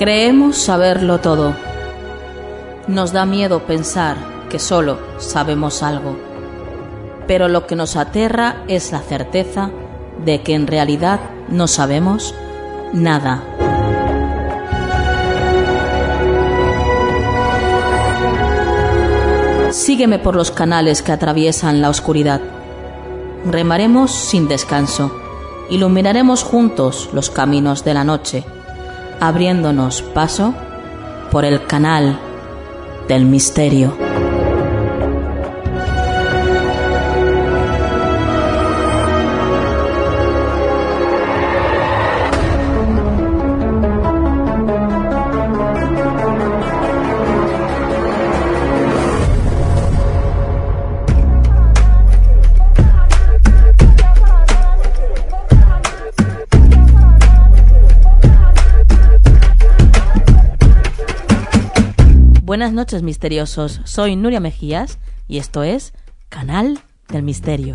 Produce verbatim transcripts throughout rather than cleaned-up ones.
Creemos saberlo todo. Nos da miedo pensar que solo sabemos algo. Pero lo que nos aterra es la certeza de que en realidad no sabemos nada. Sígueme por los canales que atraviesan la oscuridad. Remaremos sin descanso. Iluminaremos juntos los caminos de la noche, abriéndonos paso por el canal del misterio. Buenas noches, misteriosos. Soy Nuria Mejías y esto es Canal del Misterio.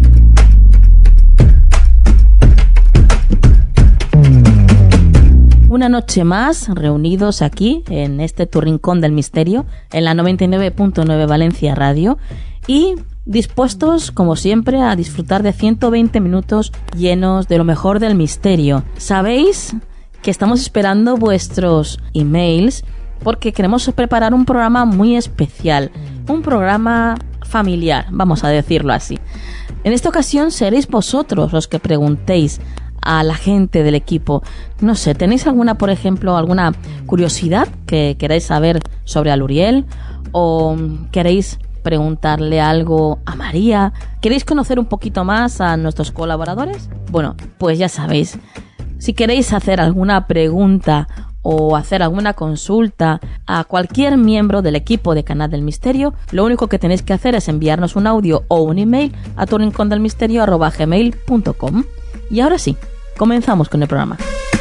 Una noche más reunidos aquí en este tu rincón del misterio, en la noventa y nueve punto nueve Valencia Radio, y dispuestos, como siempre, a disfrutar de ciento veinte minutos llenos de lo mejor del misterio. Sabéis que estamos esperando vuestros emails porque queremos preparar un programa muy especial, un programa familiar, vamos a decirlo así. En esta ocasión seréis vosotros los que preguntéis a la gente del equipo. No sé, ¿tenéis alguna, por ejemplo, alguna curiosidad que queráis saber sobre Aluriel? ¿O queréis preguntarle algo a María? ¿Queréis conocer un poquito más a nuestros colaboradores? Bueno, pues ya sabéis, si queréis hacer alguna pregunta o hacer alguna consulta a cualquier miembro del equipo de Canal del Misterio, lo único que tenéis que hacer es enviarnos un audio o un email a tu rincón del misterio arroba gmail punto com. Y ahora sí, comenzamos con el programa.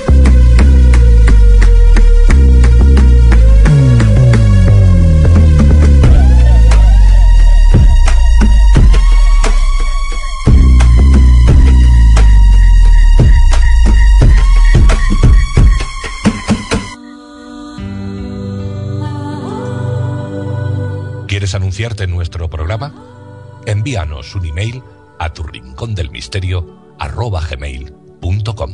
¿Quieres anunciarte en nuestro programa? Envíanos un email a tu rincón del misterio arroba gmail punto com.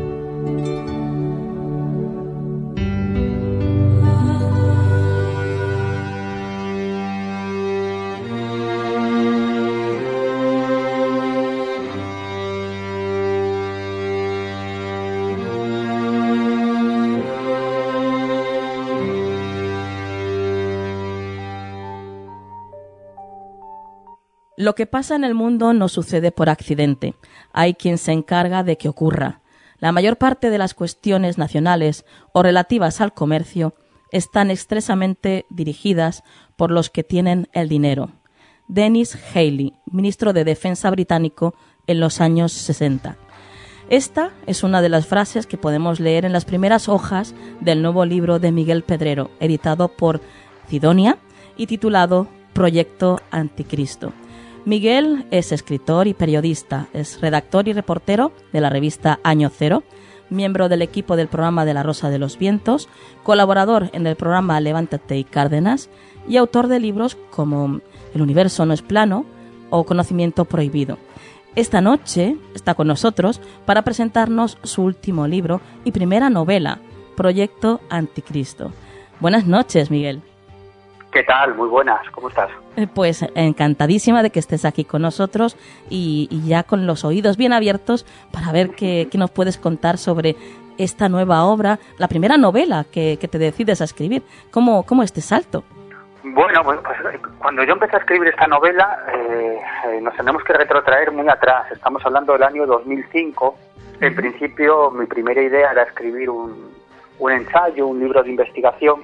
Lo que pasa en el mundo no sucede por accidente. Hay quien se encarga de que ocurra. La mayor parte de las cuestiones nacionales o relativas al comercio están expresamente dirigidas por los que tienen el dinero. Dennis Healey, ministro de Defensa británico en los años sesenta. Esta es una de las frases que podemos leer en las primeras hojas del nuevo libro de Miguel Pedrero, editado por Cidonia y titulado Proyecto Anticristo. Miguel es escritor y periodista, es redactor y reportero de la revista Año Cero, miembro del equipo del programa de La Rosa de los Vientos, colaborador en el programa Levántate y Cárdenas y autor de libros como El universo no es plano o Conocimiento prohibido. Esta noche está con nosotros para presentarnos su último libro y primera novela, Proyecto Anticristo. Buenas noches, Miguel. ¿Qué tal? Muy buenas, ¿cómo estás? Pues encantadísima de que estés aquí con nosotros y, y ya con los oídos bien abiertos para ver qué, qué nos puedes contar sobre esta nueva obra, la primera novela que, que te decides a escribir. ¿Cómo, cómo este salto? Bueno, pues, pues cuando yo empecé a escribir esta novela eh, eh, nos tenemos que retrotraer muy atrás. Estamos hablando del año dos mil cinco. En principio mi primera idea era escribir un, un ensayo, un libro de investigación.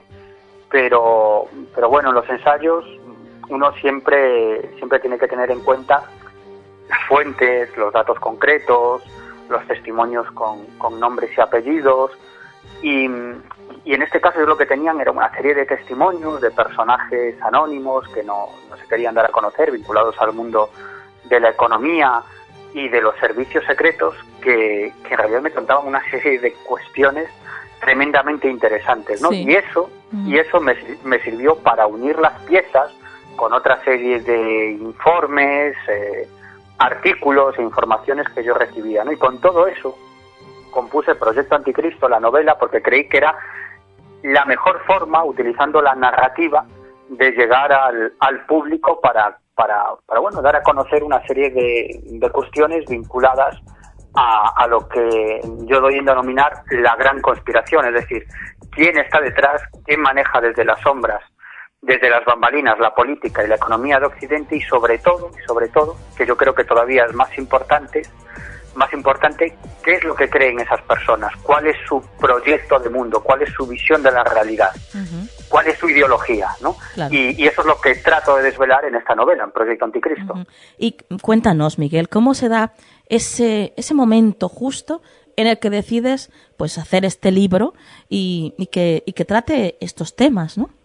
Pero, pero bueno, en los ensayos uno siempre, siempre tiene que tener en cuenta las fuentes, los datos concretos, los testimonios con, con nombres y apellidos. Y, y en este caso yo lo que tenían era una serie de testimonios de personajes anónimos que no, no se querían dar a conocer, vinculados al mundo de la economía y de los servicios secretos, que, que en realidad me contaban una serie de cuestiones tremendamente interesantes, ¿no? Sí. Y eso, mm. y eso me, me sirvió para unir las piezas con otra serie de informes, eh, artículos e informaciones que yo recibía, ¿no? Y con todo eso compuse Proyecto Anticristo, la novela, porque creí que era la mejor forma, utilizando la narrativa, de llegar al, al público para, para, para, bueno, dar a conocer una serie de, de cuestiones vinculadas a, a lo que yo doy en denominar la gran conspiración, es decir, quién está detrás, quién maneja desde las sombras, desde las bambalinas, la política y la economía de Occidente, y sobre todo, y sobre todo, que yo creo que todavía es más importante, más importante, qué es lo que creen esas personas, cuál es su proyecto de mundo, cuál es su visión de la realidad, uh-huh. cuál es su ideología, ¿no? Claro. Y, y eso es lo que trato de desvelar en esta novela, en Proyecto Anticristo. Uh-huh. Y cuéntanos, Miguel, ¿cómo se da ese ese momento justo en el que decides, pues, hacer este libro y, y que y que trate estos temas, ¿no?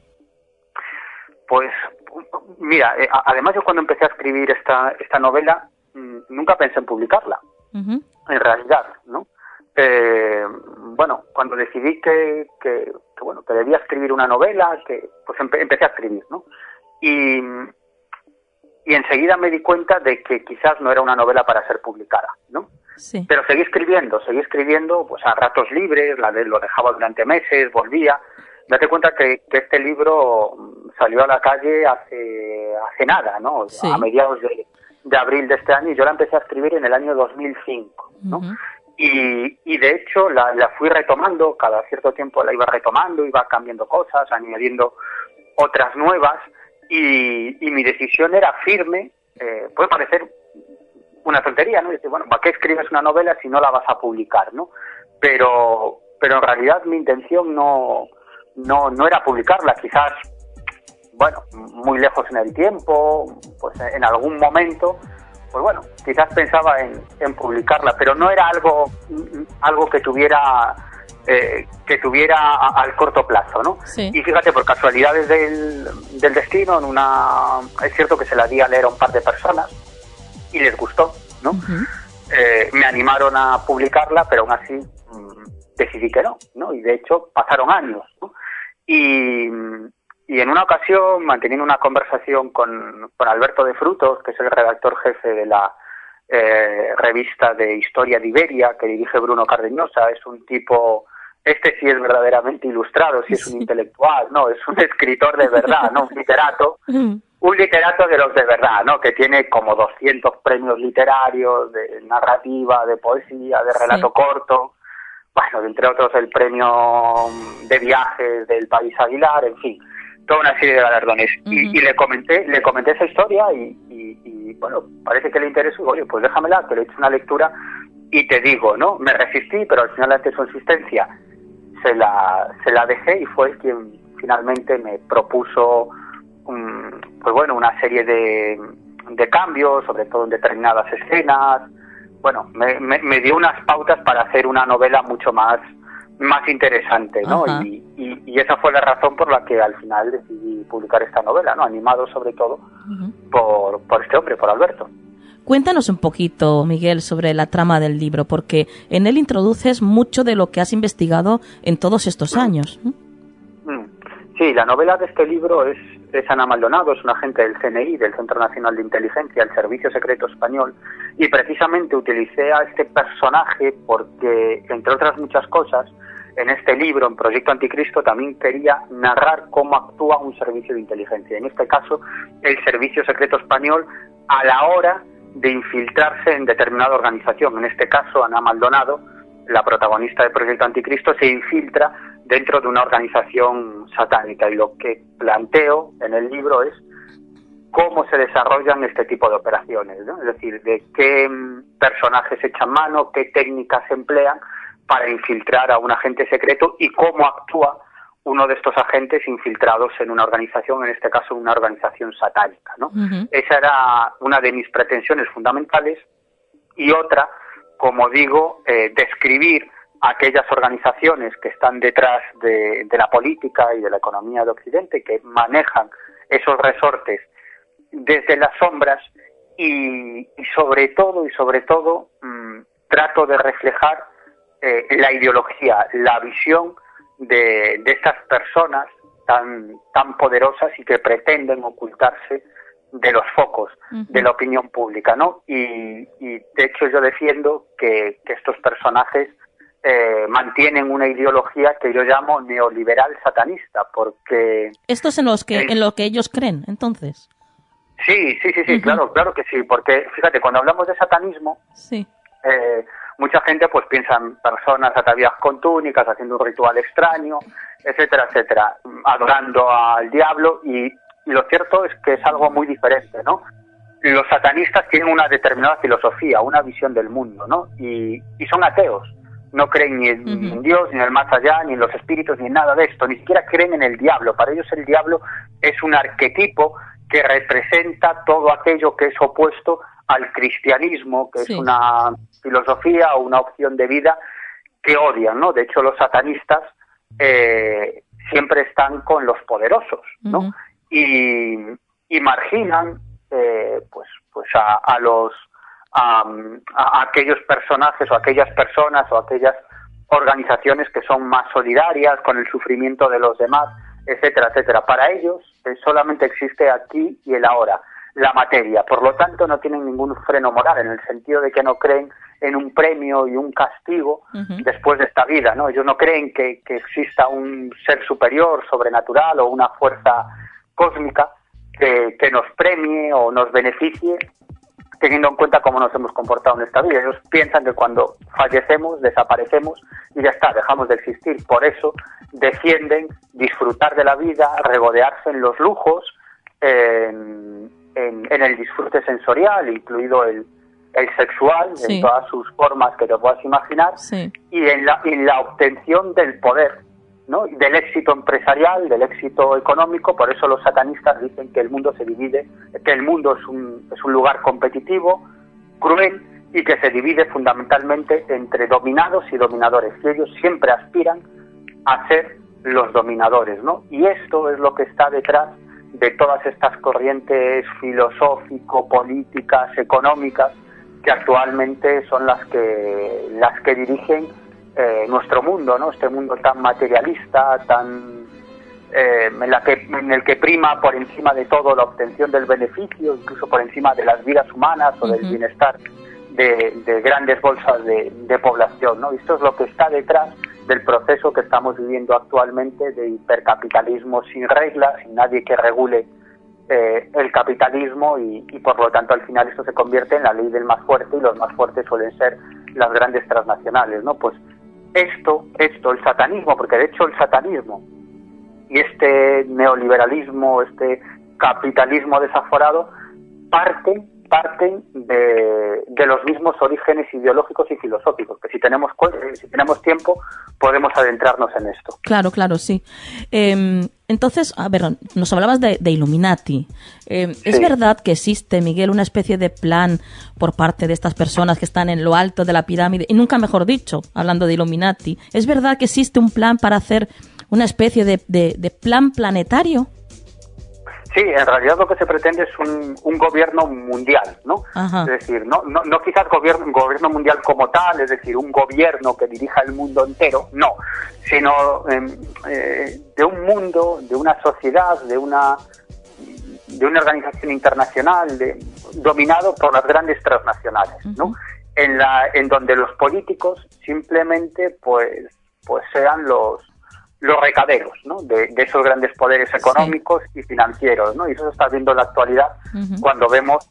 Pues, mira, eh, además yo cuando empecé a escribir esta esta novela, mmm, nunca pensé en publicarla. Uh-huh. En realidad, ¿no? Eh, bueno, cuando decidí que, que, que bueno que debía escribir una novela, que pues empe- empecé a escribir, ¿no? Y, y enseguida me di cuenta de que quizás no era una novela para ser publicada, ¿no? Sí. Pero seguí escribiendo, seguí escribiendo, pues a ratos libres, la de, lo dejaba durante meses, volvía. Date cuenta que, que este libro salió a la calle hace hace nada, ¿no? Sí. A mediados de de abril de este año, y yo la empecé a escribir en el año dos mil cinco, ¿no? Uh-huh. Y, y de hecho la, la fui retomando, cada cierto tiempo la iba retomando, iba cambiando cosas, añadiendo otras nuevas, y, y mi decisión era firme. Eh, puede parecer una tontería, ¿no? Decir, bueno, ¿para qué escribes una novela si no la vas a publicar, ¿no? Pero, pero en realidad mi intención no, no, no era publicarla, quizás, bueno, muy lejos en el tiempo, pues en algún momento, pues bueno, quizás pensaba en, en publicarla, pero no era algo algo que tuviera eh, que tuviera a, al corto plazo, ¿no? Sí. Y fíjate, por casualidades del, del destino, en una es cierto que se la di a leer a un par de personas y les gustó, ¿no? Uh-huh. Eh, me animaron a publicarla, pero aún así mmm, decidí que no, ¿no? Y de hecho pasaron años, ¿no? Y Y en una ocasión, manteniendo una conversación con, con Alberto de Frutos, que es el redactor jefe de la eh, revista de Historia de Iberia, que dirige Bruno Cardeñosa, es un tipo, este sí es verdaderamente ilustrado, sí es un intelectual, no, es un escritor de verdad, no un literato, un literato de los de verdad, ¿no? Que tiene como doscientos premios literarios de narrativa, de poesía, de relato sí. corto, bueno, entre otros el premio de viajes del País Aguilar, en fin, toda una serie de galardones. Uh-huh. y, y le comenté le comenté esa historia y, y, y bueno, parece que le interesó. Oye, pues déjamela, que le he hecho una lectura y te digo, ¿no? Me resistí, pero al final, ante su insistencia, se la se la dejé, y fue quien finalmente me propuso um, pues bueno, una serie de, de cambios, sobre todo en determinadas escenas. Bueno, me, me, me dio unas pautas para hacer una novela mucho más más interesante, ¿no? Y, y, y esa fue la razón por la que al final decidí publicar esta novela, ¿no? Animado sobre todo uh-huh. por, por este hombre, por Alberto. Cuéntanos un poquito, Miguel, sobre la trama del libro, porque en él introduces mucho de lo que has investigado en todos estos años. Sí, la novela de este libro es, es Ana Maldonado, es una agente del C N I, del Centro Nacional de Inteligencia, el Servicio Secreto Español, y precisamente utilicé a este personaje porque, entre otras muchas cosas, en este libro, en Proyecto Anticristo, también quería narrar cómo actúa un servicio de inteligencia, en este caso el Servicio Secreto Español, a la hora de infiltrarse en determinada organización. En este caso, Ana Maldonado, la protagonista de Proyecto Anticristo, se infiltra dentro de una organización satánica, y lo que planteo en el libro es cómo se desarrollan este tipo de operaciones, ¿no? Es decir, de qué personajes echan mano, qué técnicas se emplean para infiltrar a un agente secreto y cómo actúa uno de estos agentes infiltrados en una organización, en este caso una organización satánica, ¿no? Uh-huh. Esa era una de mis pretensiones fundamentales, y otra, como digo, eh, describir aquellas organizaciones que están detrás de, de la política y de la economía de Occidente, que manejan esos resortes desde las sombras, y, y sobre todo, y sobre todo, mmm, trato de reflejar eh, la ideología, la visión de, de estas personas tan, tan poderosas y que pretenden ocultarse de los focos uh-huh. de la opinión pública, ¿no? Y, y de hecho yo defiendo que, que estos personajes eh, mantienen una ideología que yo llamo neoliberal satanista, porque... ¿Esto es en, los que, el... en lo que ellos creen, entonces? Sí, sí, sí, sí, uh-huh. claro, claro que sí, porque fíjate, cuando hablamos de satanismo, sí. eh, mucha gente pues piensa en personas ataviadas con túnicas, haciendo un ritual extraño, etcétera, etcétera, adorando al diablo, y, y lo cierto es que es algo muy diferente, ¿no? Los satanistas tienen una determinada filosofía, una visión del mundo, ¿no? Y, y son ateos, no creen ni en, uh-huh. ni en Dios, ni en el más allá, ni en los espíritus, ni en nada de esto, ni siquiera creen en el diablo. Para ellos el diablo es un arquetipo que representa todo aquello que es opuesto al cristianismo, que sí. es una filosofía o una opción de vida que odian, ¿no? De hecho, los satanistas eh, siempre están con los poderosos, ¿no? Uh-huh. Y, y marginan eh, pues, pues a, a los a, a aquellos personajes o aquellas personas o aquellas organizaciones que son más solidarias con el sufrimiento de los demás, etcétera, etcétera. Para ellos eh, solamente existe aquí y el ahora, la materia. Por lo tanto, no tienen ningún freno moral, en el sentido de que no creen en un premio y un castigo uh-huh. después de esta vida, ¿no? Ellos no creen que, que exista un ser superior, sobrenatural o una fuerza cósmica que, que nos premie o nos beneficie teniendo en cuenta cómo nos hemos comportado en esta vida. Ellos piensan que cuando fallecemos, desaparecemos y ya está, dejamos de existir. Por eso defienden disfrutar de la vida, regodearse en los lujos, en, en, en el disfrute sensorial, incluido el, el sexual, sí. en todas sus formas que te puedas imaginar, sí. y en la, en la obtención del poder, ¿no? Del éxito empresarial, del éxito económico. Por eso los satanistas dicen que el mundo se divide, que el mundo es un, es un lugar competitivo, cruel, y que se divide fundamentalmente entre dominados y dominadores, y ellos siempre aspiran a ser los dominadores, ¿no? Y esto es lo que está detrás de todas estas corrientes filosófico, políticas, económicas, que actualmente son las que las que dirigen eh, nuestro mundo, ¿no? Este mundo tan materialista, tan eh, en, la que, en el que prima por encima de todo la obtención del beneficio, incluso por encima de las vidas humanas o uh-huh. del bienestar de, de grandes bolsas de, de población, ¿no? Esto es lo que está detrás del proceso que estamos viviendo actualmente de hipercapitalismo sin reglas, sin nadie que regule eh, el capitalismo y, y por lo tanto al final esto se convierte en la ley del más fuerte, y los más fuertes suelen ser las grandes transnacionales, ¿no? Pues esto, esto, el satanismo, porque de hecho el satanismo y este neoliberalismo, este capitalismo desaforado parten parten de, de los mismos orígenes ideológicos y filosóficos, que si tenemos si tenemos tiempo podemos adentrarnos en esto. Claro, claro, sí. Eh, entonces, a ver, nos hablabas de, de Illuminati. Eh, ¿Es sí. verdad que existe, Miguel, una especie de plan por parte de estas personas que están en lo alto de la pirámide, y nunca mejor dicho, hablando de Illuminati, ¿es verdad que existe un plan para hacer una especie de, de, de plan planetario? Sí, en realidad lo que se pretende es un, un gobierno mundial, ¿no? Ajá. Es decir, no, no, no quizás gobierno, un gobierno mundial como tal, es decir, un gobierno que dirija el mundo entero, no, sino eh, eh, de un mundo, de una sociedad, de una de una organización internacional de, dominado por las grandes transnacionales, ¿no? Uh-huh. En la en donde los políticos simplemente pues pues sean los los recaderos, ¿no? de, de esos grandes poderes económicos sí. y financieros, ¿no? Y eso se está viendo en la actualidad uh-huh. cuando vemos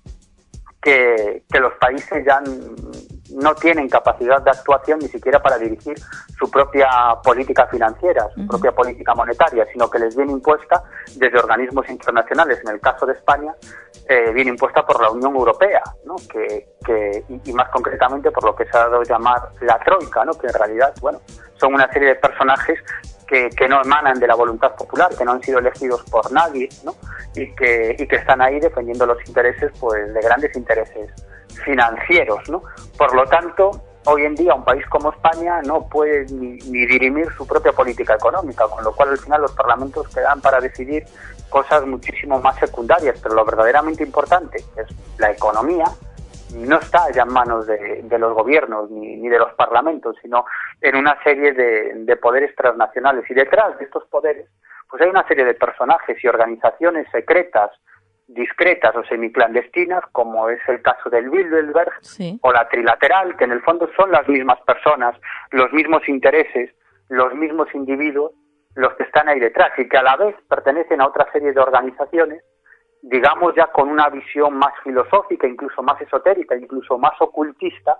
que, que los países ya no tienen capacidad de actuación ni siquiera para dirigir su propia política financiera, su uh-huh. propia política monetaria, sino que les viene impuesta desde organismos internacionales. En el caso de España, eh, viene impuesta por la Unión Europea, ¿no? que, que y, y más concretamente por lo que se ha dado a llamar la Troika, ¿no? Que en realidad, bueno, son una serie de personajes Que, que no emanan de la voluntad popular, que no han sido elegidos por nadie, ¿no? Y que, y que están ahí defendiendo los intereses, pues, de grandes intereses financieros, ¿no? Por lo tanto, hoy en día un país como España no puede ni, ni dirimir su propia política económica, con lo cual al final los parlamentos quedan para decidir cosas muchísimo más secundarias, pero lo verdaderamente importante es la economía, no está ya en manos de, de los gobiernos ni, ni de los parlamentos, sino en una serie de, de poderes transnacionales. Y detrás de estos poderes pues hay una serie de personajes y organizaciones secretas, discretas o semiclandestinas, como es el caso del Bilderberg, sí, o la Trilateral, que en el fondo son las mismas personas, los mismos intereses, los mismos individuos, los que están ahí detrás, y que a la vez pertenecen a otra serie de organizaciones, digamos ya con una visión más filosófica, incluso más esotérica, incluso más ocultista,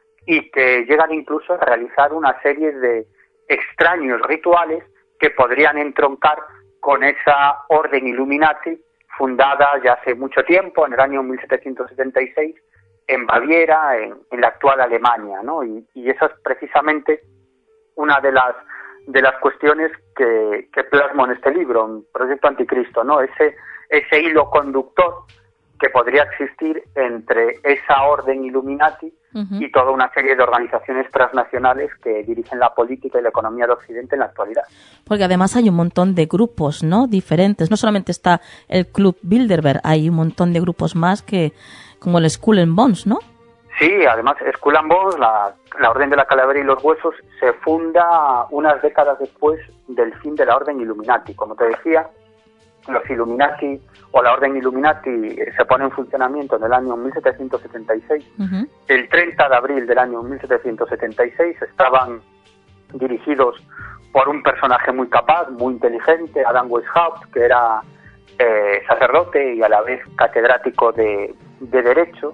y que llegan incluso a realizar una serie de extraños rituales que podrían entroncar con esa orden Illuminati fundada ya hace mucho tiempo, en el año mil setecientos setenta y seis, en Baviera, en, en la actual Alemania, ¿no? Y, y esa es precisamente una de las de las cuestiones que, que plasmo en este libro, en Proyecto Anticristo, ¿no? Ese ese hilo conductor que podría existir entre esa orden Illuminati uh-huh. y toda una serie de organizaciones transnacionales que dirigen la política y la economía de Occidente en la actualidad. Porque además hay un montón de grupos, ¿no?, diferentes. No solamente está el Club Bilderberg, hay un montón de grupos más que, como el Skull and Bones, ¿no? Sí, además Skull and Bones, la, la Orden de la Calavera y los Huesos, se funda unas décadas después del fin de la Orden Illuminati. Como te decía, los Illuminati o la Orden Illuminati se pone en funcionamiento en el año mil setecientos setenta y seis. Uh-huh. El treinta de abril del año mil setecientos setenta y seis estaban dirigidos por un personaje muy capaz, muy inteligente, Adam Weishaupt, que era eh, sacerdote y a la vez catedrático de, de Derecho.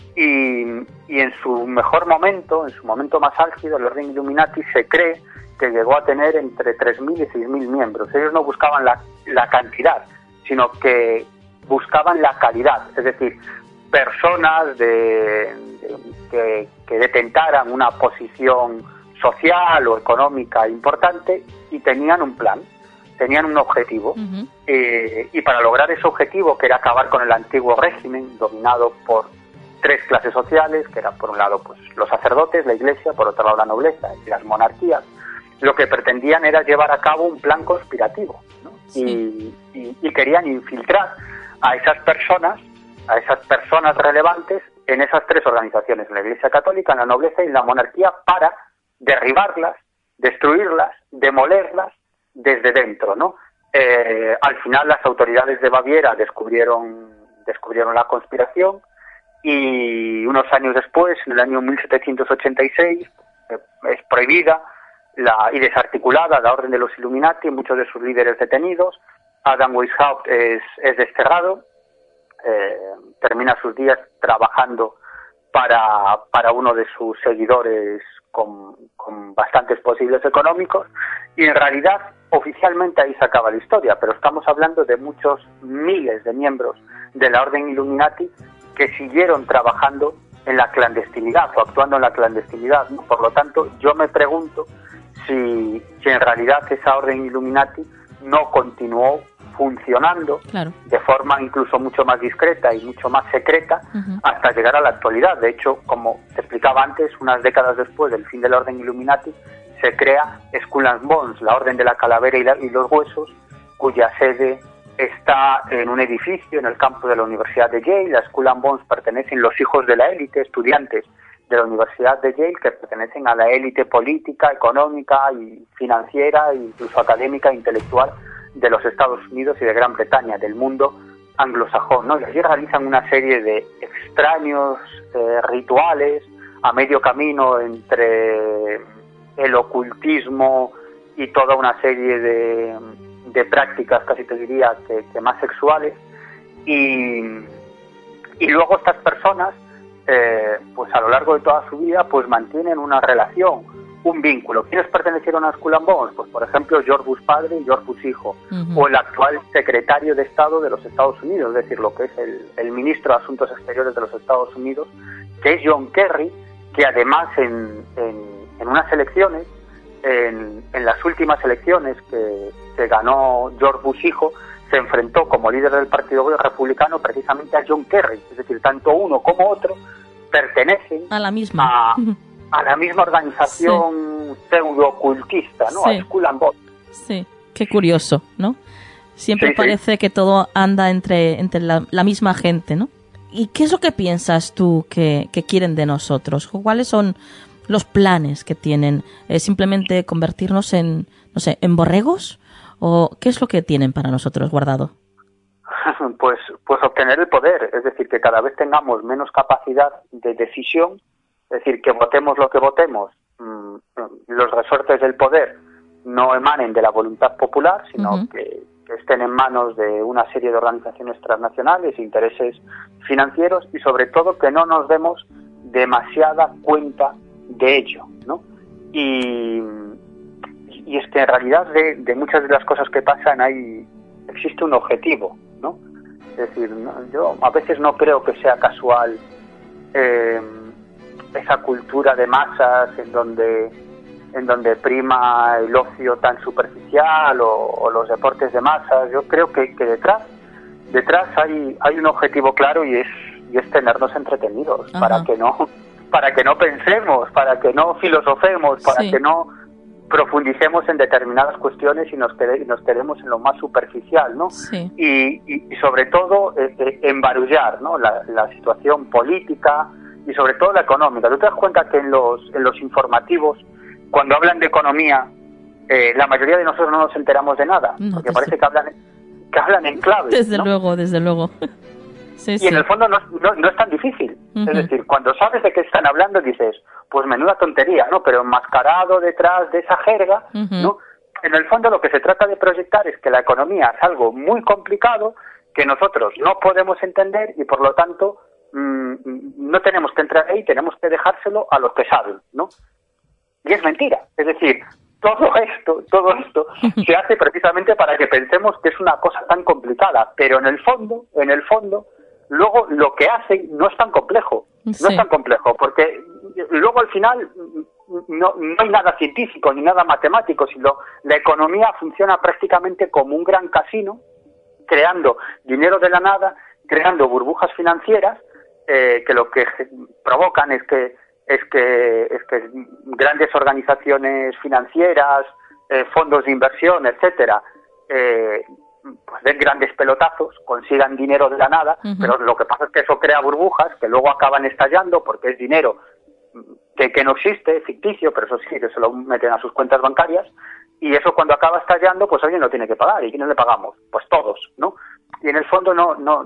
Y, y en su mejor momento, en su momento más álgido, el Orden Illuminati se cree que llegó a tener entre tres mil y seis mil miembros. Ellos no buscaban la, la cantidad, sino que buscaban la calidad, es decir, personas de, de, que, que detentaran una posición social o económica importante y tenían un plan, tenían un objetivo. Uh-huh. Eh, y para lograr ese objetivo, que era acabar con el antiguo régimen dominado por tres clases sociales, que eran por un lado pues los sacerdotes, la iglesia, por otro lado la nobleza y las monarquías, lo que pretendían era llevar a cabo un plan conspirativo, ¿no? Sí. y, y, y querían infiltrar a esas personas, a esas personas relevantes en esas tres organizaciones, en la Iglesia Católica, en la nobleza y en la monarquía, para derribarlas, destruirlas, demolerlas desde dentro, ¿no? Eh, al final las autoridades de Baviera descubrieron, descubrieron la conspiración, y unos años después, en el año mil setecientos ochenta y seis, eh, es prohibida la, y desarticulada la Orden de los Illuminati, muchos de sus líderes detenidos. Adam Weishaupt es, es desterrado, eh, termina sus días trabajando para, para uno de sus seguidores con, con bastantes posibles económicos, y en realidad oficialmente ahí se acaba la historia, pero estamos hablando de muchos miles de miembros de la Orden Illuminati que siguieron trabajando en la clandestinidad o actuando en la clandestinidad, ¿no? Por lo tanto, yo me pregunto si, si en realidad esa Orden Illuminati no continuó funcionando, claro, de forma incluso mucho más discreta y mucho más secreta, uh-huh, hasta llegar a la actualidad. De hecho, como te explicaba antes, unas décadas después del fin de la Orden Illuminati, se crea Skull and Bones, la Orden de la Calavera y, la, y los Huesos, cuya sede está en un edificio en el campus de la Universidad de Yale. A Skull and Bones pertenecen los hijos de la élite, estudiantes de la Universidad de Yale, que pertenecen a la élite política, económica y financiera, e incluso académica e intelectual de los Estados Unidos y de Gran Bretaña, del mundo anglosajón, ¿no? Y allí realizan una serie de extraños eh, rituales a medio camino entre el ocultismo y toda una serie de de prácticas, casi te diría, que, que más sexuales, y, y luego estas personas, eh, pues a lo largo de toda su vida, pues mantienen una relación, un vínculo. ¿Quiénes pertenecieron a Skull and Bones? Pues por ejemplo, George Bush padre y George Bush hijo, uh-huh, o el actual secretario de Estado de los Estados Unidos, es decir, lo que es el, el ministro de Asuntos Exteriores de los Estados Unidos, que es John Kerry, que además en, en, en unas elecciones, En, en las últimas elecciones que, que ganó George Bush hijo, se enfrentó como líder del Partido Republicano precisamente a John Kerry. Es decir, tanto uno como otro pertenecen a la misma, a, a la misma organización, sí, pseudo-ocultista, ¿no? Sí. A Skull and Bones. Sí, qué curioso, ¿no? Siempre sí, parece sí. que todo anda entre, entre la, la misma gente, ¿no? ¿Y qué es lo que piensas tú que, que quieren de nosotros? ¿Cuáles son los planes que tienen? ¿Es simplemente convertirnos en, no sé, en borregos? ¿O qué es lo que tienen para nosotros, Guardado? Pues, pues obtener el poder, es decir, que cada vez tengamos menos capacidad de decisión, es decir, que votemos lo que votemos, mmm, los resortes del poder no emanen de la voluntad popular, sino uh-huh. que, que estén en manos de una serie de organizaciones transnacionales, intereses financieros y sobre todo que no nos demos demasiada cuenta de ello, ¿no? Y, y es que en realidad de, de muchas de las cosas que pasan hay existe un objetivo, ¿no? Es decir, no, yo a veces no creo que sea casual eh, esa cultura de masas en donde en donde prima el ocio tan superficial o, o los deportes de masas. Yo creo que, que detrás detrás hay hay un objetivo claro y es y es tenernos entretenidos. Ajá. para que no para que no pensemos, para que no filosofemos, para sí. que no profundicemos en determinadas cuestiones y nos, quede, nos quedemos en lo más superficial, ¿no? Sí. Y, y, y sobre todo eh, eh, embarullar, ¿no? La, la situación política y sobre todo la económica. ¿Tú te das cuenta que en los en los informativos, cuando hablan de economía, eh, la mayoría de nosotros no nos enteramos de nada? No, porque parece que hablan, que hablan en clave. Desde ¿no? luego, desde luego. Sí, y sí. en el fondo no, no, no es tan difícil. Uh-huh. Es decir, cuando sabes de qué están hablando dices, pues menuda tontería, ¿no? Pero enmascarado detrás de esa jerga, uh-huh. ¿no? En el fondo lo que se trata de proyectar es que la economía es algo muy complicado que nosotros no podemos entender y por lo tanto mmm, no tenemos que entrar ahí, tenemos que dejárselo a los que saben, ¿no? Y es mentira. Es decir, todo esto, todo esto se hace precisamente para que pensemos que es una cosa tan complicada, pero en el fondo, en el fondo, luego lo que hacen no es tan complejo, no sí. es tan complejo, porque luego al final no, no hay nada científico ni nada matemático, sino la economía funciona prácticamente como un gran casino, creando dinero de la nada, creando burbujas financieras, eh, que lo que provocan es que es que es que grandes organizaciones financieras, eh, fondos de inversión, etcétera, eh, pues den grandes pelotazos, consigan dinero de la nada, uh-huh. pero lo que pasa es que eso crea burbujas que luego acaban estallando porque es dinero que, que no existe, ficticio, pero eso sí, que se lo meten a sus cuentas bancarias, y eso cuando acaba estallando, pues alguien lo tiene que pagar. ¿Y quiénes le pagamos? Pues todos, ¿no? Y en el fondo no no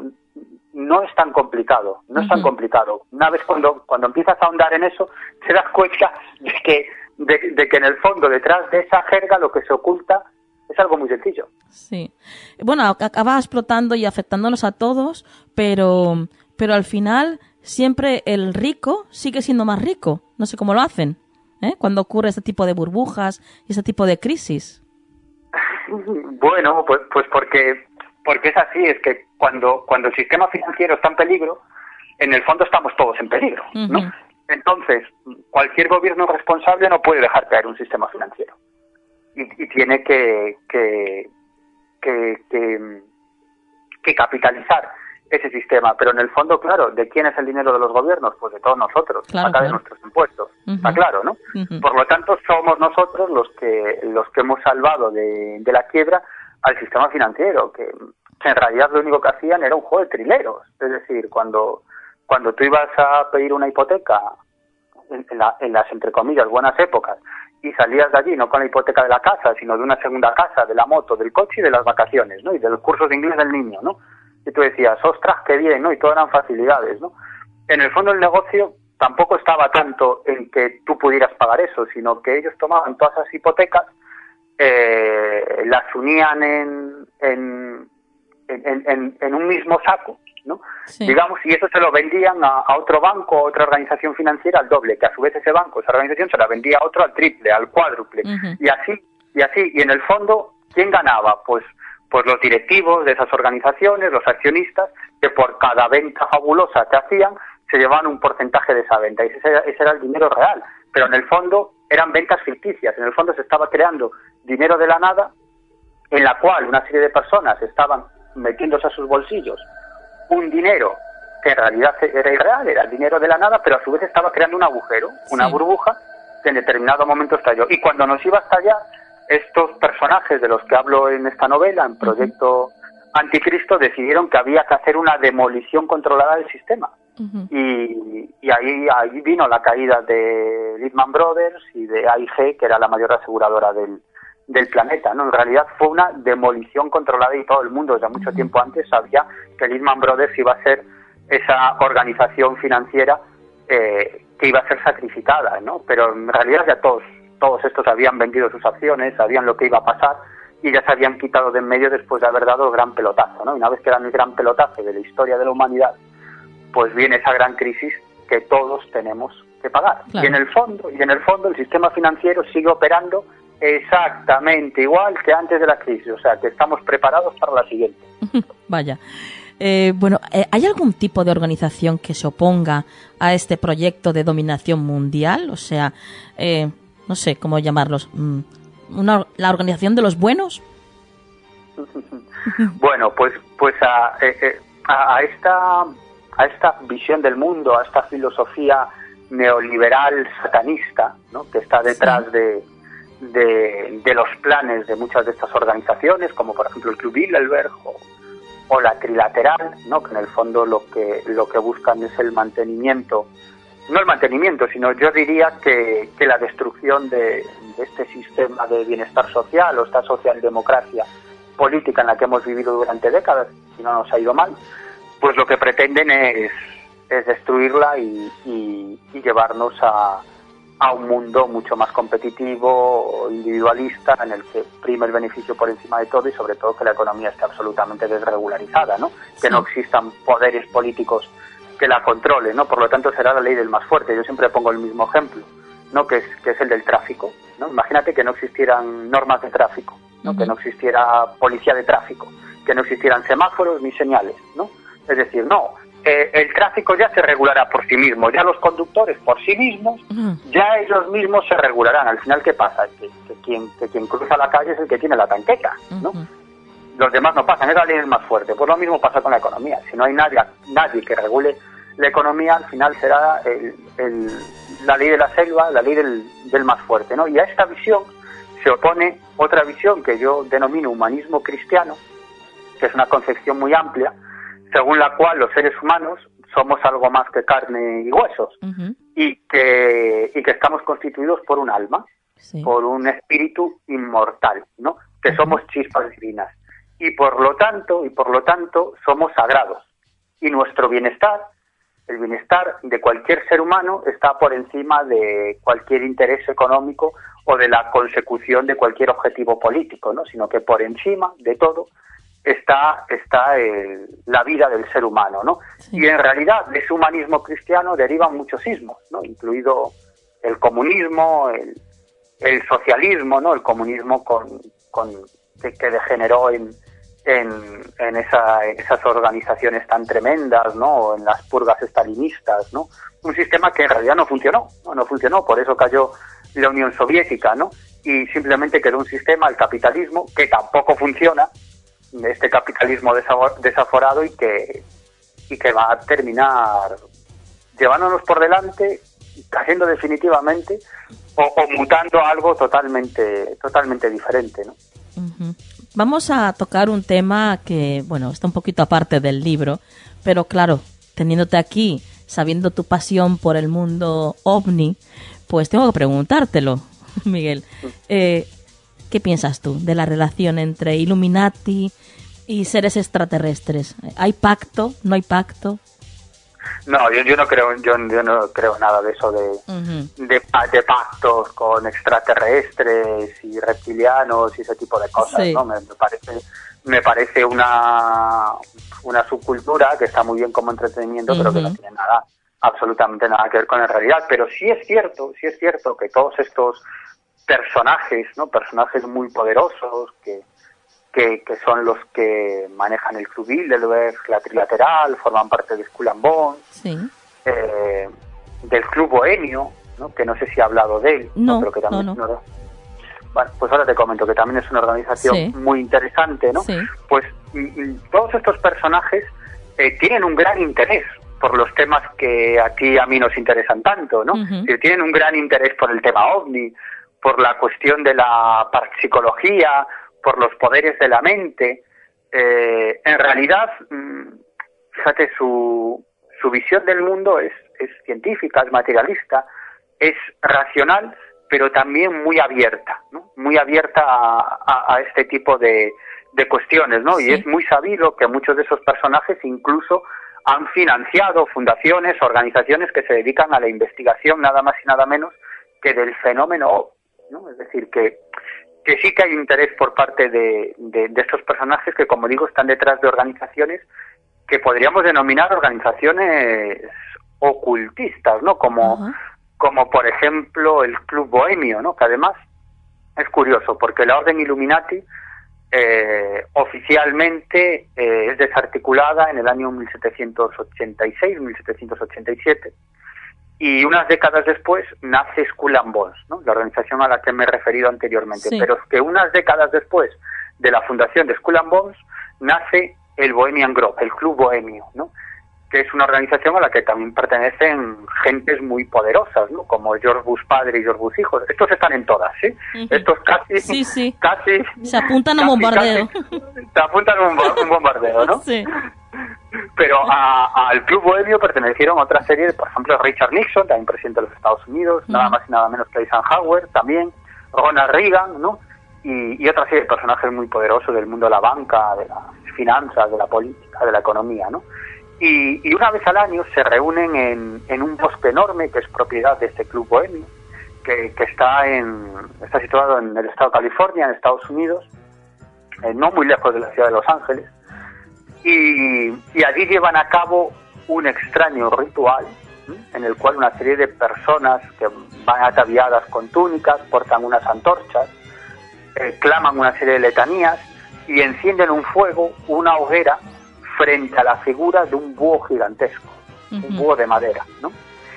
no es tan complicado, no es uh-huh. tan complicado. Una vez cuando cuando empiezas a ahondar en eso, te das cuenta de que de, de que en el fondo, detrás de esa jerga, lo que se oculta es algo muy sencillo. Sí. Bueno, acaba explotando y afectándonos a todos, pero pero al final siempre el rico sigue siendo más rico. No sé cómo lo hacen, ¿eh? Cuando ocurre este tipo de burbujas y este tipo de crisis. Bueno, pues pues porque porque es así, es que cuando cuando el sistema financiero está en peligro, en el fondo estamos todos en peligro, uh-huh. ¿no? Entonces, cualquier gobierno responsable no puede dejar caer un sistema financiero. Y, y tiene que que, que que que capitalizar ese sistema, pero en el fondo, claro, ¿de quién es el dinero de los gobiernos? Pues de todos nosotros, claro, acá claro. de nuestros impuestos, uh-huh. está claro, ¿no? Uh-huh. Por lo tanto, somos nosotros los que los que hemos salvado de, de la quiebra al sistema financiero, que, que en realidad lo único que hacían era un juego de trileros, es decir, cuando cuando tú ibas a pedir una hipoteca en, en, la, en las, entre comillas, buenas épocas, y salías de allí no con la hipoteca de la casa, sino de una segunda casa, de la moto, del coche y de las vacaciones, ¿no? Y del curso de inglés del niño, ¿no? Y tú decías, ostras, qué bien, ¿no? Y todo eran facilidades, ¿no? En el fondo el negocio tampoco estaba tanto en que tú pudieras pagar eso, sino que ellos tomaban todas esas hipotecas, eh, las unían en, en, en, en, en un mismo saco, ¿no? Sí. Digamos, y eso se lo vendían a, a otro banco, a otra organización financiera al doble, que a su vez ese banco, esa organización se la vendía a otro al triple, al cuádruple, uh-huh. y así, y así, y en el fondo, ¿quién ganaba? Pues pues los directivos de esas organizaciones, los accionistas, que por cada venta fabulosa que hacían, se llevaban un porcentaje de esa venta, y ese era, ese era el dinero real, pero en el fondo eran ventas ficticias, en el fondo se estaba creando dinero de la nada, en la cual una serie de personas estaban metiéndose a sus bolsillos un dinero que en realidad era irreal, era el dinero de la nada, pero a su vez estaba creando un agujero, una sí. burbuja, que en determinado momento estalló, y cuando nos iba a estallar, estos personajes de los que hablo en esta novela, en Proyecto, anticristo decidieron que había que hacer una demolición controlada del sistema. Uh-huh. Y, y ahí, ahí vino la caída de Lehman Brothers y de A I G, que era la mayor aseguradora del, del planeta, ¿no? En realidad fue una demolición controlada y todo el mundo desde mucho uh-huh. tiempo antes sabía que Lehman Brothers iba a ser esa organización financiera eh, que iba a ser sacrificada, ¿no? Pero en realidad ya todos, todos estos habían vendido sus acciones, sabían lo que iba a pasar y ya se habían quitado de en medio después de haber dado el gran pelotazo, ¿no? Y una vez que dan el gran pelotazo de la historia de la humanidad, pues viene esa gran crisis que todos tenemos que pagar. Claro. Y en el fondo, y en el fondo el sistema financiero sigue operando exactamente igual que antes de la crisis, o sea que estamos preparados para la siguiente. Vaya. Eh, bueno, eh, ¿hay algún tipo de organización que se oponga a este proyecto de dominación mundial? O sea, eh, no sé cómo llamarlos. Una, ¿La organización de los buenos? Bueno, pues, pues a, eh, a, a esta a esta visión del mundo, a esta filosofía neoliberal satanista, ¿no? Que está detrás sí. de, de de los planes de muchas de estas organizaciones, como por ejemplo el Club Bilderberg o, o la Trilateral, ¿no? Que en el fondo lo que lo que buscan es el mantenimiento, no el mantenimiento, sino yo diría que, que la destrucción de, de este sistema de bienestar social o esta socialdemocracia política en la que hemos vivido durante décadas, y no nos ha ido mal, pues lo que pretenden es, es destruirla y, y, y llevarnos a, a un mundo mucho más competitivo, individualista, en el que prime el beneficio por encima de todo y sobre todo que la economía esté absolutamente desregularizada, ¿no? Que sí. no existan poderes políticos que la controlen, ¿no? Por lo tanto será la ley del más fuerte. Yo siempre pongo el mismo ejemplo, ¿no? Que es, que es el del tráfico, ¿no? Imagínate que no existieran normas de tráfico, ¿no? Uh-huh. Que no existiera policía de tráfico, que no existieran semáforos ni señales, ¿no? Es decir, no, eh, el tráfico ya se regulará por sí mismo, ya los conductores por sí mismos, uh-huh. ya ellos mismos se regularán. Al final, ¿qué pasa? Que, que, quien, que quien cruza la calle es el que tiene la tanqueta, ¿no? Uh-huh. Los demás no pasan, es la ley del más fuerte. Pues lo mismo pasa con la economía. Si no hay nadie, nadie que regule la economía, al final será el, el, la ley de la selva, la ley del, del más fuerte, ¿no? Y a esta visión se opone otra visión que yo denomino humanismo cristiano, que es una concepción muy amplia, según la cual los seres humanos somos algo más que carne y huesos, uh-huh. y que y que estamos constituidos por un alma, sí. por un espíritu inmortal, ¿no? Que uh-huh. somos chispas divinas y por lo tanto y por lo tanto somos sagrados y nuestro bienestar, el bienestar de cualquier ser humano está por encima de cualquier interés económico o de la consecución de cualquier objetivo político, ¿no? Sino que por encima de todo está está el, la vida del ser humano, ¿no? Sí. Y en realidad de ese humanismo cristiano derivan muchos ismos, ¿no? Incluido el comunismo, el, el socialismo, ¿no? El comunismo con, con que, que degeneró en en, en, esa, en esas organizaciones tan tremendas, ¿no? En las purgas estalinistas, ¿no? Un sistema que en realidad no funcionó, ¿no? No funcionó, por eso cayó la Unión Soviética, ¿no? Y simplemente quedó un sistema, el capitalismo, que tampoco funciona, este capitalismo desaforado y que y que va a terminar llevándonos por delante, cayendo definitivamente o, o mutando a algo totalmente totalmente diferente, ¿no? Uh-huh. Vamos a tocar un tema que, bueno, está un poquito aparte del libro, pero claro, teniéndote aquí, sabiendo tu pasión por el mundo ovni, pues tengo que preguntártelo, Miguel. Eh, ¿Qué piensas tú de la relación entre Illuminati y seres extraterrestres? ¿Hay pacto? ¿No hay pacto? No, yo, yo no creo yo, yo no creo nada de eso de, uh-huh. de, de pactos con extraterrestres y reptilianos y ese tipo de cosas, sí. ¿no? Me, me parece me parece una una subcultura que está muy bien como entretenimiento, uh-huh. pero que no tiene nada, absolutamente nada que ver con la realidad. Pero sí es cierto, sí es cierto que todos estos personajes, ¿no? Personajes muy poderosos que Que, que son los que manejan el Club Bilderberg, la Trilateral, forman parte de Skull and Bones, sí. eh, del Club Bohemio, ¿no? Que no sé si he hablado de él, no, ¿no? Pero que también no, no. No, bueno, pues ahora te comento que también es una organización sí. muy interesante, ¿no? Sí. Pues y, y todos estos personajes eh, tienen un gran interés por los temas que aquí a mí nos interesan tanto, ¿no? Uh-huh. Que tienen un gran interés por el tema ovni, por la cuestión de la parapsicología, por los poderes de la mente, eh, en realidad, fíjate, su, su visión del mundo es, es científica, es materialista, es racional, pero también muy abierta, ¿no? Muy abierta a, a, a este tipo de, de cuestiones, ¿no? Sí. Y es muy sabido que muchos de esos personajes incluso han financiado fundaciones, organizaciones que se dedican a la investigación nada más y nada menos que del fenómeno, ¿no? Es decir, que, que sí que hay interés por parte de, de, de estos personajes que, como digo, están detrás de organizaciones que podríamos denominar organizaciones ocultistas, ¿no? Como, uh-huh. como por ejemplo el Club Bohemio, ¿no? Que además es curioso porque la Orden Illuminati Eh, oficialmente eh, es desarticulada en el año mil setecientos ochenta y seis, mil setecientos ochenta y siete, y unas décadas después nace Skull and Bones, ¿no? La organización a la que me he referido anteriormente, sí. Pero es que unas décadas después de la fundación de Skull and Bones nace el Bohemian Grove, el Club Bohemio, ¿no? Que es una organización a la que también pertenecen gentes muy poderosas, ¿no? Como George Bush padre y George Bush hijo. Estos están en todas, ¿sí? Uh-huh. Estos casi, sí, sí. casi... Se apuntan a un bombardeo. Casi, se apuntan a un, un bombardeo, ¿no? Sí. Pero a, al Club Bohemio pertenecieron otra serie, por ejemplo, Richard Nixon, también presidente de los Estados Unidos, uh-huh. nada más y nada menos que Eisenhower, también, Ronald Reagan, ¿no? Y, y otra serie de personajes muy poderosos del mundo de la banca, de las finanzas, de la política, de la economía, ¿no? Y, y una vez al año se reúnen en, en un bosque enorme que es propiedad de este Club Bohemio, que, que está en está situado en el estado de California, en Estados Unidos, eh, no muy lejos de la ciudad de Los Ángeles, y, y allí llevan a cabo un extraño ritual, ¿sí? En el cual una serie de personas que van ataviadas con túnicas, portan unas antorchas, eh, claman una serie de letanías y encienden un fuego, una hoguera, frente a la figura de un búho gigantesco, uh-huh. un búho de madera, ¿no?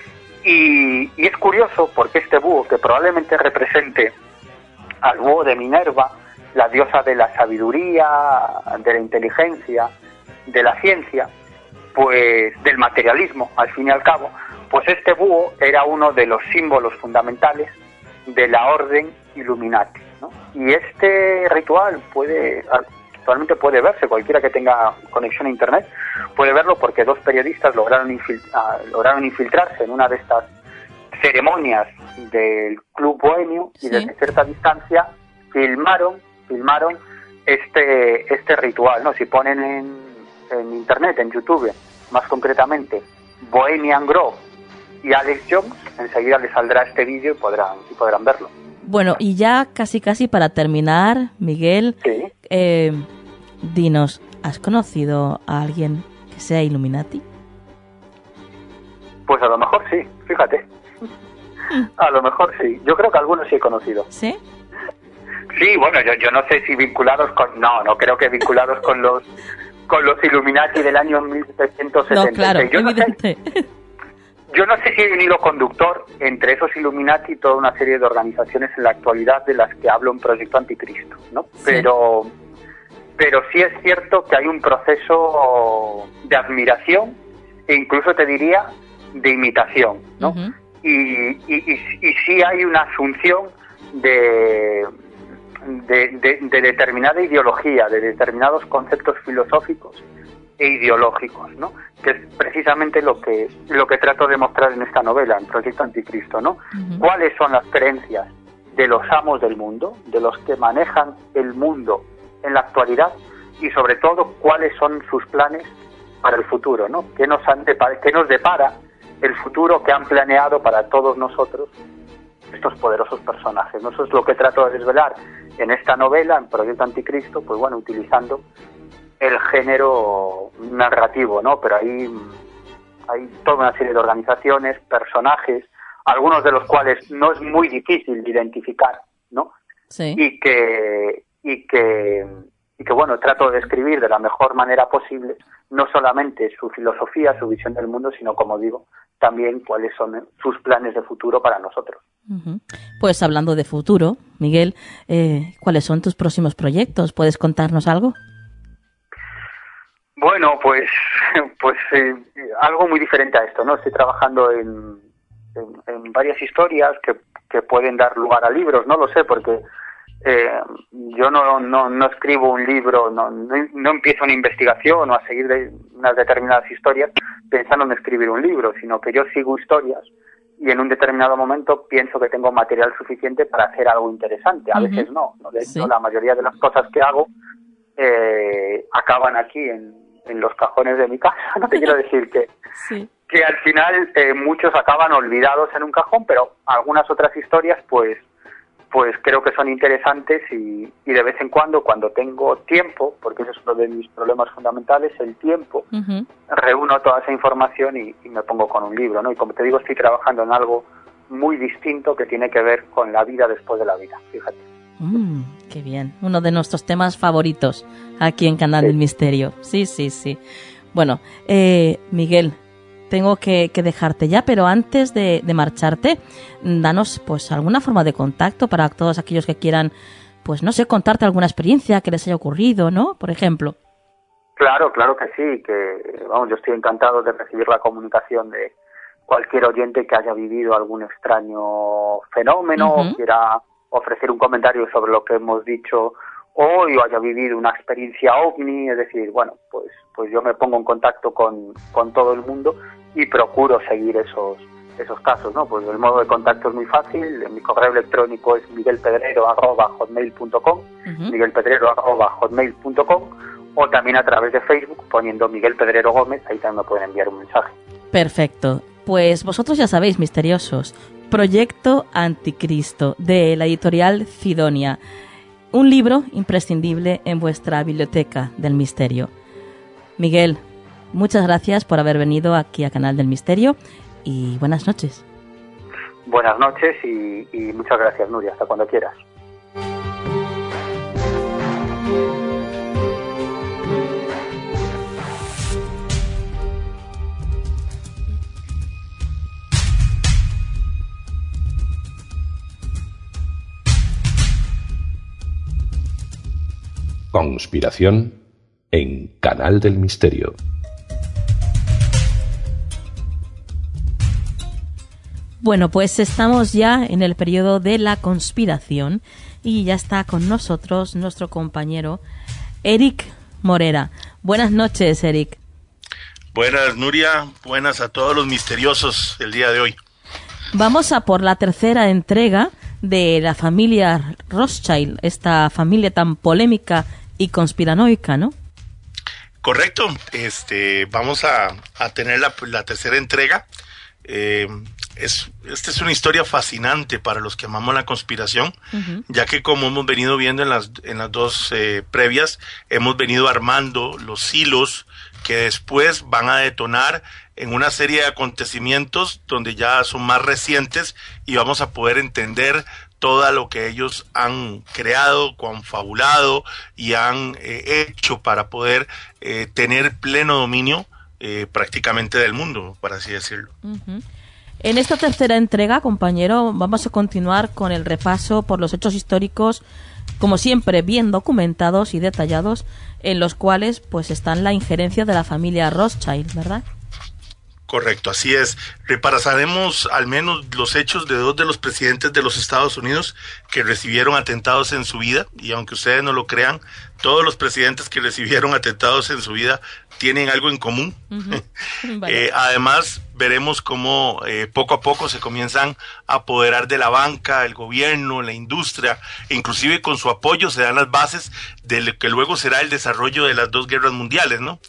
Y, y es curioso porque este búho, que probablemente represente al búho de Minerva, la diosa de la sabiduría, de la inteligencia, de la ciencia, pues del materialismo, al fin y al cabo, pues este búho era uno de los símbolos fundamentales de la Orden Illuminati, ¿no? Y este ritual puede... Actualmente puede verse, cualquiera que tenga conexión a internet puede verlo porque dos periodistas lograron, infiltra, lograron infiltrarse en una de estas ceremonias del Club Bohemio y sí. desde cierta distancia filmaron filmaron este este ritual, ¿no? Si ponen en, en internet, en YouTube, más concretamente Bohemian Grove y Alex Jones, enseguida les saldrá este vídeo y podrán y podrán verlo. Bueno, y ya casi casi para terminar, Miguel, sí. eh, dinos, ¿has conocido a alguien que sea Illuminati? Pues a lo mejor sí, fíjate. A lo mejor sí. Yo creo que algunos sí he conocido. ¿Sí? Sí, bueno, yo, yo no sé si vinculados con... No, no creo que vinculados con los con los Illuminati del año mil setecientos setenta. No, claro, yo evidente. No sé, yo no sé si hay un hilo conductor entre esos Illuminati y toda una serie de organizaciones en la actualidad de las que hablo en Proyecto Anticristo, ¿no? Sí. Pero... Pero sí es cierto que hay un proceso de admiración e incluso te diría de imitación, ¿no? Uh-huh. y, y, y, y sí hay una asunción de, de, de, de determinada ideología, de determinados conceptos filosóficos e ideológicos, ¿no? Que es precisamente lo que lo que trato de mostrar en esta novela, en Proyecto Anticristo, ¿no? Uh-huh. ¿Cuáles son las creencias de los amos del mundo, de los que manejan el mundo en la actualidad y sobre todo cuáles son sus planes para el futuro, ¿no? ¿Qué nos han depara, qué nos depara el futuro que han planeado para todos nosotros estos poderosos personajes, ¿no? Eso es lo que trato de desvelar en esta novela, en Proyecto Anticristo, pues bueno, utilizando el género narrativo, ¿no? Pero ahí hay toda una serie de organizaciones, personajes, algunos de los cuales no es muy difícil de identificar, ¿no? Sí. Y que y que y que bueno, trato de describir de la mejor manera posible no solamente su filosofía, su visión del mundo, sino, como digo, también cuáles son sus planes de futuro para nosotros. Uh-huh. Pues hablando de futuro, Miguel, eh, ¿cuáles son tus próximos proyectos? ¿Puedes contarnos algo? Bueno, pues pues eh, algo muy diferente a esto, ¿no? Estoy trabajando en, en, en varias historias que, que pueden dar lugar a libros, no lo sé, porque eh, yo no, no, no escribo un libro, no, no, no empiezo una investigación o a seguir de unas determinadas historias pensando en escribir un libro, sino que yo sigo historias y en un determinado momento pienso que tengo material suficiente para hacer algo interesante. A uh-huh. veces no, ¿no? De hecho, sí. La mayoría de las cosas que hago eh, acaban aquí en, en los cajones de mi casa. No te quiero decir que, sí. que al final eh, muchos acaban olvidados en un cajón, pero algunas otras historias pues pues creo que son interesantes y, y de vez en cuando, cuando tengo tiempo, porque ese es uno de mis problemas fundamentales, el tiempo, uh-huh. reúno toda esa información y, y me pongo con un libro, ¿no? Y como te digo, estoy trabajando en algo muy distinto que tiene que ver con la vida después de la vida, fíjate. Mm, qué bien, uno de nuestros temas favoritos aquí en Canal sí. del Misterio. Sí, sí, sí. Bueno, eh, Miguel, tengo que, que dejarte ya, pero antes de, de marcharte, danos pues alguna forma de contacto para todos aquellos que quieran, pues no sé, contarte alguna experiencia que les haya ocurrido, ¿no? Por ejemplo. Claro, claro que sí, que vamos, yo estoy encantado de recibir la comunicación de cualquier oyente que haya vivido algún extraño fenómeno uh-huh. o quiera ofrecer un comentario sobre lo que hemos dicho hoy o haya vivido una experiencia ovni, es decir, bueno, pues pues yo me pongo en contacto con, con todo el mundo y procuro seguir esos esos casos, ¿no? Pues el modo de contacto es muy fácil, mi correo electrónico es miguelpedrero arroba hotmail punto com, uh-huh. miguelpedrero arroba hotmail punto com, o también a través de Facebook poniendo Miguel Pedrero Gómez, ahí también me pueden enviar un mensaje. Perfecto, pues vosotros ya sabéis, misteriosos, Proyecto Anticristo, de la editorial Cidonia. Un libro imprescindible en vuestra biblioteca del misterio. Miguel, muchas gracias por haber venido aquí a Canal del Misterio y buenas noches. Buenas noches y, y muchas gracias, Nuria. Hasta cuando quieras. Conspiración en Canal del Misterio. Bueno, pues estamos ya en el periodo de la conspiración y ya está con nosotros nuestro compañero Eric Morera. Buenas noches, Eric. Buenas, Nuria. Buenas a todos los misteriosos el día de hoy. Vamos a por la tercera entrega de la familia Rothschild, esta familia tan polémica y conspiranoica, ¿no? Correcto. Este, vamos a, a tener la, la tercera entrega. Eh, es, esta es una historia fascinante para los que amamos la conspiración, uh-huh. ya que como hemos venido viendo en las, en las dos eh, previas, hemos venido armando los hilos que después van a detonar en una serie de acontecimientos donde ya son más recientes y vamos a poder entender todo lo que ellos han creado, confabulado y han eh, hecho para poder eh, tener pleno dominio eh, prácticamente del mundo, por así decirlo. Uh-huh. En esta tercera entrega, compañero, vamos a continuar con el repaso por los hechos históricos, como siempre, bien documentados y detallados, en los cuales pues están la injerencia de la familia Rothschild, ¿verdad? Correcto, así es. Repasaremos al menos los hechos de dos de los presidentes de los Estados Unidos que recibieron atentados en su vida, y aunque ustedes no lo crean, todos los presidentes que recibieron atentados en su vida tienen algo en común. Uh-huh. Vale. eh, además, veremos cómo eh, poco a poco se comienzan a apoderar de la banca, el gobierno, la industria, e inclusive con su apoyo se dan las bases de lo que luego será el desarrollo de las dos guerras mundiales, ¿no?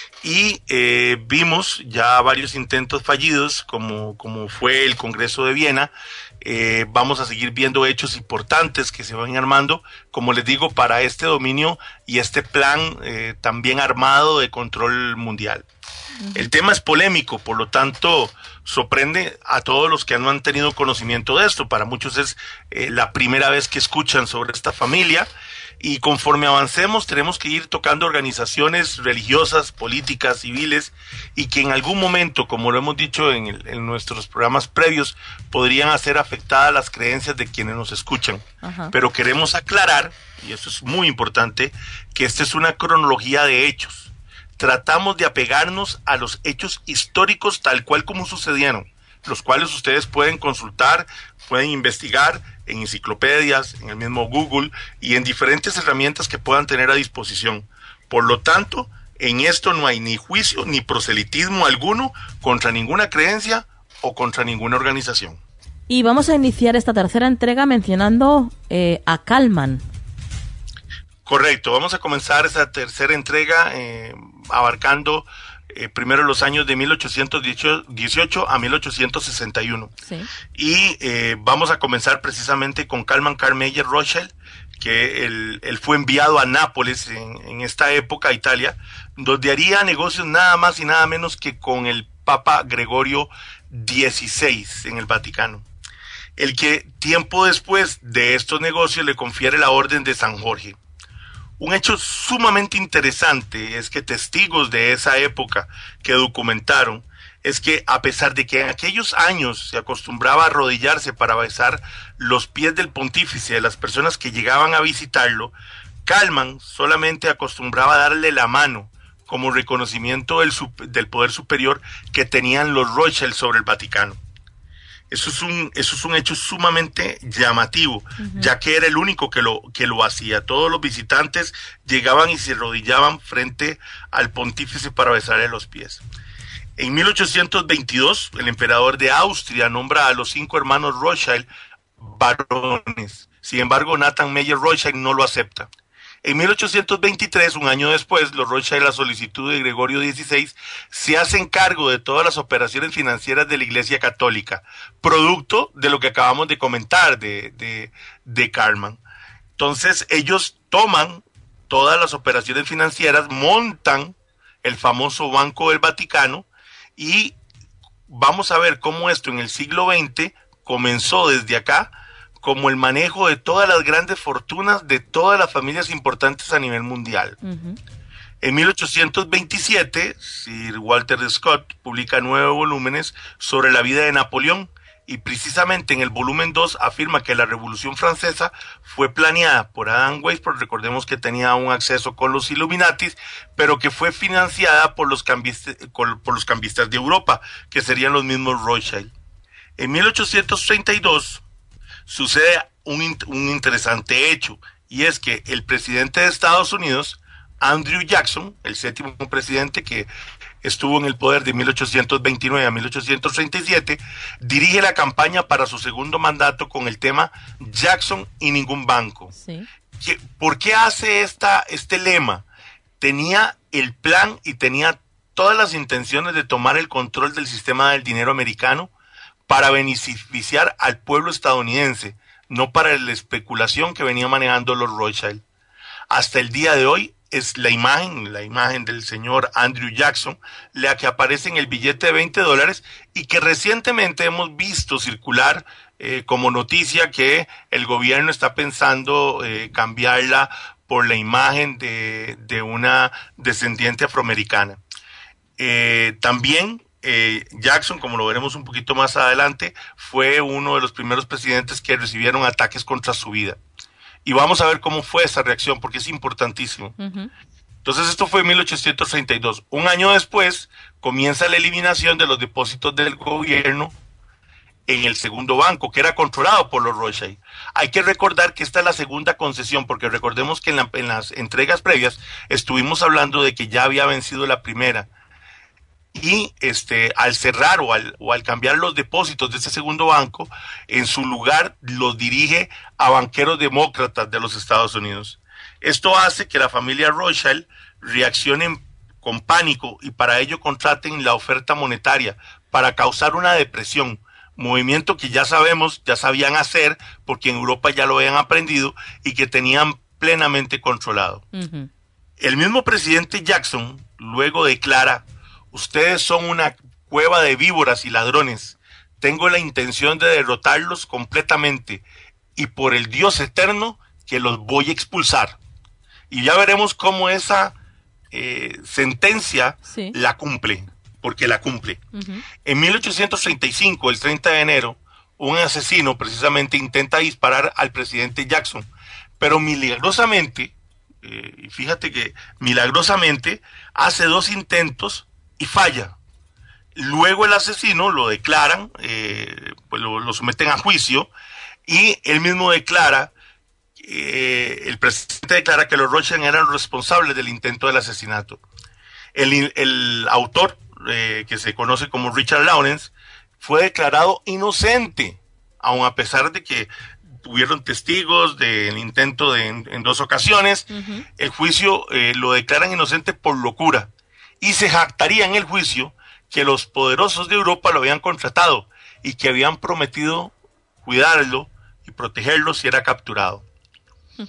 Y eh, vimos ya varios intentos fallidos, como, como fue el Congreso de Viena. Eh, vamos a seguir viendo hechos importantes que se van armando, como les digo, para este dominio y este plan eh, también armado de control mundial. Uh-huh. El tema es polémico, por lo tanto, sorprende a todos los que no han tenido conocimiento de esto. Para muchos es eh, la primera vez que escuchan sobre esta familia. Y conforme avancemos tenemos que ir tocando organizaciones religiosas, políticas, civiles, y que en algún momento, como lo hemos dicho en, el, en nuestros programas previos, podrían hacer afectadas las creencias de quienes nos escuchan. Ajá. Pero queremos aclarar, y eso es muy importante, que esta es una cronología de hechos. Tratamos de apegarnos a los hechos históricos tal cual como sucedieron, los cuales ustedes pueden consultar, pueden investigar en enciclopedias, en el mismo Google y en diferentes herramientas que puedan tener a disposición. Por lo tanto, en esto no hay ni juicio ni proselitismo alguno contra ninguna creencia o contra ninguna organización. Y vamos a iniciar esta tercera entrega mencionando eh, a Kallman. Correcto, vamos a comenzar esa tercera entrega eh, abarcando eh, primero los años de mil ochocientos dieciocho a mil ochocientos sesenta y uno. Sí. Y eh, vamos a comenzar precisamente con Kallman Carl Meyer Rothschild, que él, él fue enviado a Nápoles en, en esta época, a Italia, donde haría negocios nada más y nada menos que con el Papa Gregorio dieciséis en el Vaticano, el que tiempo después de estos negocios le confiere la Orden de San Jorge. Un hecho sumamente interesante es que testigos de esa época que documentaron es que a pesar de que en aquellos años se acostumbraba a arrodillarse para besar los pies del pontífice de las personas que llegaban a visitarlo, Kallman solamente acostumbraba a darle la mano como reconocimiento del, del poder superior que tenían los Rothschild sobre el Vaticano. Eso es un, eso es un hecho sumamente llamativo, uh-huh. ya que era el único que lo, que lo hacía. Todos los visitantes llegaban y se arrodillaban frente al pontífice para besarle los pies. En mil ochocientos veintidós, el emperador de Austria nombra a los cinco hermanos Rothschild varones. Sin embargo, Nathan Meyer Rothschild no lo acepta. En mil ochocientos veintitrés, un año después, los Rothschild, a solicitud de Gregorio dieciséis, se hacen cargo de todas las operaciones financieras de la Iglesia Católica, producto de lo que acabamos de comentar de, de, de Kallman. Entonces, ellos toman todas las operaciones financieras, montan el famoso Banco del Vaticano, y vamos a ver cómo esto en el siglo veinte comenzó desde acá, como el manejo de todas las grandes fortunas de todas las familias importantes a nivel mundial. Uh-huh. En mil ochocientos veintisiete, Sir Walter Scott publica nueve volúmenes sobre la vida de Napoleón, y precisamente en el volumen dos afirma que la Revolución Francesa fue planeada por Adam Weishaupt, recordemos que tenía un acceso con los Illuminatis, pero que fue financiada por los cambistas, por los cambistas de Europa, que serían los mismos Rothschild. En mil ochocientos treinta y dos sucede un, un interesante hecho, y es que el presidente de Estados Unidos, Andrew Jackson, el séptimo presidente que estuvo en el poder de mil ochocientos veintinueve a mil ochocientos treinta y siete, dirige la campaña para su segundo mandato con el tema Jackson y ningún banco. Sí. ¿Por qué hace esta, este lema? Tenía el plan y tenía todas las intenciones de tomar el control del sistema del dinero americano para beneficiar al pueblo estadounidense, no para la especulación que venía manejando los Rothschild. Hasta el día de hoy es la imagen, la imagen del señor Andrew Jackson, la que aparece en el billete de veinte dólares y que recientemente hemos visto circular eh, como noticia que el gobierno está pensando eh, cambiarla por la imagen de, de una descendiente afroamericana. Eh, también Eh, Jackson, como lo veremos un poquito más adelante, fue uno de los primeros presidentes que recibieron ataques contra su vida. Y vamos a ver cómo fue esa reacción, porque es importantísimo. Uh-huh. Entonces, esto fue en mil ochocientos treinta y dos. Un año después, comienza la eliminación de los depósitos del gobierno en el segundo banco, que era controlado por los Rothschild. Hay que recordar que esta es la segunda concesión, porque recordemos que en, la, en las entregas previas estuvimos hablando de que ya había vencido la primera. Y este, al cerrar o al, o al cambiar los depósitos de ese segundo banco, en su lugar los dirige a banqueros demócratas de los Estados Unidos. Esto hace que la familia Rothschild reaccione con pánico y para ello contraten la oferta monetaria para causar una depresión, movimiento que ya sabemos, ya sabían hacer porque en Europa ya lo habían aprendido y que tenían plenamente controlado. Uh-huh. El mismo presidente Jackson luego declara: ustedes son una cueva de víboras y ladrones. Tengo la intención de derrotarlos completamente y por el Dios eterno que los voy a expulsar. Y ya veremos cómo esa eh, sentencia sí. la cumple, porque la cumple. Uh-huh. En mil ochocientos treinta y cinco, el treinta de enero, un asesino precisamente intenta disparar al presidente Jackson, pero milagrosamente, eh, fíjate que milagrosamente hace dos intentos y falla. Luego Luego el asesino lo declaran, eh, pues lo, lo someten a juicio, y él mismo declara, eh, el presidente declara que los Rothschild eran los responsables del intento del asesinato. El, el autor, eh, que se conoce como Richard Lawrence, fue declarado inocente, aun a pesar de que tuvieron testigos del intento de, en, en dos ocasiones. Uh-huh. El juicio eh, lo declaran inocente por locura, y se jactaría en el juicio que los poderosos de Europa lo habían contratado y que habían prometido cuidarlo y protegerlo si era capturado. Uh-huh.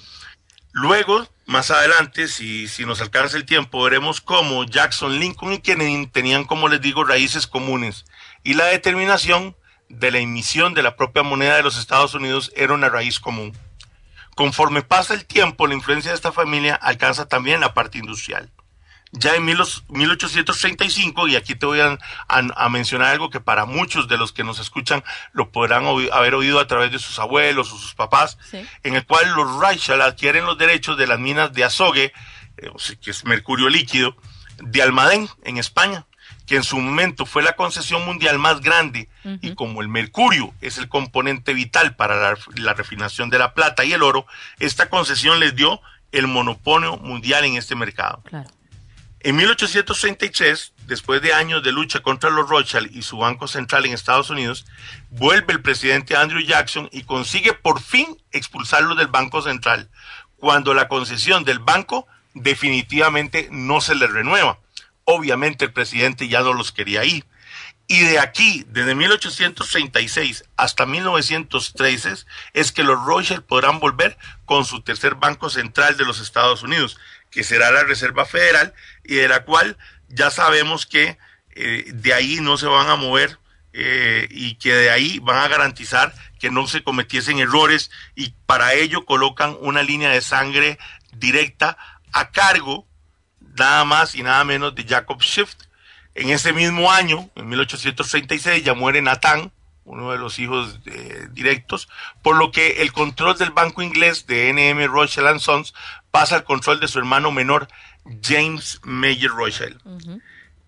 Luego, más adelante, si, si nos alcanza el tiempo, veremos cómo Jackson, Lincoln y Kennedy tenían, como les digo, raíces comunes, y la determinación de la emisión de la propia moneda de los Estados Unidos era una raíz común. Conforme pasa el tiempo, la influencia de esta familia alcanza también la parte industrial. Ya en mil ochocientos treinta y cinco, y aquí te voy a, a, a mencionar algo que para muchos de los que nos escuchan lo podrán oí, haber oído a través de sus abuelos o sus papás, sí. En el cual los Rothschild adquieren los derechos de las minas de azogue, eh, que es mercurio líquido, de Almadén, en España, que en su momento fue la concesión mundial más grande, uh-huh. Y como el mercurio es el componente vital para la, la refinación de la plata y el oro, esta concesión les dio el monopolio mundial en este mercado. Claro. En mil ochocientos treinta y tres, después de años de lucha contra los Rothschild y su banco central en Estados Unidos, vuelve el presidente Andrew Jackson y consigue por fin expulsarlos del Banco Central, cuando la concesión del banco definitivamente no se les renueva. Obviamente el presidente ya no los quería ahí. Y de aquí, desde mil ochocientos treinta y seis hasta mil novecientos trece, es que los Rothschild podrán volver con su tercer banco central de los Estados Unidos, que será la Reserva Federal, y de la cual ya sabemos que eh, de ahí no se van a mover, eh, y que de ahí van a garantizar que no se cometiesen errores, y para ello colocan una línea de sangre directa a cargo nada más y nada menos de Jacob Schiff. En ese mismo año, en mil ochocientos treinta y seis, ya muere Nathan, uno de los hijos eh, directos, por lo que el control del banco inglés de N M Rothschild and Sons pasa al control de su hermano menor, James Mayer Rothschild. Uh-huh.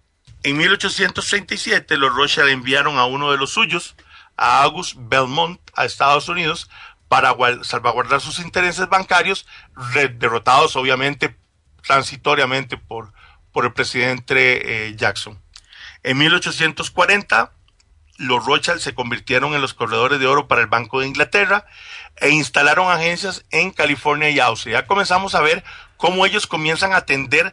En mil ochocientos treinta y siete, los Rothschild enviaron a uno de los suyos, a August Belmont, a Estados Unidos, para salvaguardar sus intereses bancarios, derrotados obviamente transitoriamente por, por el presidente eh, Jackson. En mil ochocientos cuarenta, los Rothschild se convirtieron en los corredores de oro para el Banco de Inglaterra e instalaron agencias en California y Austria. Ya comenzamos a ver cómo ellos comienzan a tender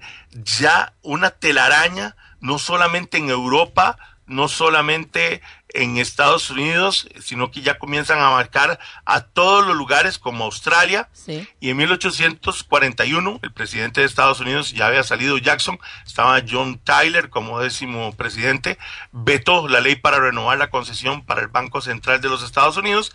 ya una telaraña, no solamente en Europa, no solamente en Estados Unidos, sino que ya comienzan a marcar a todos los lugares como Australia. Sí. Y en mil ochocientos cuarenta y uno, el presidente de Estados Unidos, ya había salido Jackson, estaba John Tyler como décimo presidente, vetó la ley para renovar la concesión para el Banco Central de los Estados Unidos,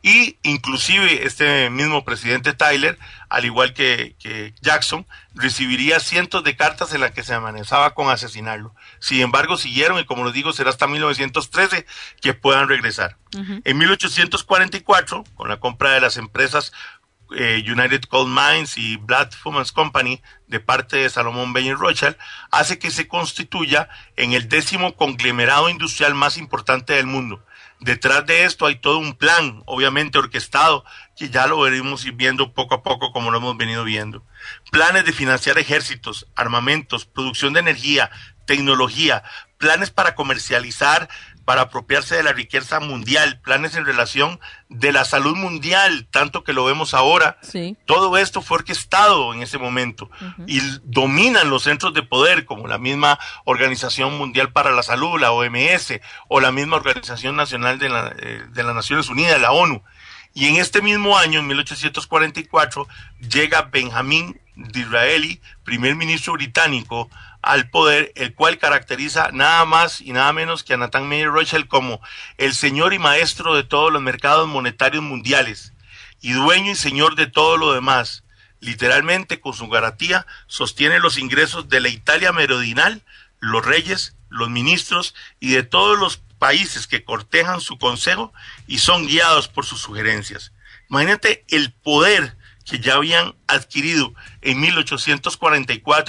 y inclusive este mismo presidente Tyler, al igual que, que Jackson, recibiría cientos de cartas en las que se amenazaba con asesinarlo. Sin embargo, siguieron, y como les digo, será hasta mil novecientos trece que puedan regresar. Uh-huh. En mil ochocientos cuarenta y cuatro, con la compra de las empresas eh, United Coal Mines y Black Fumans Company de parte de Salomón Bayer Rothschild, hace que se constituya en el décimo conglomerado industrial más importante del mundo. Detrás de esto hay todo un plan, obviamente orquestado, que ya lo veremos ir viendo poco a poco como lo hemos venido viendo. Planes de financiar ejércitos, armamentos, producción de energía, tecnología, planes para comercializar, para apropiarse de la riqueza mundial, planes en relación de la salud mundial, tanto que lo vemos ahora. Sí. Todo esto fue orquestado en ese momento. Uh-huh. Y dominan los centros de poder, como la misma Organización Mundial para la Salud, la O M S, o la misma Organización Nacional de, la, eh, de las Naciones Unidas, la ONU. Y en este mismo año, en mil ochocientos cuarenta y cuatro, llega Benjamin Disraeli, primer ministro británico, al poder, el cual caracteriza nada más y nada menos que a Nathan Mayer Rothschild como el señor y maestro de todos los mercados monetarios mundiales y dueño y señor de todo lo demás. Literalmente, con su garantía, sostiene los ingresos de la Italia meridional, los reyes, los ministros y de todos los países que cortejan su consejo y son guiados por sus sugerencias. Imagínate el poder que ya habían adquirido en mil ochocientos cuarenta y cuatro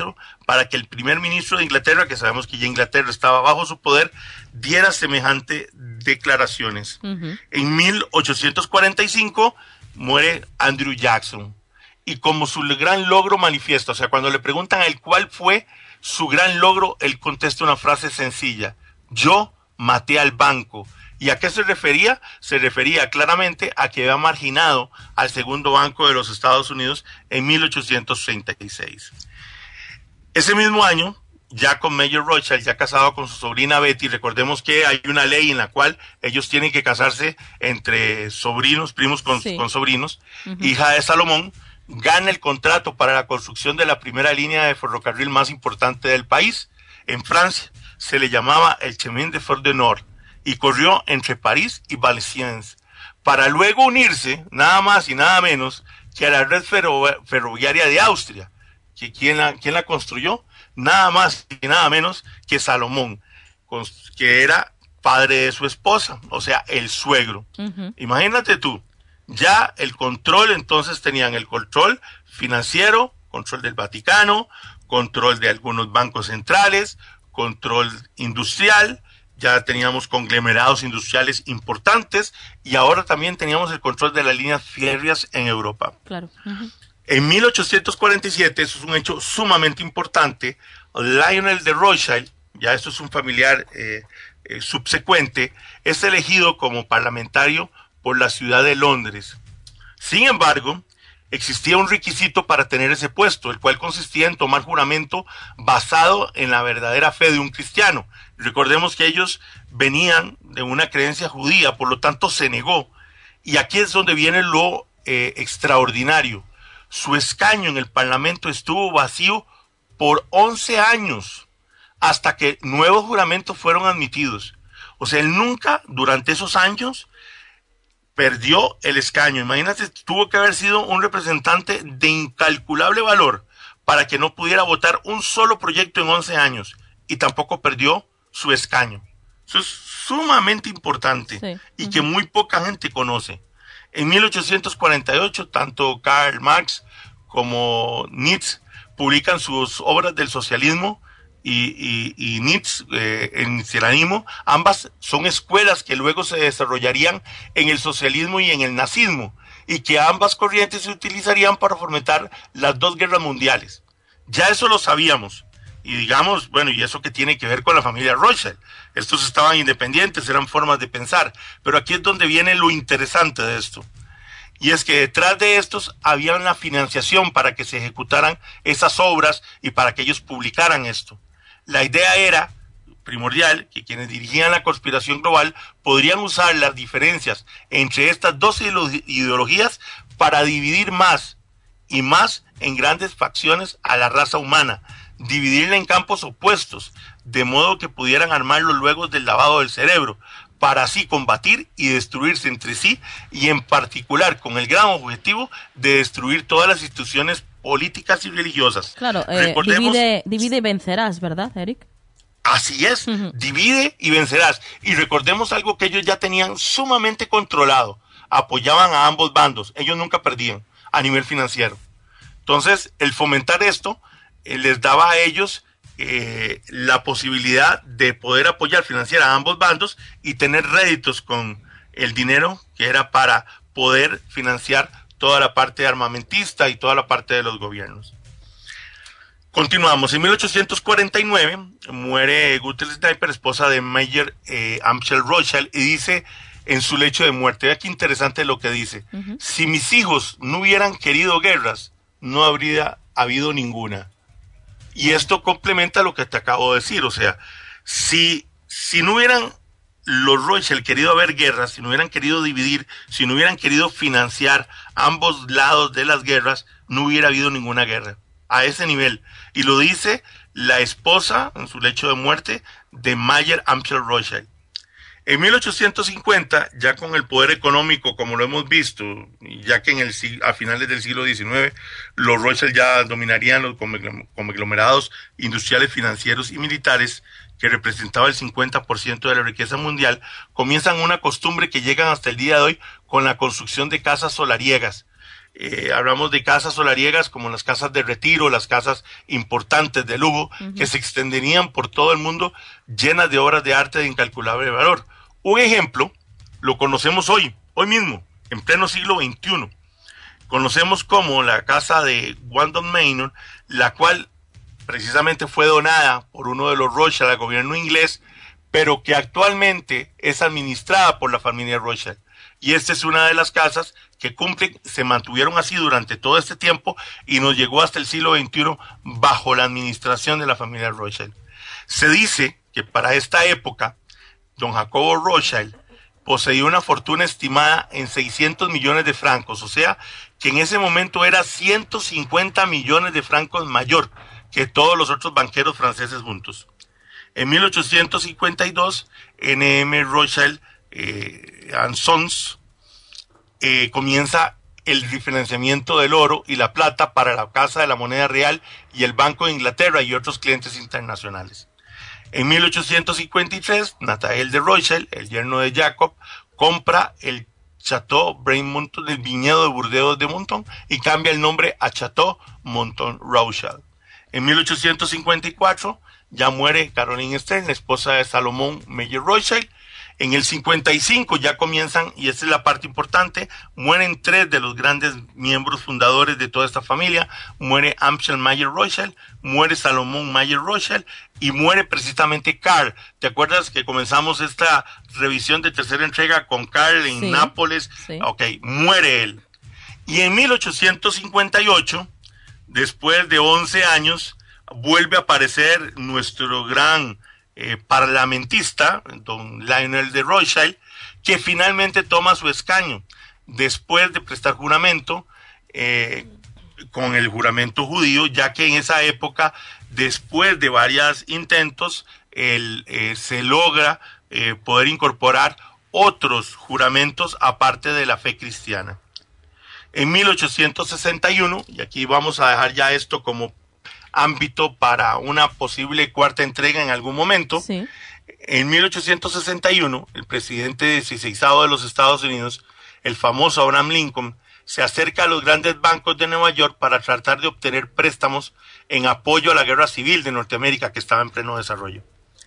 para que el primer ministro de Inglaterra, que sabemos que ya Inglaterra estaba bajo su poder, diera semejante declaraciones. Uh-huh. En mil ochocientos cuarenta y cinco muere Andrew Jackson, y como su gran logro manifiesta, o sea, cuando le preguntan a él cuál fue su gran logro, él contesta una frase sencilla: yo maté al banco. ¿Y a qué se refería? Se refería claramente a que había marginado al segundo banco de los Estados Unidos en mil ochocientos treinta y seis. Ese mismo año, ya con Mayer Rothschild, ya casado con su sobrina Betty, recordemos que hay una ley en la cual ellos tienen que casarse entre sobrinos, primos con, sí. con sobrinos, uh-huh. hija de Salomón, gana el contrato para la construcción de la primera línea de ferrocarril más importante del país. En Francia se le llamaba el Chemin de Fer du Nord, y corrió entre París y Valenciennes, para luego unirse nada más y nada menos que a la red ferro- ferroviaria de Austria. que ¿quién la, quién la construyó? Nada más y nada menos que Salomón, que era padre de su esposa, o sea, el suegro. Uh-huh. Imagínate tú, ya el control, entonces tenían el control financiero, control del Vaticano, control de algunos bancos centrales, control industrial, ya teníamos conglomerados industriales importantes, y ahora también teníamos el control de las líneas férreas en Europa. Claro. Uh-huh. En mil ochocientos cuarenta y siete, eso es un hecho sumamente importante, Lionel de Rothschild, ya esto es un familiar eh, eh, subsecuente, es elegido como parlamentario por la ciudad de Londres. Sin embargo, existía un requisito para tener ese puesto, el cual consistía en tomar juramento basado en la verdadera fe de un cristiano. Recordemos que ellos venían de una creencia judía, por lo tanto se negó. Y aquí es donde viene lo eh, extraordinario. Su escaño en el Parlamento estuvo vacío por once años, hasta que nuevos juramentos fueron admitidos. O sea, él nunca, durante esos años, perdió el escaño. Imagínate, tuvo que haber sido un representante de incalculable valor para que no pudiera votar un solo proyecto en once años, y tampoco perdió su escaño. Eso es sumamente importante, sí. y uh-huh. que muy poca gente conoce. En mil ochocientos cuarenta y ocho, tanto Karl Marx como Nietzsche publican sus obras del socialismo, y, y, y Nietzsche eh, en Cieranismo. Ambas son escuelas que luego se desarrollarían en el socialismo y en el nazismo, y que ambas corrientes se utilizarían para fomentar las dos guerras mundiales. Ya eso lo sabíamos, y digamos, bueno, y eso que tiene que ver con la familia Rothschild. Estos estaban independientes, eran formas de pensar, pero aquí es donde viene lo interesante de esto. Y es que detrás de estos había una financiación para que se ejecutaran esas obras y para que ellos publicaran esto. La idea era primordial que quienes dirigían la conspiración global podrían usar las diferencias entre estas dos ideologías para dividir más y más en grandes facciones a la raza humana, dividirla en campos opuestos, de modo que pudieran armarlo luego del lavado del cerebro, para así combatir y destruirse entre sí, y en particular con el gran objetivo de destruir todas las instituciones políticas y religiosas. Claro, eh, divide, divide y vencerás, ¿verdad, Eric? Así es, uh-huh. divide y vencerás. Y recordemos algo que ellos ya tenían sumamente controlado, apoyaban a ambos bandos, ellos nunca perdían a nivel financiero. Entonces, el fomentar esto eh, les daba a ellos eh, la posibilidad de poder apoyar financiar a ambos bandos y tener réditos con el dinero que era para poder financiar toda la parte armamentista y toda la parte de los gobiernos. Continuamos. En mil ochocientos cuarenta y nueve muere Guthrie Sniper, esposa de Mayer eh, Amschel Rothschild, y dice en su lecho de muerte, vea qué interesante lo que dice: uh-huh. si mis hijos no hubieran querido guerras, no habría habido ninguna. Y esto complementa lo que te acabo de decir, o sea, si, si no hubieran los Rothschild querido haber guerras, si no hubieran querido dividir, si no hubieran querido financiar ambos lados de las guerras, no hubiera habido ninguna guerra, a ese nivel. Y lo dice la esposa en su lecho de muerte de Mayer Amschel Rothschild. En mil ochocientos cincuenta, ya con el poder económico, como lo hemos visto, ya que en el a finales del siglo diecinueve, los Rothschild ya dominarían los conglomerados industriales, financieros y militares, que representaba el cincuenta por ciento de la riqueza mundial, comienzan una costumbre que llegan hasta el día de hoy con la construcción de casas solariegas. Eh, hablamos de casas solariegas como las casas de retiro, las casas importantes de lujo, uh-huh. que se extenderían por todo el mundo, llenas de obras de arte de incalculable valor. Un ejemplo lo conocemos hoy, hoy mismo, en pleno siglo veintiuno. Conocemos como la casa de Wandon Manor, la cual precisamente fue donada por uno de los Rothschild al gobierno inglés, pero que actualmente es administrada por la familia Rothschild. Y esta es una de las casas que cumplen, se mantuvieron así durante todo este tiempo y nos llegó hasta el siglo veintiuno bajo la administración de la familia Rothschild. Se dice que para esta época, don Jacobo Rothschild poseía una fortuna estimada en seiscientos millones de francos, o sea, que en ese momento era ciento cincuenta millones de francos mayor que todos los otros banqueros franceses juntos. En mil ochocientos cincuenta y dos, N M Rothschild eh, and Sons eh, comienza el refinanciamiento del oro y la plata para la Casa de la Moneda Real y el Banco de Inglaterra y otros clientes internacionales. En mil ochocientos cincuenta y tres, Nathaniel de Rothschild, el yerno de Jacob, compra el Chateau Braine-Monton del viñedo de Burdeos de Monton y cambia el nombre a Chateau Monton Rothschild. En mil ochocientos cincuenta y cuatro ya muere Caroline Stern, la esposa de Salomón Meyer Rothschild. En el cincuenta y cinco ya comienzan, y esta es la parte importante, mueren tres de los grandes miembros fundadores de toda esta familia. Muere Amschel Meyer Rothschild, muere Salomón Meyer Rothschild y muere precisamente Carl. ¿Te acuerdas que comenzamos esta revisión de tercera entrega con Carl en sí, Nápoles? Sí. Ok, muere él. Y en mil ochocientos cincuenta y ocho, después de once años, vuelve a aparecer nuestro gran eh, parlamentista, don Lionel de Rothschild, que finalmente toma su escaño después de prestar juramento, eh, con el juramento judío, ya que en esa época, después de varios intentos, el, eh, se logra eh, poder incorporar otros juramentos aparte de la fe cristiana. En mil ochocientos sesenta y uno, y aquí vamos a dejar ya esto como ámbito para una posible cuarta entrega en algún momento, sí. En mil ochocientos sesenta y uno, el presidente dieciseisavo de los Estados Unidos, el famoso Abraham Lincoln, se acerca a los grandes bancos de Nueva York para tratar de obtener préstamos en apoyo a la guerra civil de Norteamérica que estaba en pleno desarrollo.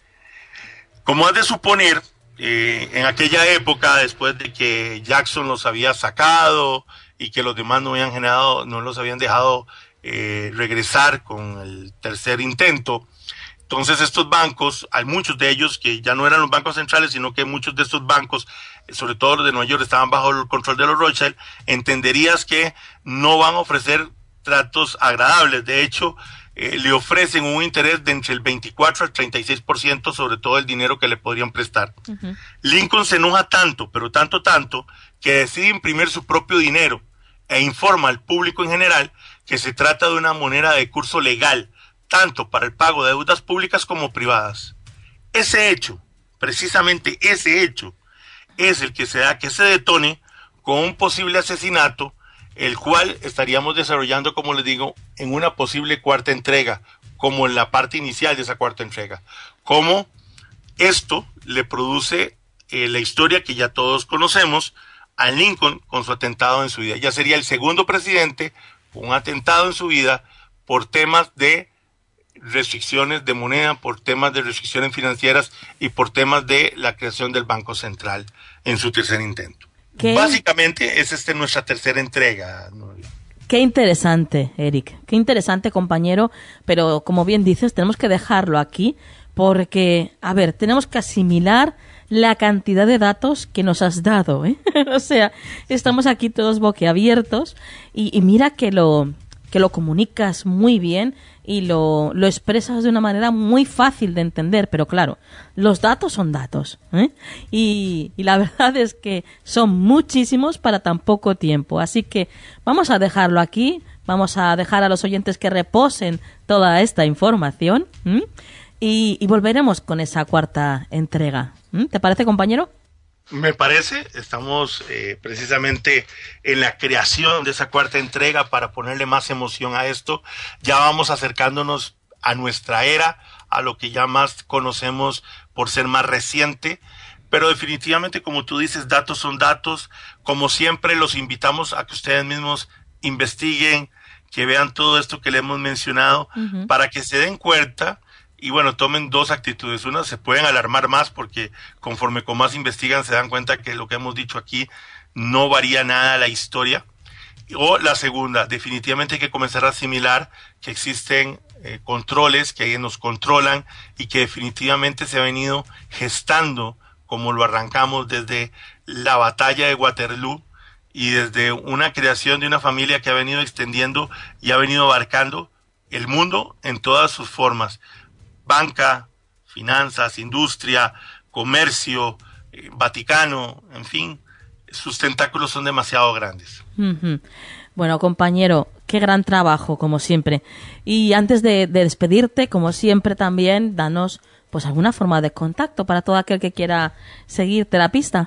Como has de suponer, eh, en aquella época, después de que Jackson los había sacado y que los demás no habían generado, no los habían dejado eh, regresar con el tercer intento, entonces estos bancos, hay muchos de ellos que ya no eran los bancos centrales, sino que muchos de estos bancos, sobre todo los de Nueva York, estaban bajo el control de los Rothschild. Entenderías que no van a ofrecer tratos agradables. De hecho, eh, le ofrecen un interés de entre el veinticuatro al treinta y seis por ciento sobre todo el dinero que le podrían prestar. Uh-huh. Lincoln se enoja tanto, pero tanto, tanto, que decide imprimir su propio dinero e informa al público en general que se trata de una moneda de curso legal, tanto para el pago de deudas públicas como privadas. Ese hecho, precisamente ese hecho, es el que se da que se detone con un posible asesinato, el cual estaríamos desarrollando, como les digo, en una posible cuarta entrega, como en la parte inicial de esa cuarta entrega. Como esto le produce eh, la historia que ya todos conocemos a Lincoln con su atentado en su vida. Ya sería el segundo presidente con un atentado en su vida por temas de restricciones de moneda, por temas de restricciones financieras y por temas de la creación del Banco Central en su tercer intento. ¿Qué? Básicamente es esta nuestra tercera entrega, ¿no? Qué interesante, Eric, qué interesante, compañero, pero como bien dices, tenemos que dejarlo aquí porque, a ver, tenemos que asimilar la cantidad de datos que nos has dado, ¿eh? O sea, estamos aquí todos boquiabiertos y, y mira que lo, que lo comunicas muy bien y lo, lo expresas de una manera muy fácil de entender, pero claro, los datos son datos, ¿eh? y, y la verdad es que son muchísimos para tan poco tiempo, así que vamos a dejarlo aquí, vamos a dejar a los oyentes que reposen toda esta información y, y volveremos con esa cuarta entrega. ¿Te parece, compañero? Me parece, estamos eh, precisamente en la creación de esa cuarta entrega para ponerle más emoción a esto. Ya vamos acercándonos a nuestra era, a lo que ya más conocemos por ser más reciente, pero definitivamente, como tú dices, datos son datos. Como siempre, los invitamos a que ustedes mismos investiguen, que vean todo esto que le hemos mencionado, uh-huh. para que se den cuenta y bueno, tomen dos actitudes. Una, se pueden alarmar más porque conforme con más investigan se dan cuenta que lo que hemos dicho aquí no varía nada la historia. O la segunda, definitivamente hay que comenzar a asimilar que existen eh, controles, que nos controlan y que definitivamente se ha venido gestando como lo arrancamos desde la batalla de Waterloo y desde una creación de una familia que ha venido extendiendo y ha venido abarcando el mundo en todas sus formas. Banca, finanzas, industria, comercio, eh, Vaticano, en fin, sus tentáculos son demasiado grandes. Uh-huh. Bueno, compañero, qué gran trabajo, como siempre. Y antes de, de despedirte, como siempre también, danos pues alguna forma de contacto para todo aquel que quiera seguirte la pista.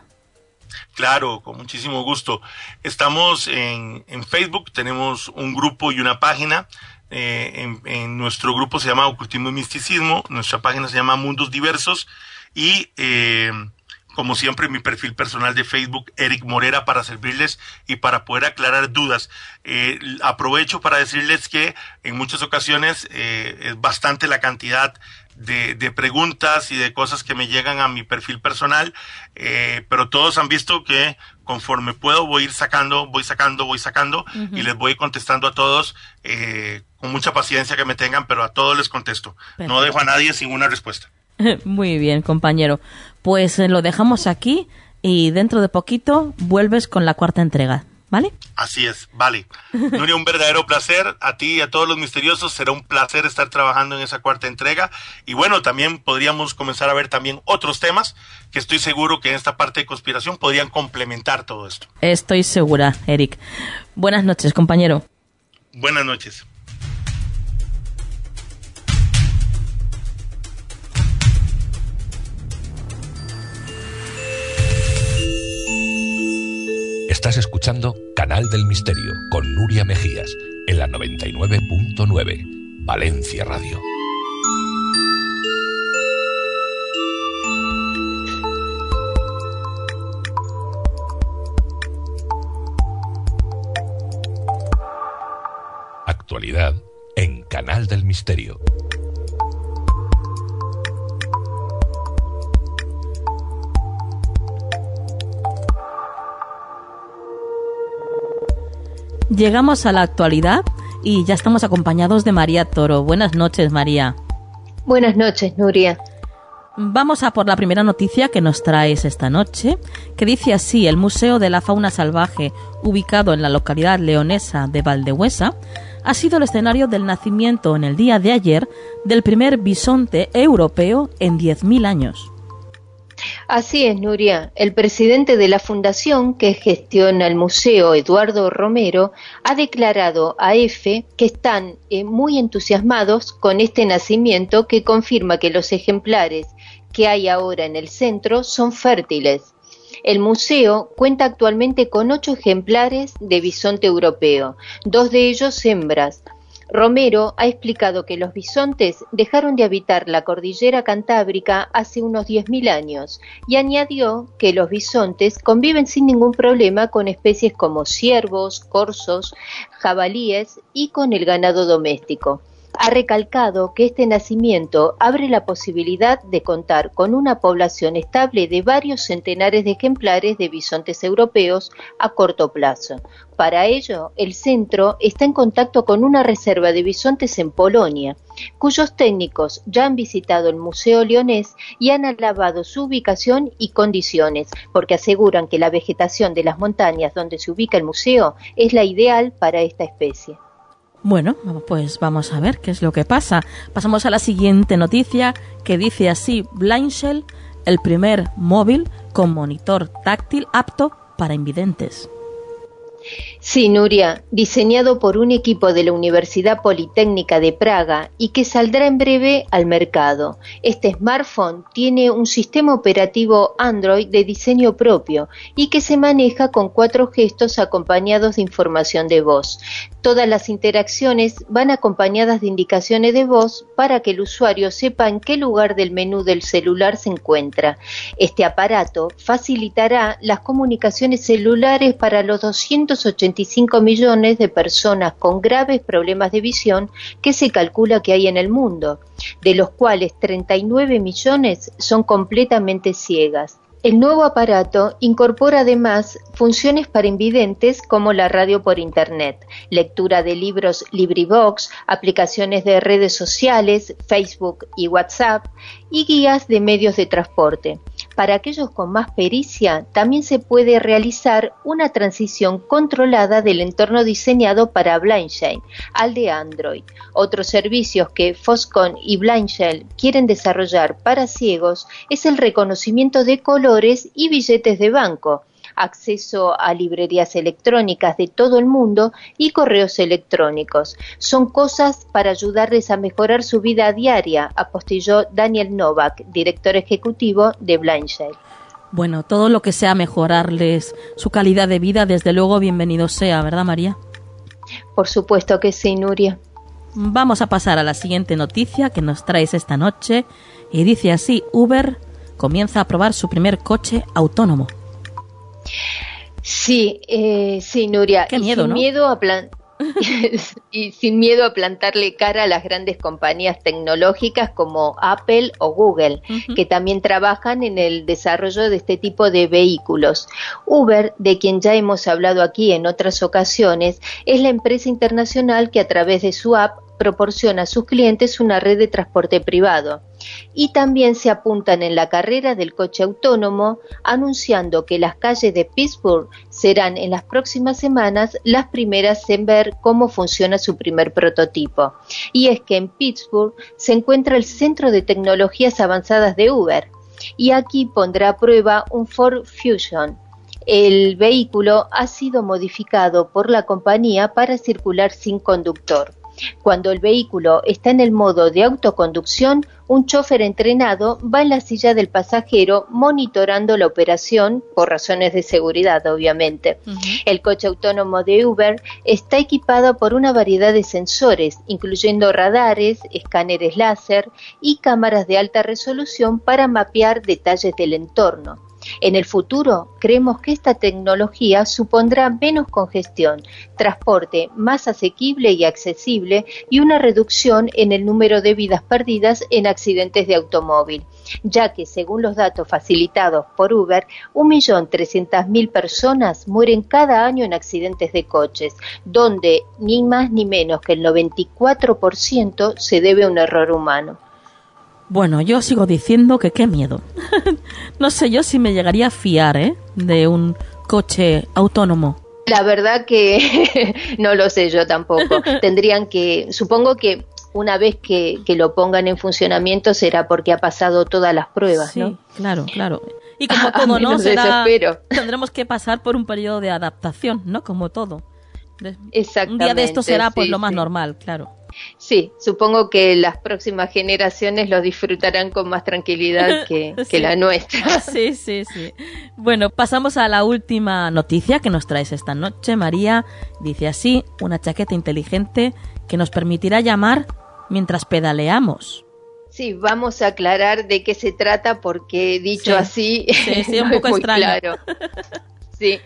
Claro, con muchísimo gusto. Estamos en, en Facebook, tenemos un grupo y una página. Eh, en, en nuestro grupo se llama Ocultismo y Misticismo, nuestra página se llama Mundos Diversos y eh, como siempre mi perfil personal de Facebook, Eric Morera, para servirles y para poder aclarar dudas. Eh, aprovecho para decirles que en muchas ocasiones eh, es bastante la cantidad de, de preguntas y de cosas que me llegan a mi perfil personal, eh, pero todos han visto que conforme puedo voy a ir sacando, voy sacando, voy sacando uh-huh. y les voy contestando a todos eh, con mucha paciencia que me tengan, pero a todos les contesto. Perfecto. No dejo a nadie sin una respuesta. Muy bien, compañero. Pues eh, lo dejamos aquí y dentro de poquito vuelves con la cuarta entrega, ¿vale? Así es, vale. Nuria, un verdadero placer. A ti y a todos los misteriosos será un placer estar trabajando en esa cuarta entrega. Y bueno, también podríamos comenzar a ver también otros temas que estoy seguro que en esta parte de conspiración podrían complementar todo esto. Estoy segura, Eric. Buenas noches, compañero. Buenas noches. Estás escuchando Canal del Misterio con Nuria Mejías en la noventa y nueve punto nueve Valencia Radio. Actualidad en Canal del Misterio. Llegamos a la actualidad y ya estamos acompañados de María Toro. Buenas noches, María. Buenas noches, Nuria. Vamos a por la primera noticia que nos traes esta noche, que dice así: el Museo de la Fauna Salvaje, ubicado en la localidad leonesa de Valdehuesa, ha sido el escenario del nacimiento en el día de ayer del primer bisonte europeo en diez mil años. Así es, Nuria. El presidente de la fundación que gestiona el museo, Eduardo Romero, ha declarado a EFE que están eh, muy entusiasmados con este nacimiento que confirma que los ejemplares que hay ahora en el centro son fértiles. El museo cuenta actualmente con ocho ejemplares de bisonte europeo, dos de ellos hembras. Romero ha explicado que los bisontes dejaron de habitar la cordillera cantábrica hace unos diez mil años y añadió que los bisontes conviven sin ningún problema con especies como ciervos, corzos, jabalíes y con el ganado doméstico. Ha recalcado que este nacimiento abre la posibilidad de contar con una población estable de varios centenares de ejemplares de bisontes europeos a corto plazo. Para ello, el centro está en contacto con una reserva de bisontes en Polonia, cuyos técnicos ya han visitado el Museo Leonés y han alabado su ubicación y condiciones, porque aseguran que la vegetación de las montañas donde se ubica el museo es la ideal para esta especie. Bueno, pues vamos a ver qué es lo que pasa. Pasamos a la siguiente noticia que dice así: Blindshell, el primer móvil con monitor táctil apto para invidentes. Sí, Nuria, diseñado por un equipo de la Universidad Politécnica de Praga y que saldrá en breve al mercado. Este smartphone tiene un sistema operativo Android de diseño propio y que se maneja con cuatro gestos acompañados de información de voz. Todas las interacciones van acompañadas de indicaciones de voz para que el usuario sepa en qué lugar del menú del celular se encuentra. Este aparato facilitará las comunicaciones celulares para los doscientos ochenta ochenta y cinco millones de personas con graves problemas de visión que se calcula que hay en el mundo, de los cuales treinta y nueve millones son completamente ciegas. El nuevo aparato incorpora además funciones para invidentes como la radio por internet, lectura de libros LibriVox, aplicaciones de redes sociales, Facebook y WhatsApp y guías de medios de transporte. Para aquellos con más pericia, también se puede realizar una transición controlada del entorno diseñado para BlindShell al de Android. Otros servicios que Foxconn y BlindShell quieren desarrollar para ciegos es el reconocimiento de colores y billetes de banco, acceso a librerías electrónicas de todo el mundo y correos electrónicos. Son cosas para ayudarles a mejorar su vida diaria, apostilló Daniel Novak, director ejecutivo de BlindShell. Bueno, todo lo que sea mejorarles su calidad de vida, desde luego bienvenido sea, ¿verdad, María? Por supuesto que sí, Nuria. Vamos a pasar a la siguiente noticia que nos traes esta noche y dice así: Uber comienza a probar su primer coche autónomo. Sí, eh, sí, Nuria. Qué miedo, y sin ¿no? Miedo a plan... y sin miedo a plantarle cara a las grandes compañías tecnológicas como Apple o Google, uh-huh. que también trabajan en el desarrollo de este tipo de vehículos. Uber, de quien ya hemos hablado aquí en otras ocasiones, es la empresa internacional que a través de su app proporciona a sus clientes una red de transporte privado. Y también se apuntan en la carrera del coche autónomo, anunciando que las calles de Pittsburgh serán en las próximas semanas las primeras en ver cómo funciona su primer prototipo. Y es que en Pittsburgh se encuentra el Centro de Tecnologías Avanzadas de Uber, y aquí pondrá a prueba un Ford Fusion. El vehículo ha sido modificado por la compañía para circular sin conductor. Cuando el vehículo está en el modo de autoconducción, un chofer entrenado va en la silla del pasajero monitorando la operación por razones de seguridad, obviamente. Uh-huh. El coche autónomo de Uber está equipado por una variedad de sensores, incluyendo radares, escáneres láser y cámaras de alta resolución para mapear detalles del entorno. En el futuro, creemos que esta tecnología supondrá menos congestión, transporte más asequible y accesible y una reducción en el número de vidas perdidas en accidentes de automóvil, ya que según los datos facilitados por Uber, un millón trescientas mil personas mueren cada año en accidentes de coches, donde ni más ni menos que el noventa y cuatro por ciento se debe a un error humano. Bueno, yo sigo diciendo que qué miedo. No sé yo si me llegaría a fiar, ¿eh? de un coche autónomo. La verdad que no lo sé yo tampoco. Tendrían que, supongo que una vez que, que lo pongan en funcionamiento será porque ha pasado todas las pruebas, sí, ¿no? Claro, claro. Y como todo, ¿no? Será, tendremos que pasar por un periodo de adaptación, ¿no? Como todo. Exactamente. Un día de esto será pues sí, lo más sí. normal, claro. Sí, supongo que las próximas generaciones los disfrutarán con más tranquilidad que, sí. que la nuestra. Sí, sí, sí. Bueno, pasamos a la última noticia que nos traes esta noche, María. Dice así: una chaqueta inteligente que nos permitirá llamar mientras pedaleamos. Sí, vamos a aclarar de qué se trata porque dicho sí. así sí, sí, no un poco es muy extraño. Claro. Sí.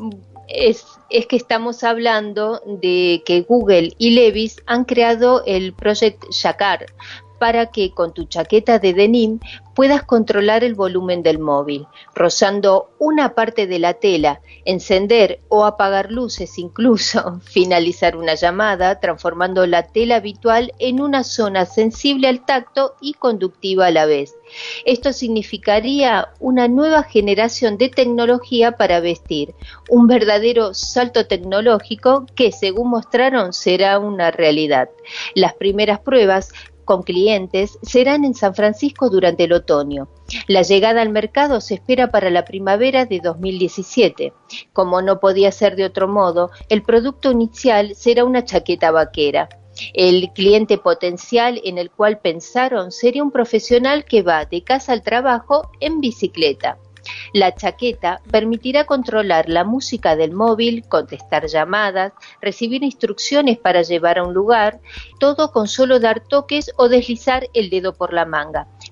Es, es que estamos hablando de que Google y Levi's han creado el Project Jacquard para que con tu chaqueta de denim puedas controlar el volumen del móvil, rozando una parte de la tela, encender o apagar luces incluso, finalizar una llamada, transformando la tela habitual en una zona sensible al tacto y conductiva a la vez. Esto significaría una nueva generación de tecnología para vestir, un verdadero salto tecnológico que, según mostraron, será una realidad. Las primeras pruebas con clientes serán en San Francisco durante el otoño. La llegada al mercado se espera para la primavera de dos mil diecisiete. Como no podía ser de otro modo, el producto inicial será una chaqueta vaquera. El cliente potencial en el cual pensaron sería un profesional que va de casa al trabajo en bicicleta. La chaqueta permitirá controlar la música del móvil, contestar llamadas, recibir instrucciones para llevar a un lugar, todo con solo dar toques o deslizar el dedo por la manga.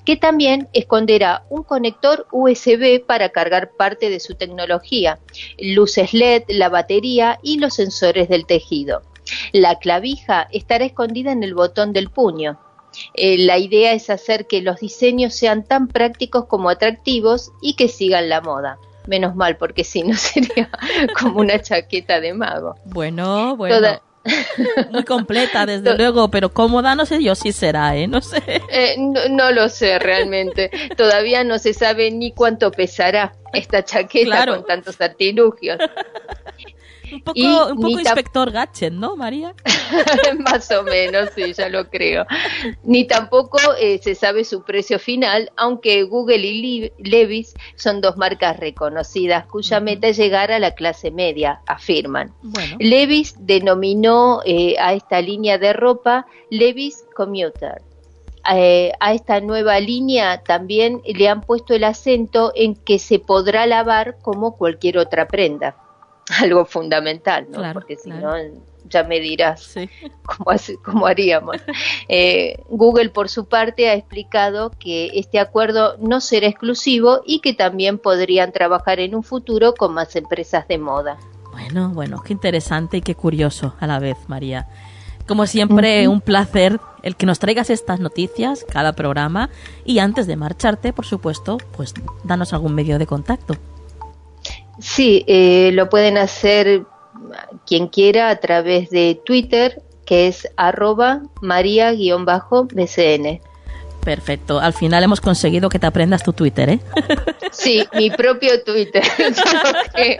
que también esconderá un conector U S B para cargar parte de su tecnología, luces L E D, la batería y los sensores del tejido. La clavija estará escondida en el botón del puño. Eh, la idea es hacer que los diseños sean tan prácticos como atractivos y que sigan la moda. Menos mal, porque si no sería como una chaqueta de mago. Bueno, bueno. Toda... Muy completa, desde Tod- luego, pero cómoda no sé yo si será, ¿eh? No sé. Eh, no, no lo sé realmente. Todavía no se sabe ni cuánto pesará esta chaqueta, claro, con tantos artilugios. Un poco, un poco Inspector Gadget, ¿no, María? Más o menos, sí, ya lo creo. Ni tampoco eh, se sabe su precio final, aunque Google y Le- Levi's son dos marcas reconocidas, cuya meta es llegar a la clase media, afirman. Bueno. Levi's denominó eh, a esta línea de ropa Levi's Commuter. Eh, a esta nueva línea también le han puesto el acento en que se podrá lavar como cualquier otra prenda. Algo fundamental, ¿no? Claro, porque si claro. no, ya me dirás sí. cómo, hace, cómo haríamos. Eh, Google, por su parte, ha explicado que este acuerdo no será exclusivo y que también podrían trabajar en un futuro con más empresas de moda. Bueno, bueno, qué interesante y qué curioso a la vez, María. Como siempre, uh-huh. un placer el que nos traigas estas noticias, cada programa, y antes de marcharte, por supuesto, pues danos algún medio de contacto. Sí, eh, lo pueden hacer quien quiera a través de Twitter, que es arroba maria-B C N. Perfecto, al final hemos conseguido que te aprendas tu Twitter, ¿eh? Sí, mi propio Twitter, yo lo creo.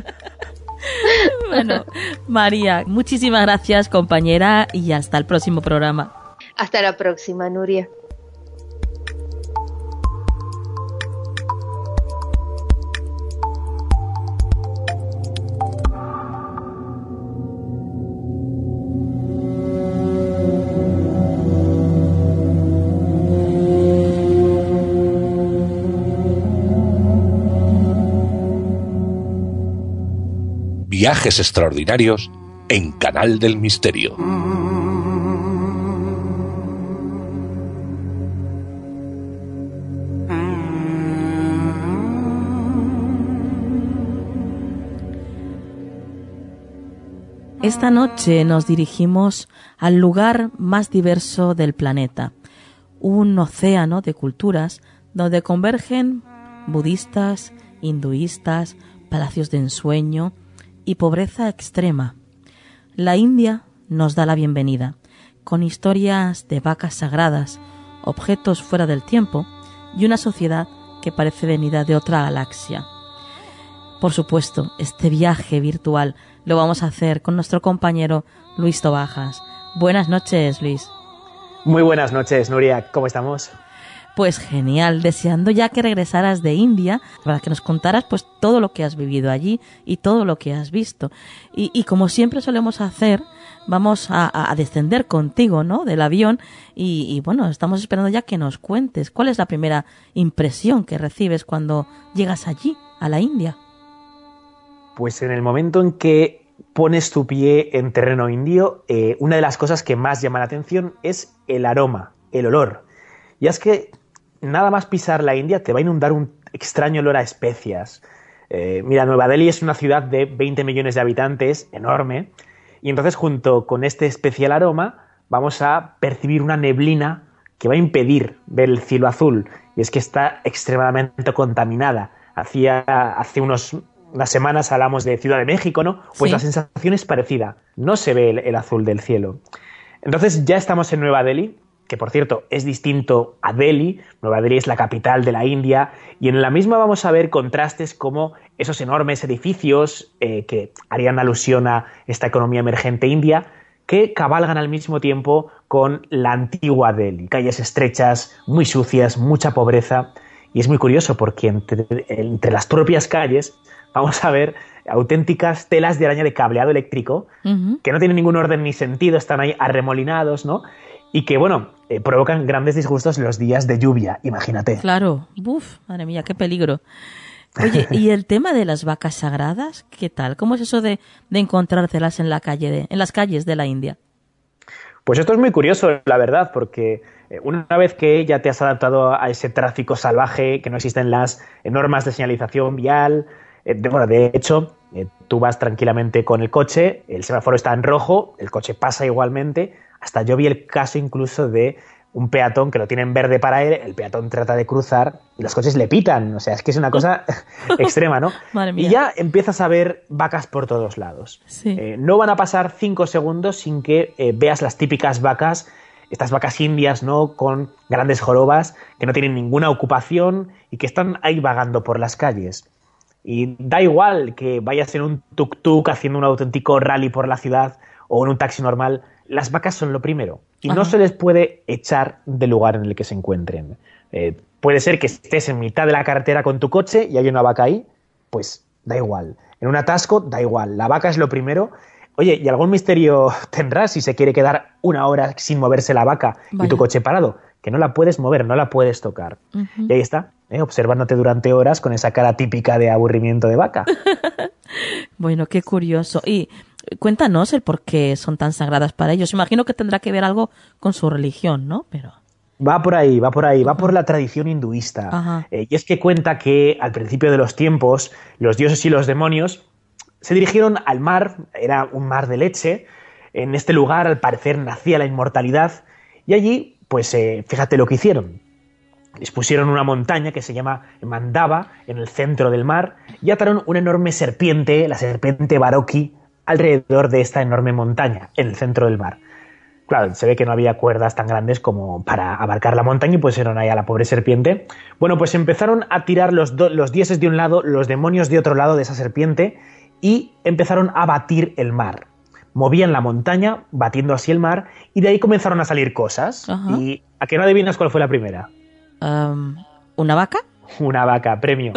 Bueno, María, muchísimas gracias, compañera, y hasta el próximo programa. Hasta la próxima, Nuria. Viajes extraordinarios en Canal del Misterio. Esta noche nos dirigimos al lugar más diverso del planeta, un océano de culturas donde convergen budistas, hinduistas, palacios de ensueño y pobreza extrema. La India nos da la bienvenida, con historias de vacas sagradas, objetos fuera del tiempo y una sociedad que parece venida de otra galaxia. Por supuesto, este viaje virtual lo vamos a hacer con nuestro compañero Luis Tobajas. Buenas noches, Luis. Muy buenas noches, Nuria. ¿Cómo estamos? Pues genial, deseando ya que regresaras de India para que nos contaras pues todo lo que has vivido allí y todo lo que has visto. Y, y como siempre solemos hacer, vamos a, a descender contigo, ¿no?, del avión y, y bueno, estamos esperando ya que nos cuentes cuál es la primera impresión que recibes cuando llegas allí, a la India. Pues en el momento en que pones tu pie en terreno indio, eh, una de las cosas que más llama la atención es el aroma, el olor. Y es que nada más pisar la India te va a inundar un extraño olor a especias. Eh, mira, Nueva Delhi es una ciudad de veinte millones de habitantes, enorme, y entonces junto con este especial aroma vamos a percibir una neblina que va a impedir ver el cielo azul, y es que está extremadamente contaminada. Hacía, hace unos, unas semanas hablamos de Ciudad de México, ¿no? Pues sí. La sensación es parecida, no se ve el, el azul del cielo. Entonces ya estamos en Nueva Delhi, que por cierto es distinto a Delhi. Nueva Delhi es la capital de la India y en la misma vamos a ver contrastes como esos enormes edificios eh, que harían alusión a esta economía emergente india, que cabalgan al mismo tiempo con la antigua Delhi. Calles estrechas, muy sucias, mucha pobreza, y es muy curioso porque entre, entre las propias calles vamos a ver auténticas telas de araña de cableado eléctrico, uh-huh. que no tienen ningún orden ni sentido, están ahí arremolinados, ¿no? Y que, bueno, eh, provocan grandes disgustos en los días de lluvia, imagínate. Claro, uf, madre mía, qué peligro. Oye, ¿y el tema de las vacas sagradas? ¿Qué tal? ¿Cómo es eso de, de encontrártelas en la calle de, en las calles de la India? Pues esto es muy curioso, la verdad, porque Eh, una vez que ya te has adaptado a ese tráfico salvaje, que no existen las normas de señalización vial, eh, de, bueno, de hecho, eh, tú vas tranquilamente con el coche, el semáforo está en rojo, el coche pasa igualmente. Hasta yo vi el caso incluso de un peatón que lo tiene en verde para él, el peatón trata de cruzar y los coches le pitan. O sea, es que es una cosa extrema, ¿no? Madre mía. Y ya empiezas a ver vacas por todos lados. Sí. Eh, no van a pasar cinco segundos sin que eh, veas las típicas vacas, estas vacas indias, ¿no? Con grandes jorobas, que no tienen ninguna ocupación y que están ahí vagando por las calles. Y da igual que vayas en un tuk-tuk haciendo un auténtico rally por la ciudad o en un taxi normal, las vacas son lo primero y Ajá. no se les puede echar del lugar en el que se encuentren. Eh, puede ser que estés en mitad de la carretera con tu coche y hay una vaca ahí, pues da igual. En un atasco, da igual. La vaca es lo primero. Oye, ¿y algún misterio tendrás si se quiere quedar una hora sin moverse la vaca Vaya. y tu coche parado? Que no la puedes mover, no la puedes tocar. Uh-huh. Y ahí está, ¿eh? observándote durante horas con esa cara típica de aburrimiento de vaca. Bueno, qué curioso. Y cuéntanos el por qué son tan sagradas para ellos. Imagino que tendrá que ver algo con su religión, ¿no? Pero Va por ahí, va por ahí, va por la tradición hinduista. Eh, y es que cuenta que al principio de los tiempos, los dioses y los demonios se dirigieron al mar, era un mar de leche. En este lugar, al parecer, nacía la inmortalidad. Y allí, pues eh, fíjate lo que hicieron. Les pusieron una montaña que se llama Mandava, en el centro del mar, y ataron una enorme serpiente, la serpiente Baroki, alrededor de esta enorme montaña, en el centro del mar. Claro, se ve que no había cuerdas tan grandes como para abarcar la montaña y pusieron ahí a la pobre serpiente. Bueno, pues empezaron a tirar los, do- los dioses de un lado, los demonios de otro lado de esa serpiente, y empezaron a batir el mar. Movían la montaña, batiendo así el mar, y de ahí comenzaron a salir cosas. Ajá. ¿Y a qué no adivinas cuál fue la primera? Um, ¿Una vaca? Una vaca, premio.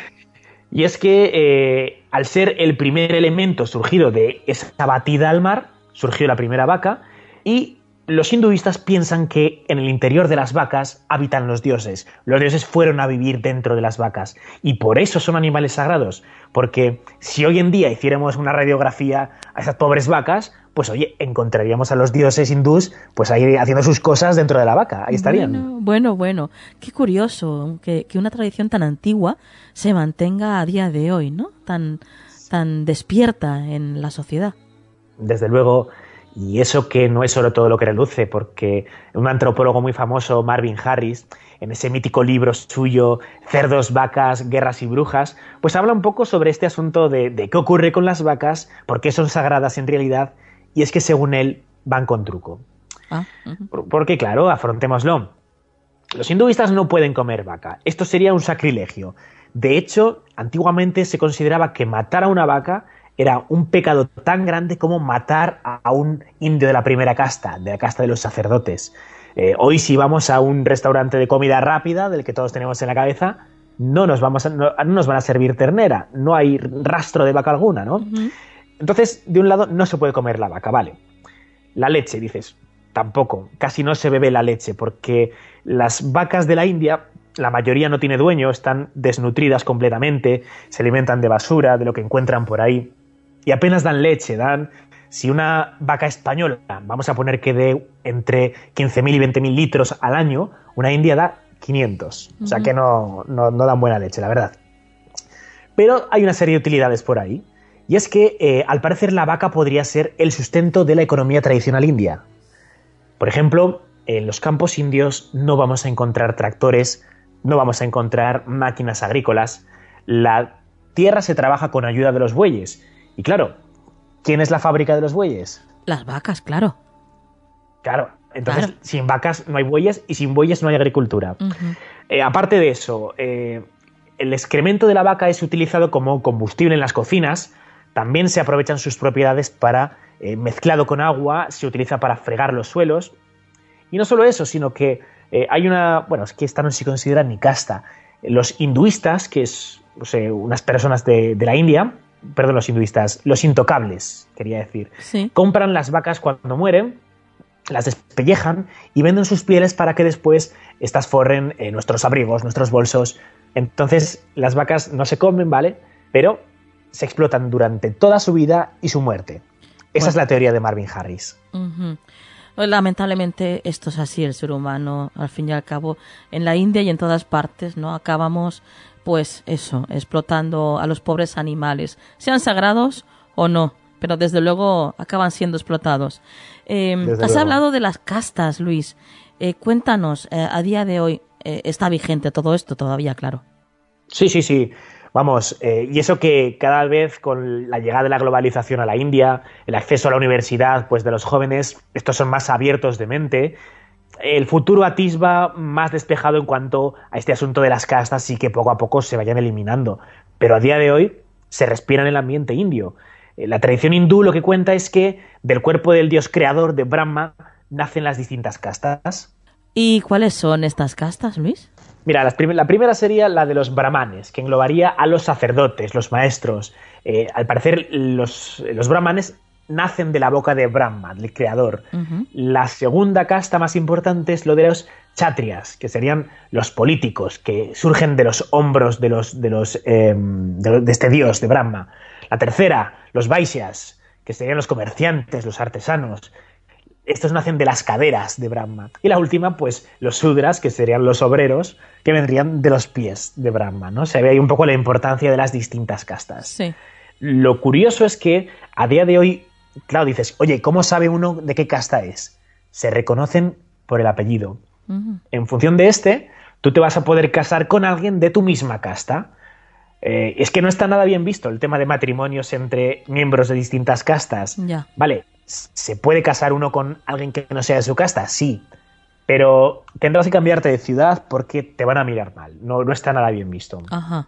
Y es que eh, al ser el primer elemento surgido de esa batida al mar, surgió la primera vaca, y los hinduistas piensan que en el interior de las vacas habitan los dioses. Los dioses fueron a vivir dentro de las vacas, y por eso son animales sagrados, porque si hoy en día hiciéramos una radiografía a esas pobres vacas, pues oye, encontraríamos a los dioses hindús pues ahí haciendo sus cosas dentro de la vaca, ahí estarían. Bueno, bueno, bueno. Qué curioso que, que una tradición tan antigua se mantenga a día de hoy, ¿no? Tan, tan despierta en la sociedad. Desde luego, y eso que no es solo todo lo que reluce, porque un antropólogo muy famoso, Marvin Harris, en ese mítico libro suyo, Cerdos, Vacas, Guerras y Brujas, pues habla un poco sobre este asunto de, de qué ocurre con las vacas, por qué son sagradas en realidad, y es que según él van con truco. Ah, uh-huh. Porque claro, afrontémoslo. Los hinduistas no pueden comer vaca. Esto sería un sacrilegio. De hecho, antiguamente se consideraba que matar a una vaca era un pecado tan grande como matar a un indio de la primera casta, de la casta de los sacerdotes. Eh, hoy si vamos a un restaurante de comida rápida, del que todos tenemos en la cabeza, no nos, vamos a, no, no nos van a servir ternera, no hay rastro de vaca alguna, ¿no? Uh-huh. Entonces, de un lado, no se puede comer la vaca, vale. La leche, dices, tampoco, casi no se bebe la leche, porque las vacas de la India, la mayoría no tiene dueño, están desnutridas completamente, se alimentan de basura, de lo que encuentran por ahí, y apenas dan leche, dan... Si una vaca española, vamos a poner que dé entre quince mil y veinte mil litros al año, una india da quinientos. Uh-huh. O sea que no, no, no dan buena leche, la verdad. Pero hay una serie de utilidades por ahí. Y es que, eh, al parecer, la vaca podría ser el sustento de la economía tradicional india. Por ejemplo, en los campos indios no vamos a encontrar tractores, no vamos a encontrar máquinas agrícolas. La tierra se trabaja con ayuda de los bueyes. Y claro, ¿quién es la fábrica de los bueyes? Las vacas, claro. Claro, entonces claro. Sin vacas no hay bueyes y sin bueyes no hay agricultura. Uh-huh. Eh, aparte de eso, eh, el excremento de la vaca es utilizado como combustible en las cocinas. También se aprovechan sus propiedades para, eh, mezclado con agua, se utiliza para fregar los suelos. Y no solo eso, sino que eh, hay una... Bueno, es que esta no se considera ni casta. Los hinduistas, que es no sé, unas personas de, de la India... Perdón, los hinduistas, los intocables, quería decir. Sí. Compran las vacas cuando mueren, las despellejan y venden sus pieles para que después estas forren eh, nuestros abrigos, nuestros bolsos. Entonces, las vacas no se comen, ¿vale? Pero se explotan durante toda su vida y su muerte. Esa bueno. es la teoría de Marvin Harris. Uh-huh. Lamentablemente esto es así, el ser humano, al fin y al cabo, en la India y en todas partes, ¿no? Acabamos, pues eso, explotando a los pobres animales, sean sagrados o no, pero desde luego acaban siendo explotados. Eh, has luego. hablado de las castas, Luis. Eh, cuéntanos, eh, a día de hoy, eh, ¿está vigente todo esto todavía, claro? Sí, sí, sí. Vamos, eh, y eso que cada vez con la llegada de la globalización a la India, el acceso a la universidad pues de los jóvenes, estos son más abiertos de mente, el futuro atisba más despejado en cuanto a este asunto de las castas y que poco a poco se vayan eliminando. Pero a día de hoy se respira en el ambiente indio. Eh, la tradición hindú lo que cuenta es que del cuerpo del dios creador, de Brahma, nacen las distintas castas. ¿Y cuáles son estas castas, Luis? Mira, las prim- la primera sería la de los brahmanes, que englobaría a los sacerdotes, los maestros. Eh, al parecer, los, los brahmanes nacen de la boca de Brahma, del creador. Uh-huh. La segunda casta más importante es lo de los kshatriyas, que serían los políticos, que surgen de los hombros de, los, de, los, eh, de, de este dios, de Brahma. La tercera, los vaishyas, que serían los comerciantes, los artesanos. Estos nacen de las caderas de Brahma. Y la última, pues, los sudras, que serían los obreros, que vendrían de los pies de Brahma, ¿no? Se ve ahí un poco la importancia de las distintas castas. Sí. Lo curioso es que a día de hoy, claro, dices, oye, ¿cómo sabe uno de qué casta es? Se reconocen por el apellido. Uh-huh. En función de este, tú te vas a poder casar con alguien de tu misma casta. Eh, es que no está nada bien visto el tema de matrimonios entre miembros de distintas castas. Ya. Vale, ¿se puede casar uno con alguien que no sea de su casta? Sí, pero tendrás que cambiarte de ciudad porque te van a mirar mal. No, no está nada bien visto. Ajá.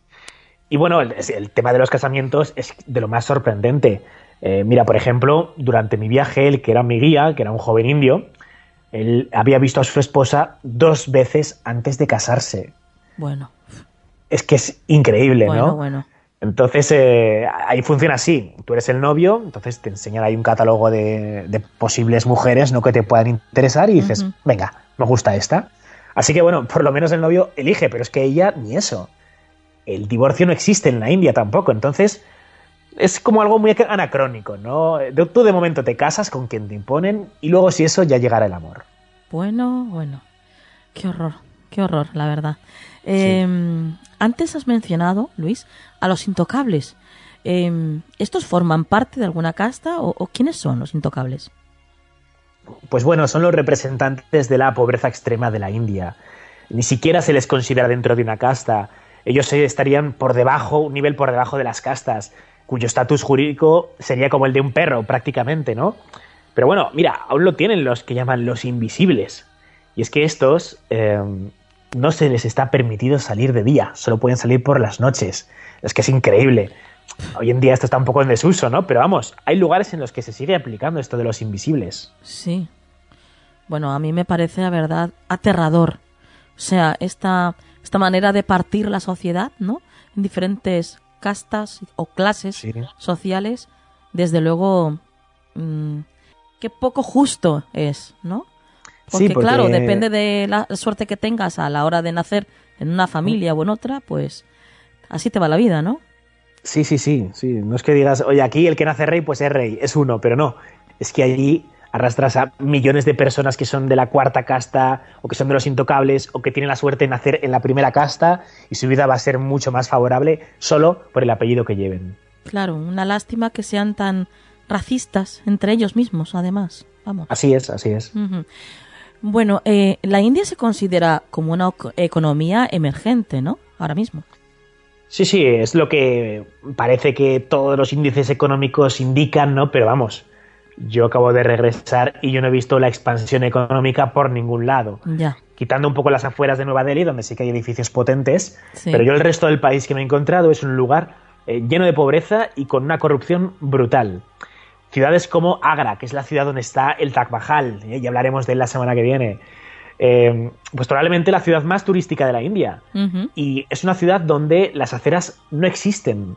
Y bueno, el, el tema de los casamientos es de lo más sorprendente. Eh, mira, por ejemplo, durante mi viaje, el que era mi guía, que era un joven indio, él había visto a su esposa dos veces antes de casarse. Bueno. Es que es increíble, bueno, ¿no? Bueno, Entonces, eh, ahí funciona así. Tú eres el novio, entonces te enseñan ahí un catálogo de, de posibles mujeres, ¿no?, que te puedan interesar y dices, uh-huh. venga, me gusta esta. Así que, bueno, por lo menos el novio elige, pero es que ella ni eso. El divorcio no existe en la India tampoco, entonces es como algo muy anacrónico, ¿no? Tú de momento te casas con quien te imponen y luego si eso ya llegará el amor. Bueno, bueno. Qué horror, qué horror, la verdad. Eh, sí. Antes has mencionado, Luis, a los intocables. Eh, ¿Estos forman parte de alguna casta o, o quiénes son los intocables? Pues bueno, son los representantes de la pobreza extrema de la India. Ni siquiera se les considera dentro de una casta. Ellos estarían por debajo, un nivel por debajo de las castas, cuyo estatus jurídico sería como el de un perro prácticamente, ¿no? Pero bueno, mira, aún lo tienen los que llaman los invisibles. Y es que estos... Eh, no se les está permitido salir de día, solo pueden salir por las noches. Es que es increíble. Hoy en día esto está un poco en desuso, ¿no? Pero vamos, hay lugares en los que se sigue aplicando esto de los invisibles. Sí. Bueno, a mí me parece, la verdad, aterrador. O sea, esta, esta manera de partir la sociedad, ¿no?, en diferentes castas o clases sí. sociales, desde luego, mmm, qué poco justo es, ¿no? Porque, sí, porque, claro, depende de la suerte que tengas a la hora de nacer en una familia o en otra, pues así te va la vida, ¿no? Sí, sí, sí, sí. No es que digas, oye, aquí el que nace rey, pues es rey, es uno, pero no. Es que allí arrastras a millones de personas que son de la cuarta casta o que son de los intocables o que tienen la suerte de nacer en la primera casta y su vida va a ser mucho más favorable solo por el apellido que lleven. Claro, una lástima que sean tan racistas entre ellos mismos, además. Vamos. Así es, así es. Uh-huh. Bueno, eh, la India se considera como una economía emergente, ¿no? Ahora mismo. Sí, sí, es lo que parece que todos los índices económicos indican, ¿no? Pero vamos, yo acabo de regresar y yo no he visto la expansión económica por ningún lado. Ya. Quitando un poco las afueras de Nueva Delhi, donde sí que hay edificios potentes, sí. pero yo el resto del país que me he encontrado es un lugar eh, lleno de pobreza y con una corrupción brutal. Ciudades como Agra, que es la ciudad donde está el Taj Mahal, ¿eh? y hablaremos de él la semana que viene, eh, pues probablemente la ciudad más turística de la India. Uh-huh. Y es una ciudad donde las aceras no existen.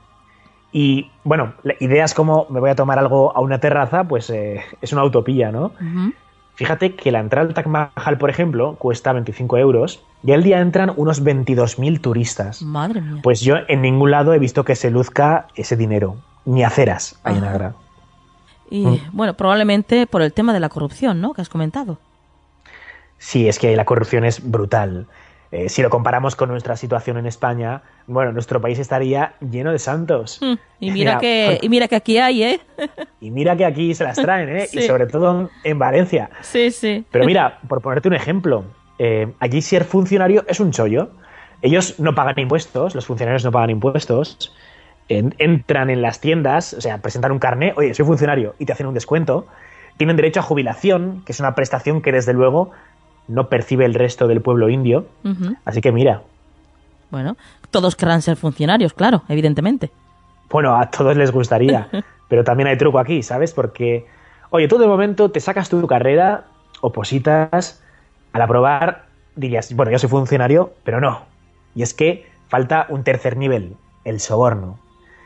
Y, bueno, ideas como me voy a tomar algo a una terraza, pues eh, es una utopía, ¿no? Uh-huh. Fíjate que la entrada al Taj Mahal, por ejemplo, cuesta veinticinco euros y al día entran unos veintidós mil turistas. Madre mía. Pues yo en ningún lado he visto que se luzca ese dinero, ni aceras hay en Agra. Y mm. bueno, probablemente por el tema de la corrupción, ¿no?, que has comentado. Sí, es que la corrupción es brutal. Eh, si lo comparamos con nuestra situación en España, bueno, nuestro país estaría lleno de santos. Mm. Y mira, mira que y mira que aquí hay, ¿eh? Y mira que aquí se las traen, ¿eh? Sí. Y sobre todo en Valencia. Sí, sí. Pero mira, por ponerte un ejemplo, eh, allí ser funcionario es un chollo. Ellos no pagan impuestos, los funcionarios no pagan impuestos, en, entran en las tiendas, o sea, presentan un carné, oye, soy funcionario, y te hacen un descuento. Tienen derecho a jubilación, que es una prestación que desde luego no percibe el resto del pueblo indio. Uh-huh. Así que mira. Bueno, todos querrán ser funcionarios, claro, evidentemente. Bueno, a todos les gustaría, pero también hay truco aquí, ¿sabes? Porque, oye, tú de momento te sacas tu carrera, opositas, al aprobar dirías, bueno, yo soy funcionario, pero no. Y es que falta un tercer nivel, el soborno.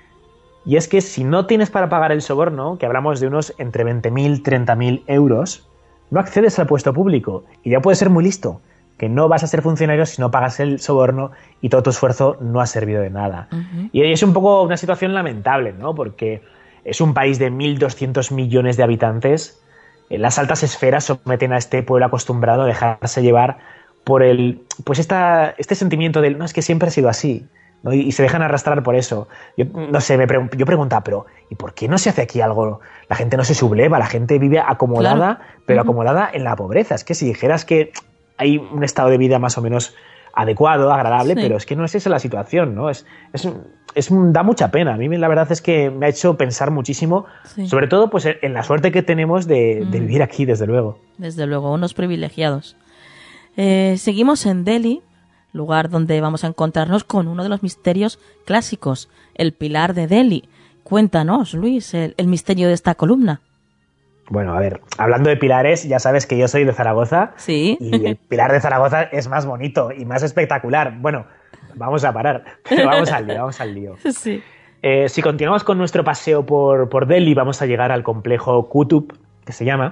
Y es que si no tienes para pagar el soborno, que hablamos de unos entre veinte mil, treinta mil euros, no accedes al puesto público. Y ya puedes ser muy listo, que no vas a ser funcionario si no pagas el soborno y todo tu esfuerzo no ha servido de nada. Uh-huh. Y es un poco una situación lamentable, ¿no? Porque es un país de mil doscientos millones de habitantes. Las altas esferas someten a este pueblo acostumbrado a dejarse llevar por el, pues esta, este sentimiento del, no, es que siempre ha sido así, ¿no? Y, y se dejan arrastrar por eso. Yo no sé, me pre- yo preguntaba, pero ¿y por qué no se hace aquí algo? La gente no se subleva, la gente vive acomodada, claro. pero uh-huh. acomodada en la pobreza. Es que si dijeras que hay un estado de vida más o menos adecuado, agradable, sí. pero es que no es esa la situación, ¿no? Es, es, es, da mucha pena. A mí la verdad es que me ha hecho pensar muchísimo, sí. sobre todo pues en la suerte que tenemos de, mm. de vivir aquí, desde luego. Desde luego, unos privilegiados. Eh, seguimos en Delhi, lugar donde vamos a encontrarnos con uno de los misterios clásicos, el Pilar de Delhi. Cuéntanos, Luis, el, el misterio de esta columna. Bueno, a ver, hablando de pilares, ya sabes que yo soy de Zaragoza. Sí. Y el Pilar de Zaragoza es más bonito y más espectacular. Bueno, vamos a parar, pero vamos al lío, vamos al lío. Sí. Eh, si continuamos con nuestro paseo por, por Delhi, vamos a llegar al complejo Qutb, que se llama.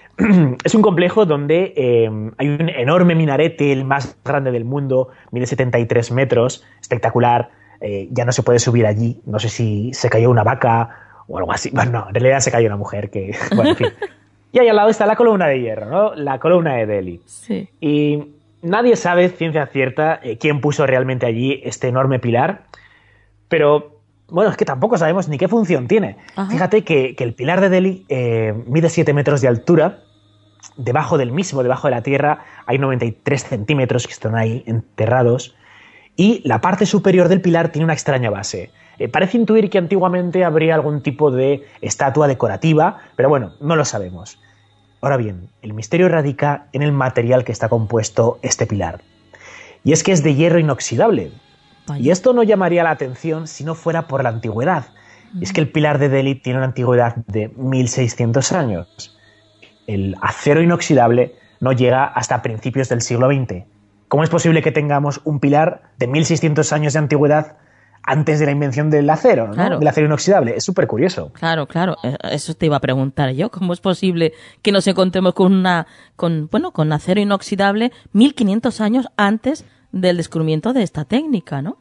Es un complejo donde eh, hay un enorme minarete, el más grande del mundo, mide setenta y tres metros, espectacular. Eh, ya no se puede subir allí. No sé si se cayó una vaca o algo así. Bueno, no, en realidad se cayó una mujer que... Bueno, en fin. Y ahí al lado está la columna de hierro, ¿no? La columna de Delhi. Sí. Y nadie sabe, ciencia cierta, eh, quién puso realmente allí este enorme pilar. Pero, bueno, es que tampoco sabemos ni qué función tiene. Ajá. Fíjate que, que el pilar de Delhi eh, mide siete metros de altura. Debajo del mismo, debajo de la tierra, hay noventa y tres centímetros que están ahí enterrados. Y la parte superior del pilar tiene una extraña base. Eh, parece intuir que antiguamente habría algún tipo de estatua decorativa, pero bueno, no lo sabemos. Ahora bien, el misterio radica en el material que está compuesto este pilar. Y es que es de hierro inoxidable. Ay. Y esto no llamaría la atención si no fuera por la antigüedad. Mm. Y es que el pilar de Delhi tiene una antigüedad de mil seiscientos años. El acero inoxidable no llega hasta principios del siglo veinte. ¿Cómo es posible que tengamos un pilar de mil seiscientos años de antigüedad antes de la invención del acero, ¿no? Claro. Del acero inoxidable? Es súper curioso. Claro, claro. Eso te iba a preguntar yo. ¿Cómo es posible que nos encontremos con una, con, bueno, con acero inoxidable mil quinientos años antes del descubrimiento de esta técnica, ¿no?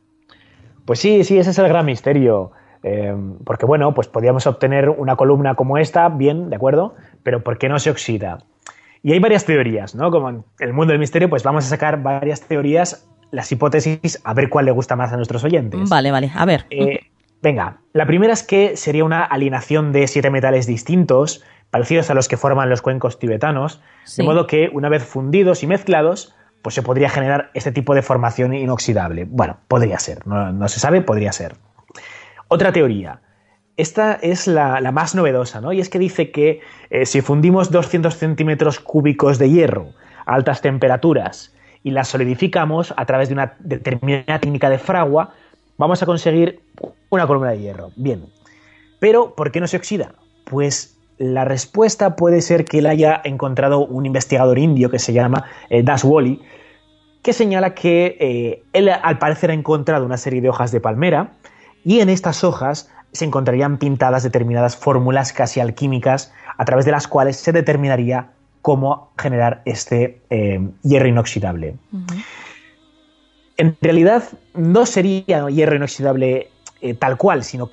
Pues sí, sí, ese es el gran misterio. Eh, porque, bueno, pues podríamos obtener una columna como esta, bien, de acuerdo, pero ¿por qué no se oxida? Y hay varias teorías, ¿no? Como en el mundo del misterio, pues vamos a sacar varias teorías, las hipótesis, a ver cuál le gusta más a nuestros oyentes. Vale, vale, a ver. Eh, venga, la primera es que sería una alineación de siete metales distintos, parecidos a los que forman los cuencos tibetanos, sí. De modo que, una vez fundidos y mezclados, pues se podría generar este tipo de formación inoxidable. Bueno, podría ser, no, no se sabe, podría ser. Otra teoría. Esta es la, la más novedosa, ¿no? Y es que dice que eh, si fundimos doscientos centímetros cúbicos de hierro a altas temperaturas y las solidificamos a través de una determinada técnica de fragua, vamos a conseguir una columna de hierro. Bien. Pero, ¿por qué no se oxida? Pues la respuesta puede ser que la haya encontrado un investigador indio que se llama eh, Das Wali, que señala que eh, él al parecer ha encontrado una serie de hojas de palmera y en estas hojas se encontrarían pintadas determinadas fórmulas casi alquímicas a través de las cuales se determinaría cómo generar este eh, hierro inoxidable. Uh-huh. En realidad no sería hierro inoxidable eh, tal cual, sino que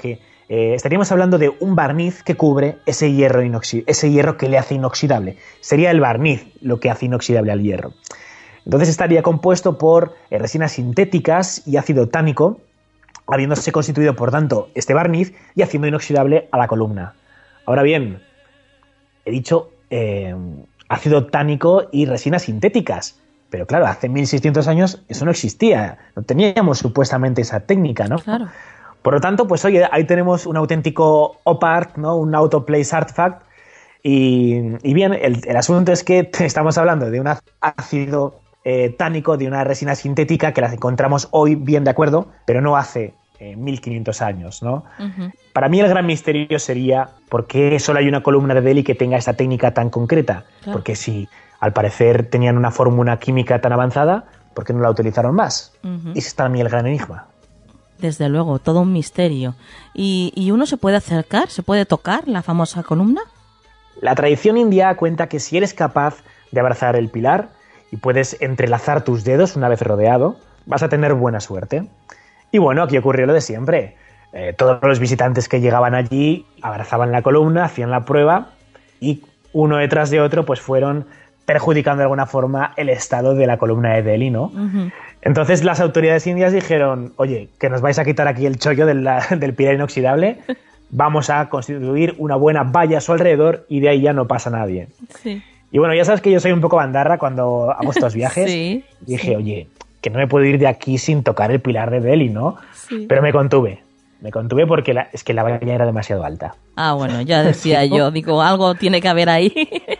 eh, estaríamos hablando de un barniz que cubre ese hierro, inoxi- ese hierro que le hace inoxidable. Sería el barniz lo que hace inoxidable al hierro. Entonces estaría compuesto por eh, resinas sintéticas y ácido tánico, habiéndose constituido, por tanto, este barniz y haciendo inoxidable a la columna. Ahora bien, he dicho eh, ácido tánico y resinas sintéticas, pero claro, hace mil seiscientos años eso no existía, no teníamos supuestamente esa técnica, ¿no? Claro. Por lo tanto, pues oye, ahí tenemos un auténtico op-art, ¿no? Un auto-place artifact, y, y bien, el, el asunto es que estamos hablando de un ácido eh, tánico, de una resina sintética que la encontramos hoy bien de acuerdo, pero no hace eh, mil quinientos años, ¿no? Uh-huh. Para mí el gran misterio sería por qué solo hay una columna de Delhi que tenga esta técnica tan concreta, claro. Porque si al parecer tenían una fórmula química tan avanzada, ¿por qué no la utilizaron más? Uh-huh. Ese es también el gran enigma. Desde luego, todo un misterio. ¿Y, ¿Y uno se puede acercar, se puede tocar la famosa columna? La tradición india cuenta que si eres capaz de abrazar el pilar y puedes entrelazar tus dedos una vez rodeado, vas a tener buena suerte. Y bueno, aquí ocurrió lo de siempre. Eh, todos los visitantes que llegaban allí abrazaban la columna, hacían la prueba y uno detrás de otro pues fueron perjudicando de alguna forma el estado de la columna de Delhi, ¿no? Uh-huh. Entonces las autoridades indias dijeron, oye, que nos vais a quitar aquí el chollo del, del pilar inoxidable, vamos a constituir una buena valla a su alrededor y de ahí ya no pasa nadie. Sí. Y bueno, ya sabes que yo soy un poco bandarra cuando hago estos viajes. Sí, dije, sí. Oye, que no me puedo ir de aquí sin tocar el pilar de Delhi, ¿no? Sí. Pero me contuve. Me contuve porque la, es que la valla era demasiado alta. Ah, bueno, ya decía ¿Sí? yo. Digo, algo tiene que haber ahí.